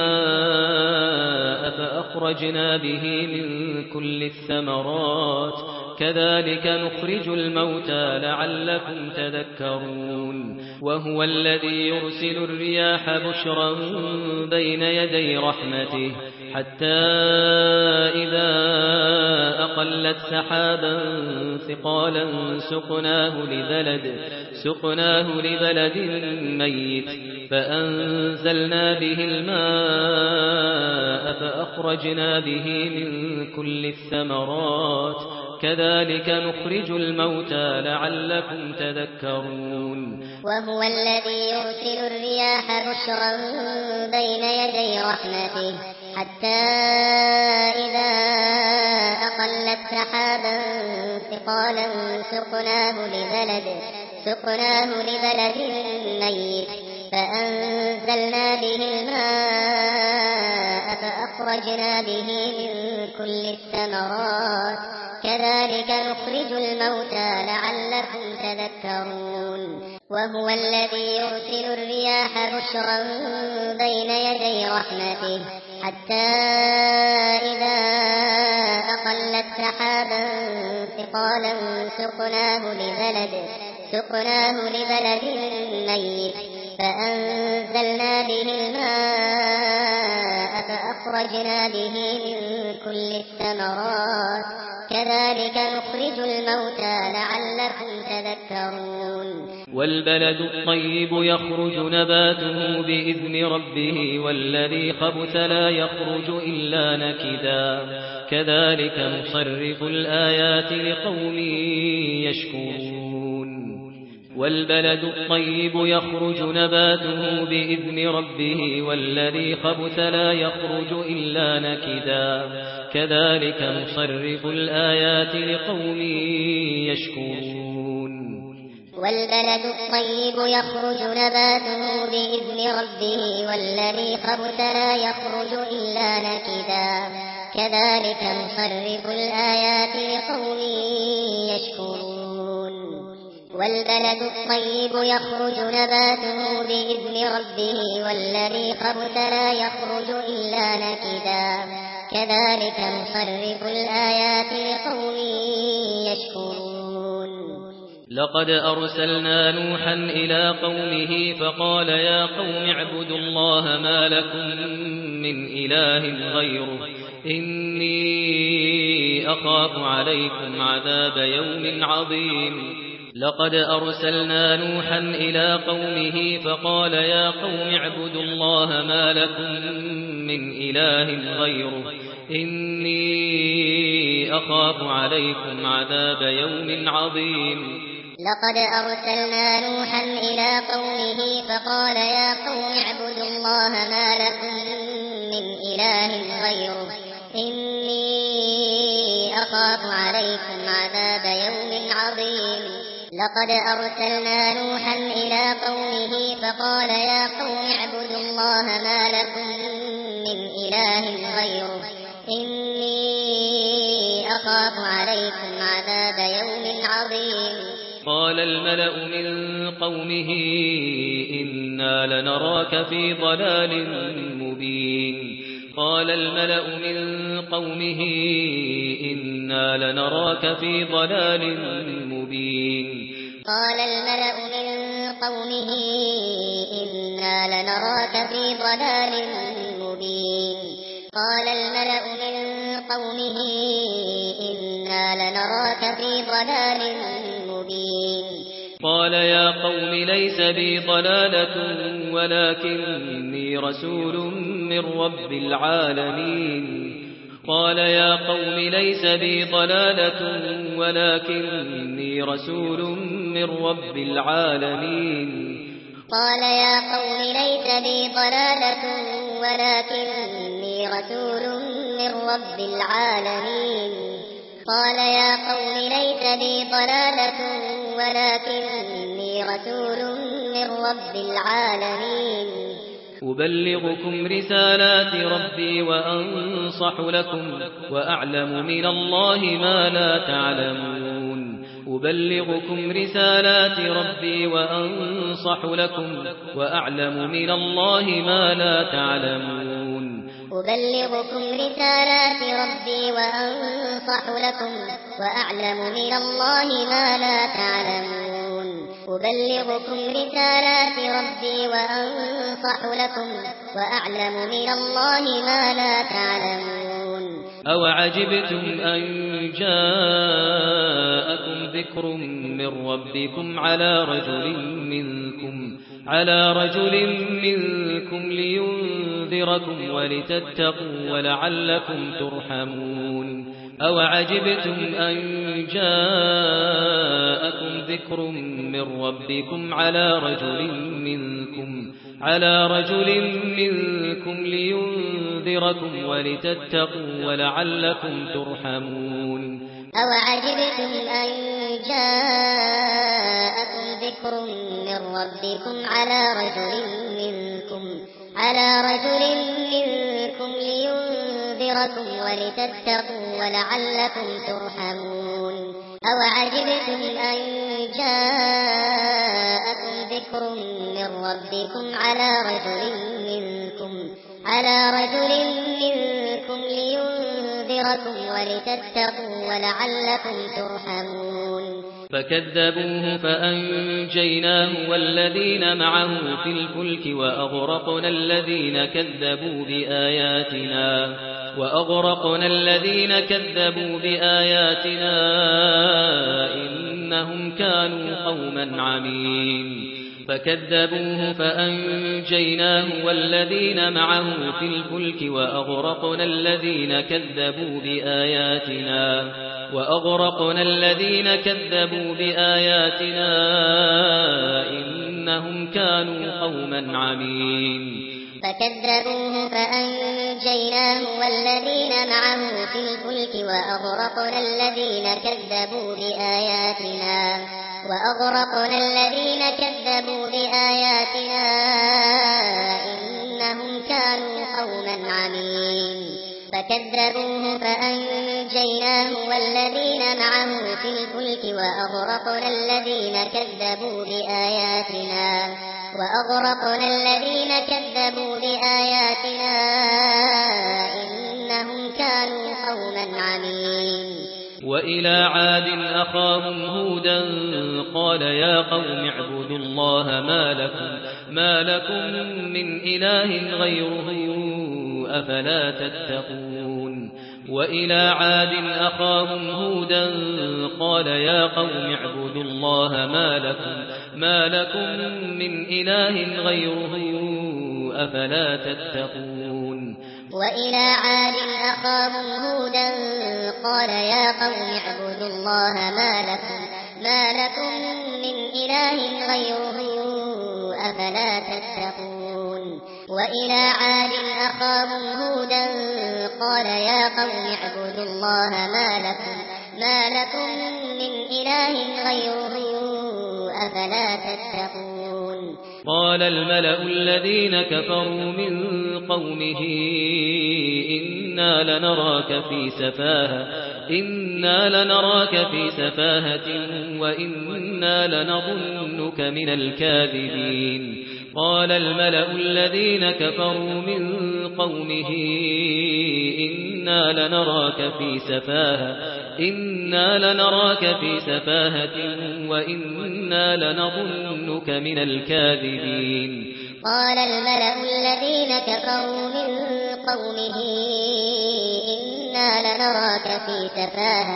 الماء فأخرجنا به من كل الثمرات كذلك نخرج الموتى لعلكم تذكرون وهو الذي يرسل الرياح بشرا بين يدي رحمته حتى إذا أقلت سحابا ثقالا سقناه لبلد سقناه لبلد ميت فأنزلنا به الماء فأخرجنا به من كل الثمرات كذلك نخرج الموتى لعلكم تذكرون وهو الذي يرسل الرياح بشرا بين يدي رحمته حتى إذا أقلت سحابا ثقالا سقناه لبلد سقناه لبلد ميت فأنزلنا به الماء فأخرجنا به من كل الثمرات كذلك نخرج الموتى لعلكم تذكرون وهو الذي يرسل الرياح بشرا بين يدي رحمته حتى إذا أقلت سحابا ثقالا سقناه لبلد سقناه لبلد ميت فأنزلنا به الماء فأخرجنا به من كل الثمرات كذلك نخرج الموتى لعلكم تذكرون والبلد الطيب يخرج نباته بإذن ربه والذي خبث لا يخرج إلا نكدا كذلك نصرف الآيات لقوم يشكرون والبلد الطيب يخرج نباته بإذن ربه والذي خبث لا يخرج إلا نكدا كذلك نصرف الآيات لقوم يشكرون والبلد الطيب يخرج نباته بإذن ربه والذي خبث لا يخرج إلا نكدا كذلك نصرف الآيات لقوم يشكرون والبلد الطيب يخرج نباته بإذن ربه والذي خبث لا يخرج إلا نكدا كذلك نصرف الآيات لقوم يشكرون لقد أرسلنا نوحا إلى قومه فقال يا قوم اعبدوا الله ما لكم من إله غيره إني أخاف عليكم عذاب يوم عظيم لقد أرسلنا نوحا إلى قومه فقال يا قوم اعبدوا الله ما لكم من إله غيره إني أخاف عليكم عذاب يوم عظيم لقد أرسلنا نوحا إلى قومه فقال يا قوم اعبدوا الله ما لكم من إله غيره إني أخاف عليكم عذاب يوم عظيم لقد أرسلنا نوحا إلى قومه فقال يا قوم اعبدوا الله ما لكم من إله غيره إني أخاف عليكم عذاب يوم عظيم قال الملأ من قومه إنا لنراك في ضلال مبين قال الملأ من قومه إنا لنراك في ضلال مبين قال الملأ من قومه إنا لنراك في ضلال مبين قال الملأ من قومه إنا إنا لنراك في ضلال مبين قال يا قوم ليس بي ضلالة ولكني رسول من رب العالمين قال يا قوم ليس بي ضلالة ولكني رسول من رب العالمين قال يا قوم ليس بي ضلالة ولكني رسول من رب العالمين قال يا قوم ليس بي ضلالة ولكني رسول من رب العالمين أبلغكم رسالات ربي وأنصح لكم وأعلم من الله ما لا تعلمون أبلغكم رسالات ربي وأنصح لكم وأعلم من الله ما لا تعلمون أبلغكم رسالات ربي وأنصح لكم وأعلم من الله ما لا تعلمون أبلغكم رسالات ربي وأنصح لكم وأعلم من الله ما لا تعلمون أو عجبتم أن جاءكم ذكر من ربكم على رجل منكم على رجل منكم لينذركم ولتتقوا ولعلكم ترحمون أو عجبتم أن جاءكم ذكر من ربكم على رجل منكم على رجل منكم لينذركم ولتتقوا ولعلكم ترحمون أو عجبتم أن جاءكم ذكر من ربكم على رجل منكم على رجل منكم لينذركم ولتتقوا ولعلكم ترحمون أو عجبتم أن جاءكم ذكر من ربكم على رجل منكم على رجل منكم لينذركم ولتتقوا ولعلكم ترحمون فكذبوه فأنجيناه والذين معه في الفلك وأغرقنا الذين كذبوا بآياتنا وأغرقنا الذين كذبوا بآياتنا إنهم كانوا قوما عمين فكذبوه فأنجيناه والذين معه في الفلك وأغرقنا الذين كذبوا بآياتنا وأغرقنا الذين كذبوا بآياتنا إنهم كانوا قوما عمين فكذبوه فأنجيناه والذين معه في الفلك وأغرقنا الذين كذبوا بآياتنا وأغرقنا الذين كذبوا بآياتنا إنهم كانوا قوما عمين فكذبوه فأنجيناه والذين معه في الفلك وأغرقنا الذين كذبوا بآياتنا وأغرقنا الذين كذبوا بآياتنا إنهم كانوا قوما عمين وإلى عاد أخاهم هودا قال يا قوم اعبدوا الله ما لكم ما لكم من إله غيره أفلا تتقون وإلى عاد أخاهم هودا قال يا قوم اعبدوا الله ما لكم ما لكم من إله غيره أفلا تتقون وإلى عاد أخاهم هودا قال يا قوم اعبدوا الله ما لكم ما لكم من إله غيره أفلا تتقون وإلى عاد أخاهم هودا قال يا قوم اعبدوا الله ما لكم ما لكم من إله غيره أفلا تتقون قال الملأ الذين كفروا من قومه إنا لنراك في سفاهة إنا لنراك في سفاهة وإنا لنظنك من الكاذبين قال الملأ الذين كفروا من قومه إنا لنراك في سفاهة إنا لنراك في سفاهة وإنا لنظنك من الكاذبين قال الملأ الذين كفروا من قومه إنا لنراك في سفاهة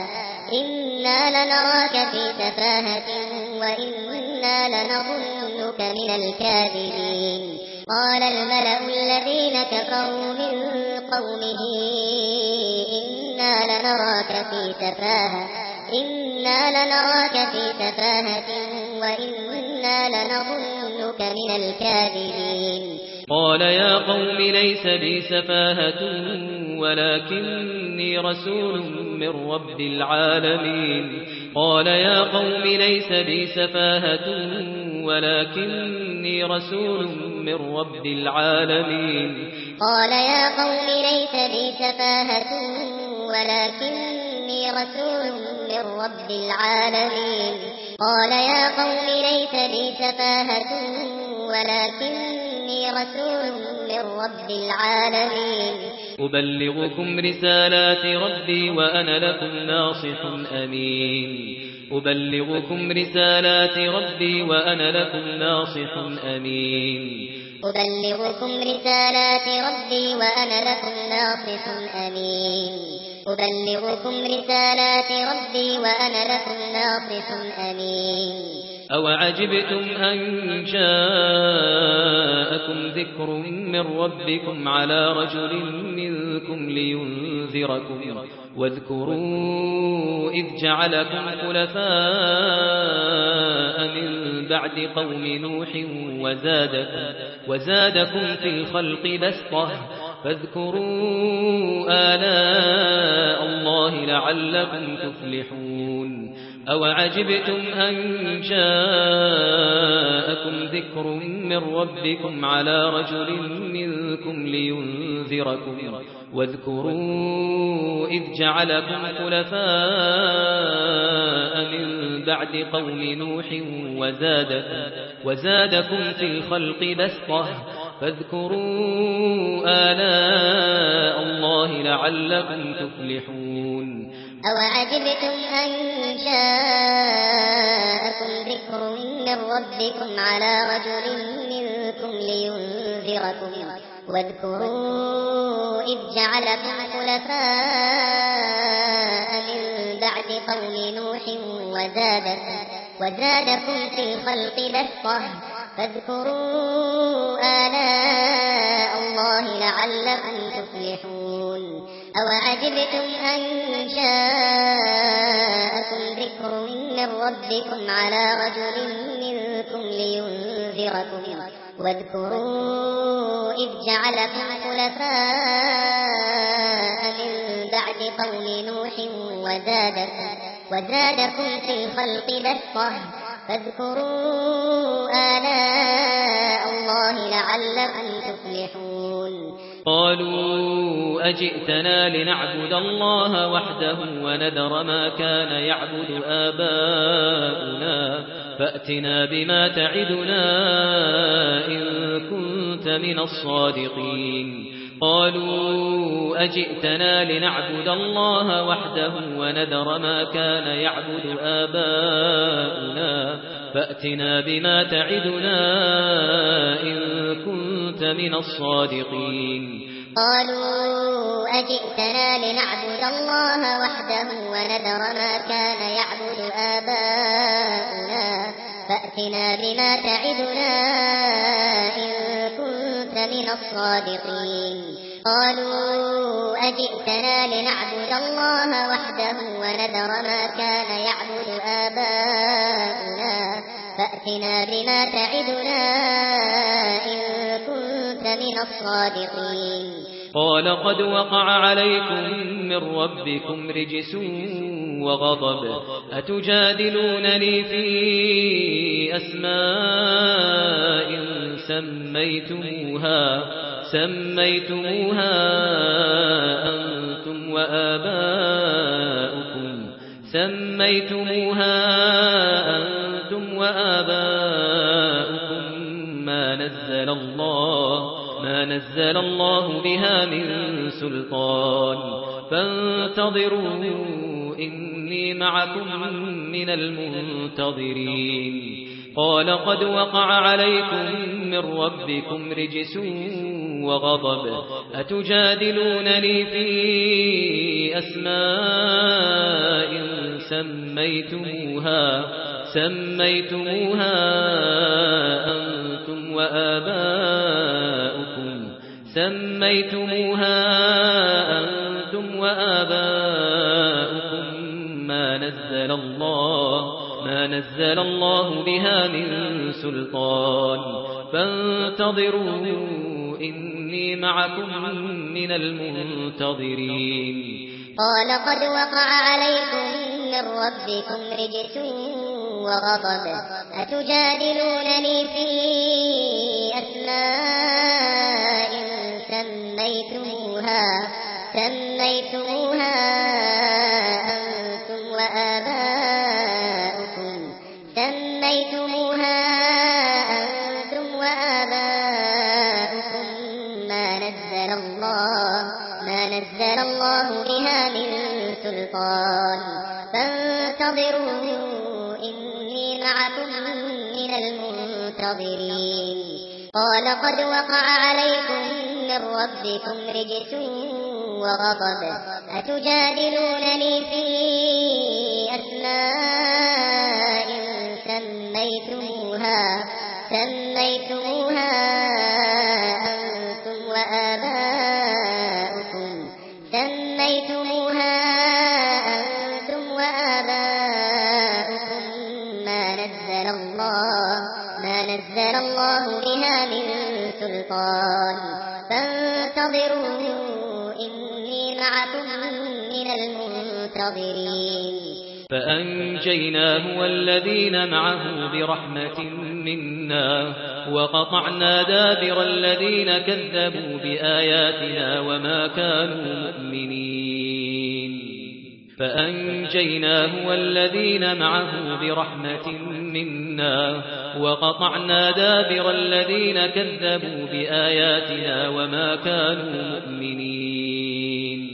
إنا لنراك في سفاهة وإنا لنظنك من الكاذبين قال الملأ الذين كفروا من قومه إنا لنراك في سفاهة إنا لنراك في سفاهة وإنا لنظنك من الكاذبين قال يا قوم ليس بي سفاهة ولكني رسول من رب العالمين قال يا قوم ليس بي سفاهة ولكني رسول من رب العالمين قال يا قوم ليس بي سفاهة ولكني رسول من رب العالمين قال يا قوم ليس بي سفاهة ولكني رسول من رب العالمين أبلغكم رسالات ربي وأنا لكم ناصح أمين أبلغكم رسالات ربي وأنا لكم ناصح أمين أبلغكم رسالات ربي وأنا لكم ناصح أمين أبلغكم رسالات ربي وأنا لكم ناصح أمين أوعجبتم أن جاءكم ذكر من ربكم على رجل منكم لينذركم واذكروا إذ جعلكم خلفاء من بعد قوم نوح وزادكم, وزادكم في الخلق بسطة فاذكروا آلاء الله لعلكم تفلحون أوعجبتم أن جاءكم ذكر من ربكم على رجل منكم لينذركم واذكروا إذ جعلكم خلفاء من بعد قوم نوح وزادكم, وزادكم في الخلق بسطة فاذكروا آلاء الله لعلكم تفلحون أوعجبتم أن جاءكم ذكر من ربكم على رجل منكم لينذركم واذكروا إذ جعلكم خلفاء من بعد قوم نوح وزادكم, وزادكم في الخلق بسطة فاذكروا آلاء الله لعلكم تفلحون أوعجبتم أن جاءكم ذكر من ربكم على رجل منكم لينذركم واذكروا إذ جعلكم خلفاء من بعد قوم نوح وزادكم, وزادكم في الخلق بسطة فاذكروا آلاء الله لعلكم تفلحون قالوا أجئتنا لنعبد الله وحده ونذر ما كان يعبد آباؤنا فأتنا بما تعدنا إن كنت من الصادقين قالوا أجئتنا لنعبد الله وحده ونذر ما كان يعبد آباؤنا فأتنا بما تعدنا إن كنت من الصادقين قالوا أجئتنا لنعبد الله وحده ونذر ما كان يعبد آباؤنا فأتنا بما تعدنا إن كنت من الصادقين قالوا أجئتنا لنعبد الله وحده ونذر ما كان يعبد آباؤنا فأتنا بما تعدنا إن كنت من الصادقين قال قد وقع عليكم من ربكم رجس وغضب أتجادلونني في أسماء سميتموها سميتموها أنتم وآباؤكم سميتموها أنتم وآباؤكم ما نزل الله ما نزل الله بها من سلطان فانتظروا إني معكم من المنتظرين قال قد وقع عليكم من ربكم رجس وغضب أتجادلونني في أسماء سميتموها سميتموها أنتم وآباؤكم سميتموها أنتم وآباؤكم ما نزل الله ما نزل الله بها من سلطان فانتظروا إني معكم من المنتظرين. قال قد وقع عليكم من ربكم رجس وغضب أتجادلونني في أسماء سميتموها سميتموها أنتم وآباؤكم سميتموها أنتم وآباؤكم ما نزل الله ما نزل الله بها من سلطان فانتظروا إني معكم من المنتظرين. قال قد وقع عليكم من ربكم رجس وغضب أتجادلونني في أسماء سميتموها سميتموها أنتم وآباؤكم سميتموها أنتم وآباؤكم ما نزل الله ما نزل الله بها من سلطان فانتظروا إني معكم من المنتظرين. فأنجيناه والذين معه برحمة منا وقطعنا دابر الذين كذبوا بآياتنا وما كانوا مؤمنين. فأنجيناه والذين معه برحمة منا وقطعنا دابر الذين كذبوا بآياتنا وما كانوا مؤمنين.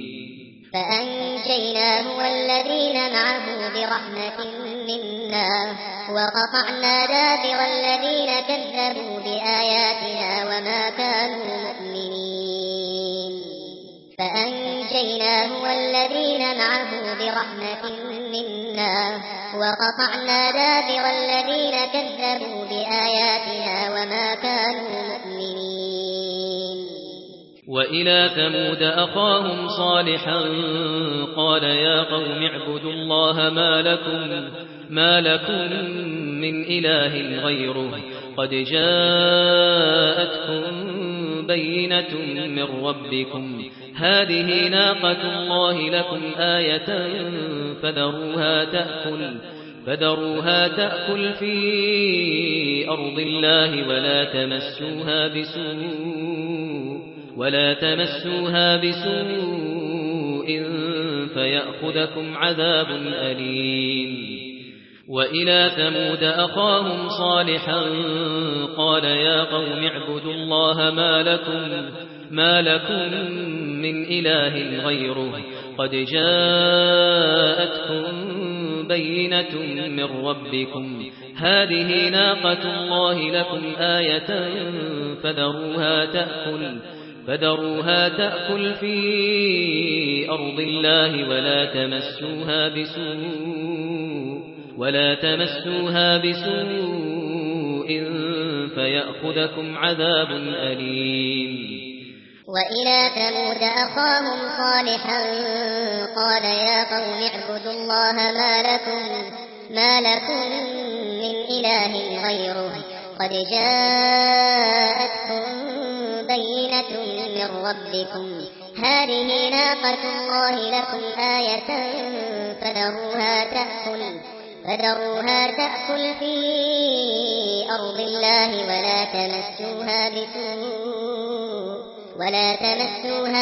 فأنجيناه والذين معه برحمة منا وقطعنا دابر الذين كذبوا بآياتنا وما كانوا مؤمنين. فأنجيناه والذين معه برحمة منا وقطعنا دابر الذين كذبوا بآياتنا وما كانوا مؤمنين. وإلى ثمود أخاهم صالحا قال يا قوم اعبدوا الله ما لكم ما لكم من إله غيره قد جاءتكم بينة من ربكم هذه ناقة الله لكم آية فذروها تأكل فذروها تأكل في أرض الله ولا تمسوها بسوء ولا تمسوها بسوء فيأخذكم عذاب أليم. وإلى ثمود أخاهم صالحا قال يا قوم اعبدوا الله ما لكم ما لكم من إله غيره قد جاءتكم بينة من ربكم هذه ناقة الله لكم آية فذروها تأكل فذروها تأكل في أرض الله ولا تمسوها بسوء ولا تمسوها بسوء فيأخذكم عذاب أليم. وإلى ثمود أخاهم صالحا قال يا قوم اعبدوا الله ما لكم ما لكم من إله غيره قد جاءتكم بينة من ربكم هذه ناقة الله لكم آية فذروها تأكل فذروها تأكل في أرض الله ولا تمسوها بسوء ولا تمسوها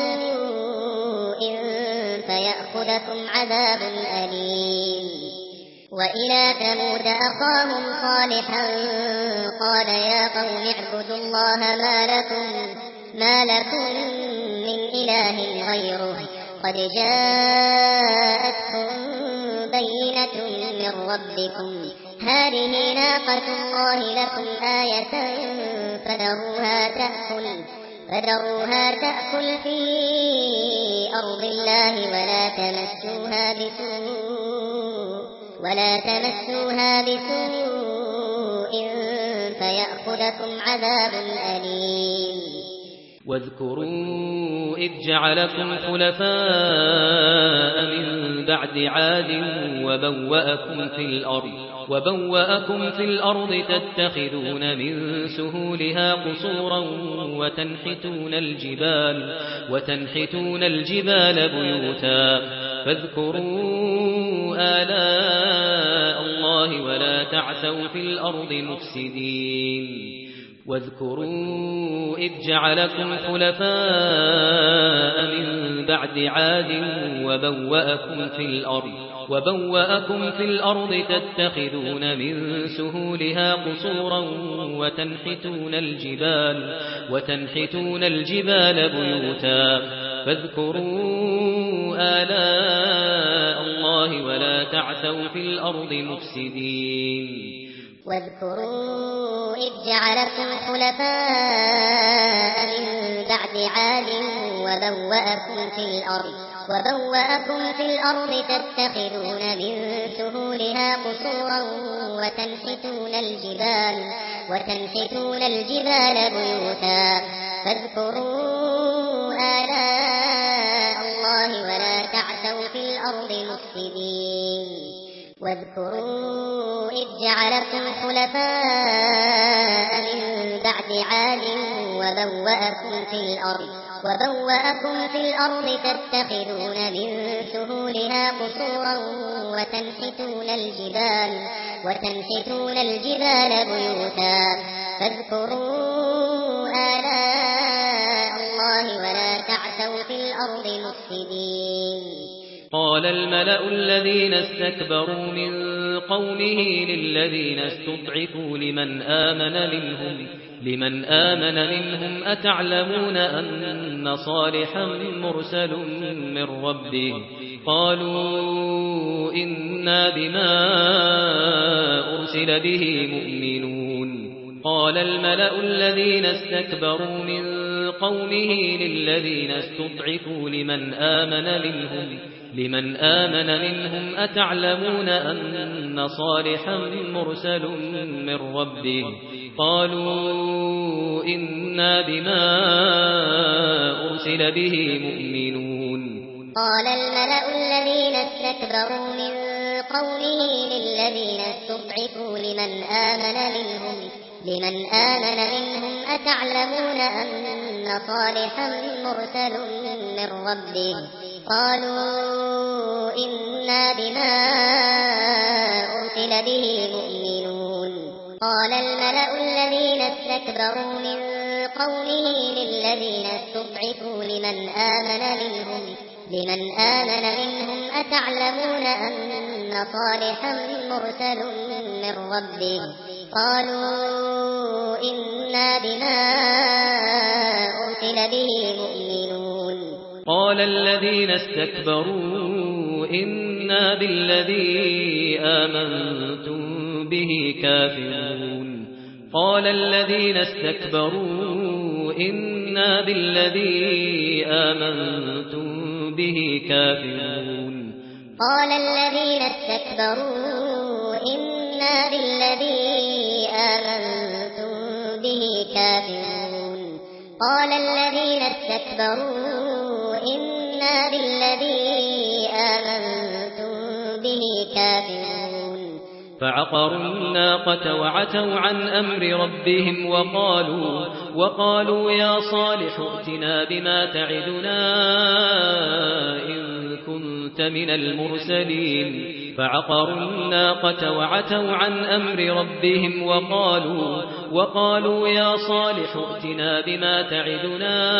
بسوء فيأخذكم عذاب أليم. وإلى ثمود أخاهم صالحا قال يا قوم اعبدوا الله ما لكم ما لكم من إله غيره قد جاءتكم بينة من ربكم هذه ناقة الله لكم آية فذروها تأكل فذروها تأكل في أرض الله ولا تمسوها بسوء ولا تمسوها بسوء فيأخذكم عذاب أليم. واذكروا إذ جعلكم خلفاء من بعد عاد وبوأكم في الأرض وبوأكم في الأرض تتخذون من سهولها قصورا وتنحتون الجبال وتنحتون الجبال بيوتا فاذكروا آلاء الله ولا تعثوا في الأرض مفسدين. واذكروا إذ جعلكم خلفاء من بعد عاد وبوأكم في الأرض وبوأكم في الأرض تتخذون من سهولها قصورا وتنحتون الجبال وتنحتون الجبال بيوتا فاذكروا آلاء الله ولا تعثوا في الأرض مفسدين. واذكروا إذ جعلكم خلفاء من بعد عاد وبوأكم في الأرض وبوأكم في الأرض تتخذون من سهولها قصورا وتنحتون الجبال وتنحتون الجبال بيوتا فاذكروا آلاء الله ولا تعثوا في الأرض مفسدين. واذكروا إذ جعلكم خلفاء من بعد عاد وبوأكم في الأرض وبوأكم في الأرض تتخذون من سهولها قصورا وتنحتون الجبال وتنحتون الجبال بيوتا فاذكروا آلاء الله ولا تعثوا في الأرض مفسدين. قال الملأ الذين استكبروا من قومه للذين استضعفوا لمن آمن منهم لمن آمن منهم أتعلمون أن صالحا مرسل من ربه قالوا إنا بما أرسل به مؤمنون. قال الملأ الذين استكبروا من قومه للذين استضعفوا لمن آمن منهم لمن آمن منهم أتعلمون أن صالحا مرسل من ربه قالوا إنا بما أرسل به مؤمنون. قال الملأ الذين استكبروا من قومه للذين استضعفوا لمن آمن منهم لمن آمن منهم أتعلمون أن صالحا مرسل من ربه قالوا إنا بما أرسل به مؤمنون. قال الملأ الذين استكبروا من قومه للذين استضعفوا لمن آمن منهم لمن آمن منهم أتعلمون أن صالحا مرسل من ربه قالوا إنا بما أرسل به مؤمنون. قال الذين استكبروا إنا بالذي آمنتم به كافرون. قال الذين استكبروا إنا بالذي آمنتم به كافرون. قال الذين استكبروا إنا بالذي آمنتم به كافرون. قال الذين استكبروا إنا بالذي آمنتم به كافرون. فعقروا الناقة وعتوا عن أمر ربهم وقالوا وقالوا يا صالح ائتنا بما تعدنا إن كنت من المرسلين. فعقروا الناقة وعتوا عن أمر ربهم وقالوا وقالوا يا صالح ائتنا بما تعدنا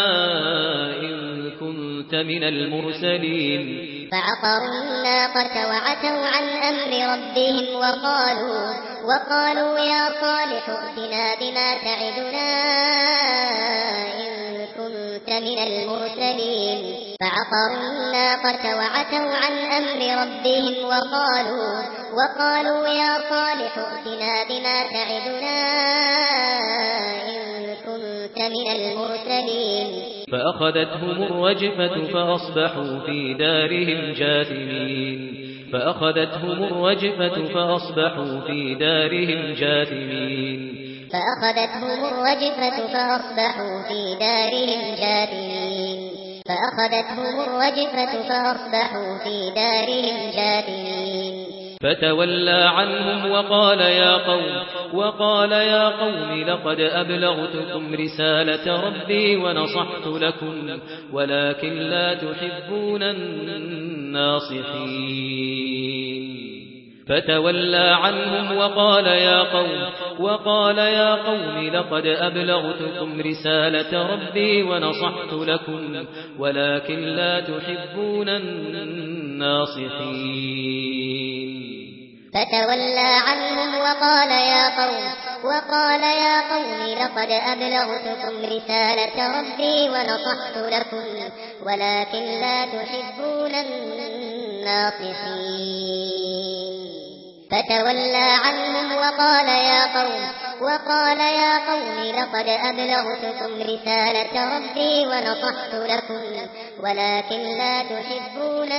إن كنت من المرسلين. فعقروا الناقة وعتوا عن أمر ربهم وقالوا وقالوا يا صالح ائتنا بما تعدنا إن كنت من المرسلين. فعقروا الناقة وعتوا عن أمر ربهم وقالوا وقالوا يا صالح ائتنا بما تعدنا إن كنت من المرسلين فأخذتهم الرجفة فأصبحوا في دارهم جاثمين فأخذتهم الرجفة فأصبحوا في دارهم جاثمين فأخذتهم الرجفة فأصبحوا في دارهم جاثمين فأخذتهم الرجفة فأصبحوا في دارهم جاثمين فتولى عنهم وقال يا قوم وقال يا قوم لقد أبلغتكم رسالة ربي ونصحت لكم ولكن لا تحبون الناصحين فتولى عنهم وقال يا قوم وقال يا قوم لقد أبلغتكم رسالة ربي ونصحت لكم ولكن لا تحبون الناصحين فتولى عنهم وقال يا قوم وقال يا قوم لقد أبلغتكم رسالة ربي ونصحت لكم ولكن لا تحبون الناصحين فتولى عنهم وقال يا قوم وقال يا قوم لقد أبلغتكم رسالة ربي ونصحت لكم ولكن لا تحبون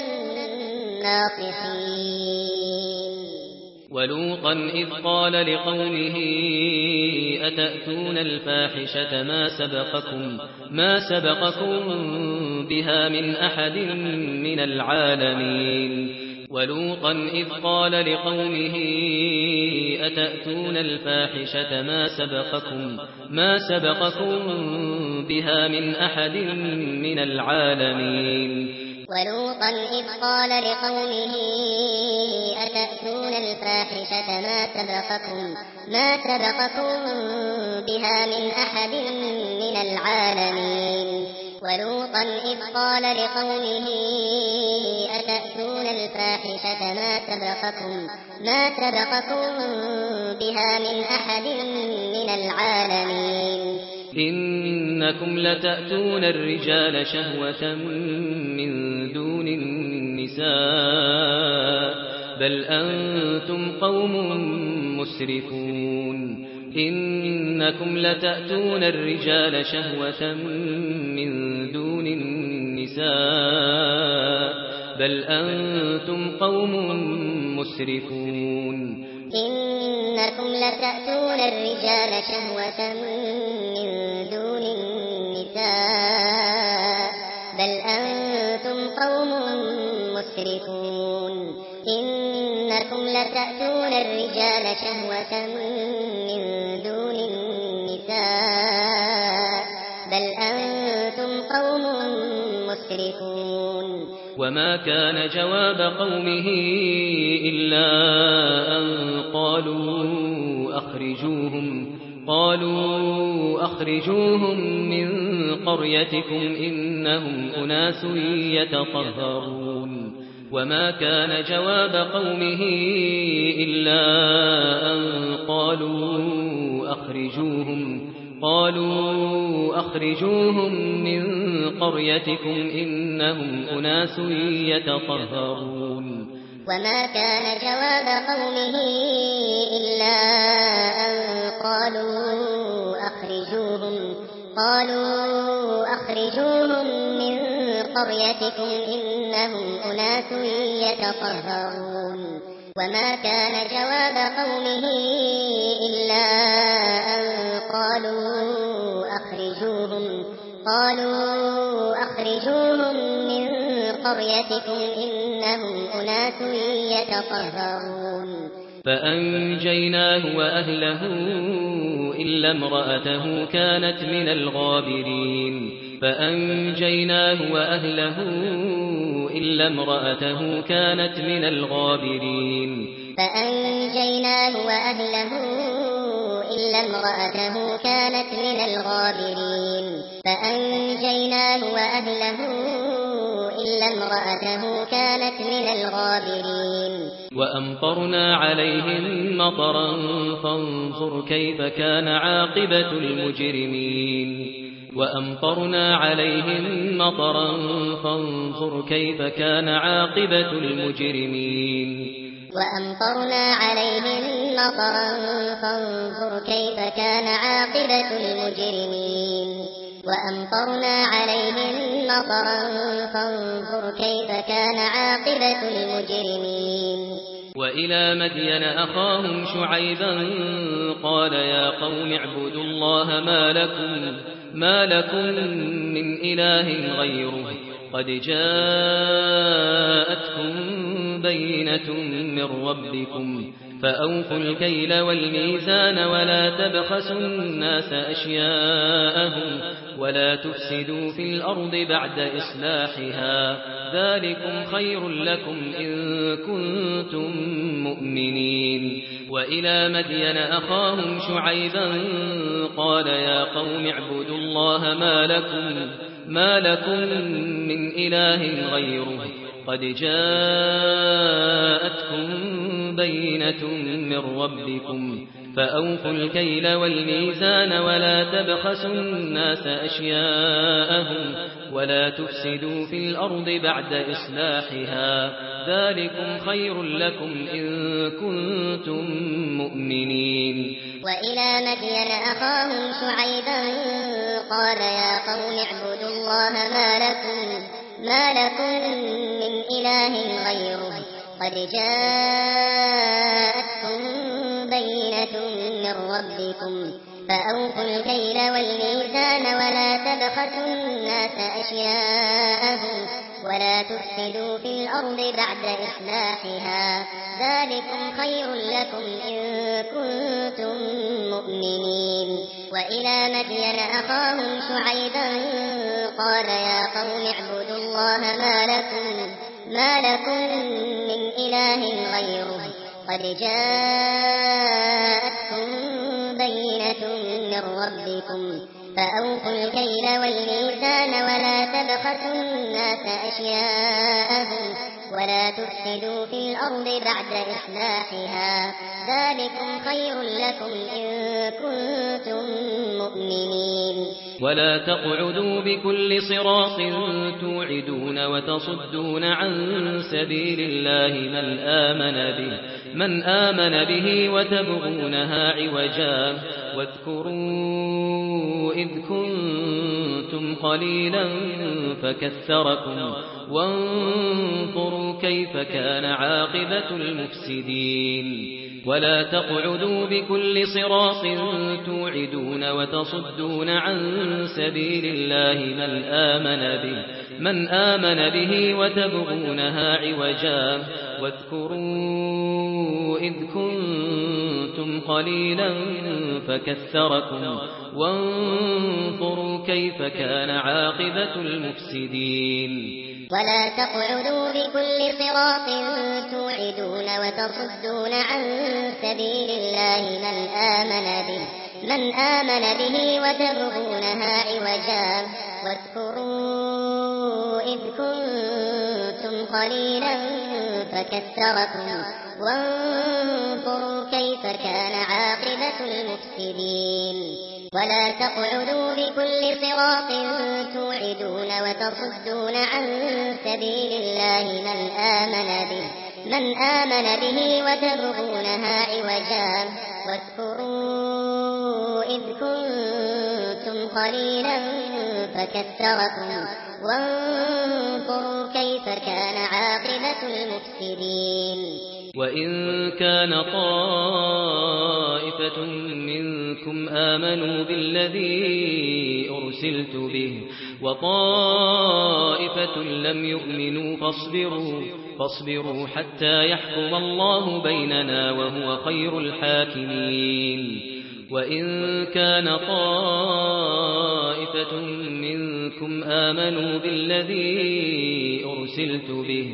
الناصحين ولوطا إذ قال لقومه أتأتون الفاحشة ما سبقكم ما سبقكم بها من أحد من العالمين ولوطا إذ قال لقومه أتأتون الفاحشة ما سبقكم ما سبقكم بها من أحد من العالمين ولوطا إذ قال لقومه أتأتون الفاحشة ما سبقكم ما سبقكم بها من أحد من العالمين ولوطا إذ قال لقومه أتأتون الفاحشة ما سبقكم ما سبقكم بها من أحد من العالمين إنكم لتأتون الرجال شهوة من دون النساء بل أنتم قوم مسرفون إنكم لتأتون الرجال شهوة من دون النساء بل أنتم قوم مسرفون إنكم لتأتون الرجال شهوة من دون النساء بل أنتم قوم مسرفون إنكم لتأتون الرجال شهوة من دون النساء بل أنتم قوم مسرفون وما كان جواب قومه إلا أن قالوا أخرجوهم قالوا أخرجوهم من قريتكم إنهم أناس يتطهرون وما كان جواب قومه إلا أن قالوا أخرجوهم قالوا أخرجوهم من قريتكم إنهم أناس يتطهرون وما كان جواب قومه إلا أن قالوا أخرجوهم قالوا أخرجوهم من قريتكم إنهم أناس يتطهرون وما كان جواب قومه إلا أن قالوا أخرجوهم قالوا أخرجوهم من قريتكم إنهم أناس يتطهرون فأنجيناه وأهله إلا امرأته كانت من الغابرين فأنجيناه وأهله إلا امرأته كانت من الغابرين فأنجيناه وأهله إلا امرأته كانت من الغابرين فأنجيناه وأهله إلا امرأته كانت من الغابرين وأمطرنا عليهم مطرا فانظر كيف كان عاقبة المجرمين وأمطرنا عليهم مطرا فانظر كيف كان عاقبة المجرمين وأمطرنا عليهم مطرا فانظر كيف كان عاقبة المجرمين وأمطرنا عليهم مطرا فانظر كيف كان عاقبة المجرمين وإلى مدين أخاهم شعيبا قال يا قوم اعبدوا الله ما لكم ما لكم من إله غيره قد جاءتكم بينة من ربكم فأوفوا الكيل والميزان ولا تبخسوا الناس أشياءهم ولا تفسدوا في الأرض بعد إصلاحها ذلكم خير لكم إن كنتم مؤمنين وإلى مدين أخاهم شعيبا قال يا قوم اعبدوا الله ما لكم ما لكم من إله غيره قد جاءتكم بينة من ربكم فأوفوا الكيل والميزان ولا تبخسوا الناس أشياءهم ولا تفسدوا في الأرض بعد إصلاحها ذلكم خير لكم إن كنتم مؤمنين وإلى مدين أخاهم شعيبا قال يا قوم اعبدوا الله ما لكم ما لكم من إله غيره قد جاءتكم بينة من ربكم فأوفوا الكيل والميزان ولا تبخسوا الناس أشياءهم ولا تفسدوا في الأرض بعد إصلاحها ذلكم خير لكم إن كنتم مؤمنين وإلى مدين أخاهم شعيبا قال يا قوم اعبدوا الله ما لكم ما لكم من إله غيره قد جاءتكم بينة من ربكم فأوفوا الكيل والميزان ولا تبخسوا الناس أشياءهم ولا تفسدوا في الأرض بعد إصلاحها ذلكم خير لكم إن كنتم مؤمنين ولا تقعدوا بكل صراط توعدون وتصدون عن سبيل الله من آمن به من آمن به وتبغونها عوجا واذكروا إذ كنتم قليلا فكثركم وانظروا كيف كان عاقبة المفسدين ولا تقعدوا بكل صراط توعدون وتصدون عن سبيل الله من آمن به من آمن به وتبغونها عوجا واذكروا إذ كنتم قليلا فكثركم وانظروا كيف كان عاقبة المفسدين ولا تقعدوا بكل صراط توعدون وتصدون عن سبيل الله من آمن به من آمن به وتبغونها عوجا واذكروا إذ كنتم قليلا فكثركم وانظروا كيف كان عاقبة المفسدين ولا تقعدوا بكل صراط توعدون وتصدون عن سبيل الله من آمن به من آمن به وتبغونها عوجا واذكروا إذ كنتم قليلا فكثركم وانظروا كيف كان عاقبة المفسدين وإن كان طائفة منكم آمنوا بالذي أرسلت به وطائفة لم يؤمنوا فاصبروا فاصبروا حتى يحكم الله بيننا وهو خير الحاكمين وإن كان طائفة منكم آمنوا بالذي أرسلت به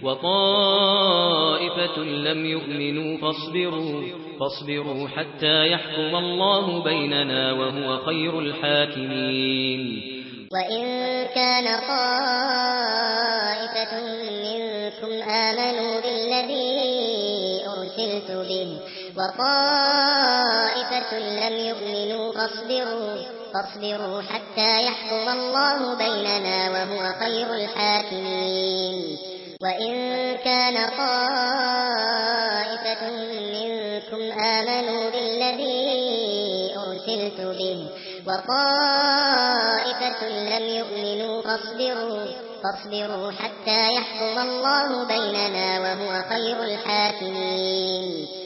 وطائفة لم يؤمنوا فاصبروا فاصبروا حتى يحكم الله بيننا وهو خير الحاكمين وإن كان طائفة منكم آمنوا بالذي أرسلت به وطائفة لم يؤمنوا فاصبروا فاصبروا حتى يحكم الله بيننا وهو خير الحاكمين وإن كان طائفة منكم آمنوا بالذي أرسلت به وطائفة لم يؤمنوا فاصبروا, فاصبروا حتى يحكم الله بيننا وهو خير الحاكمين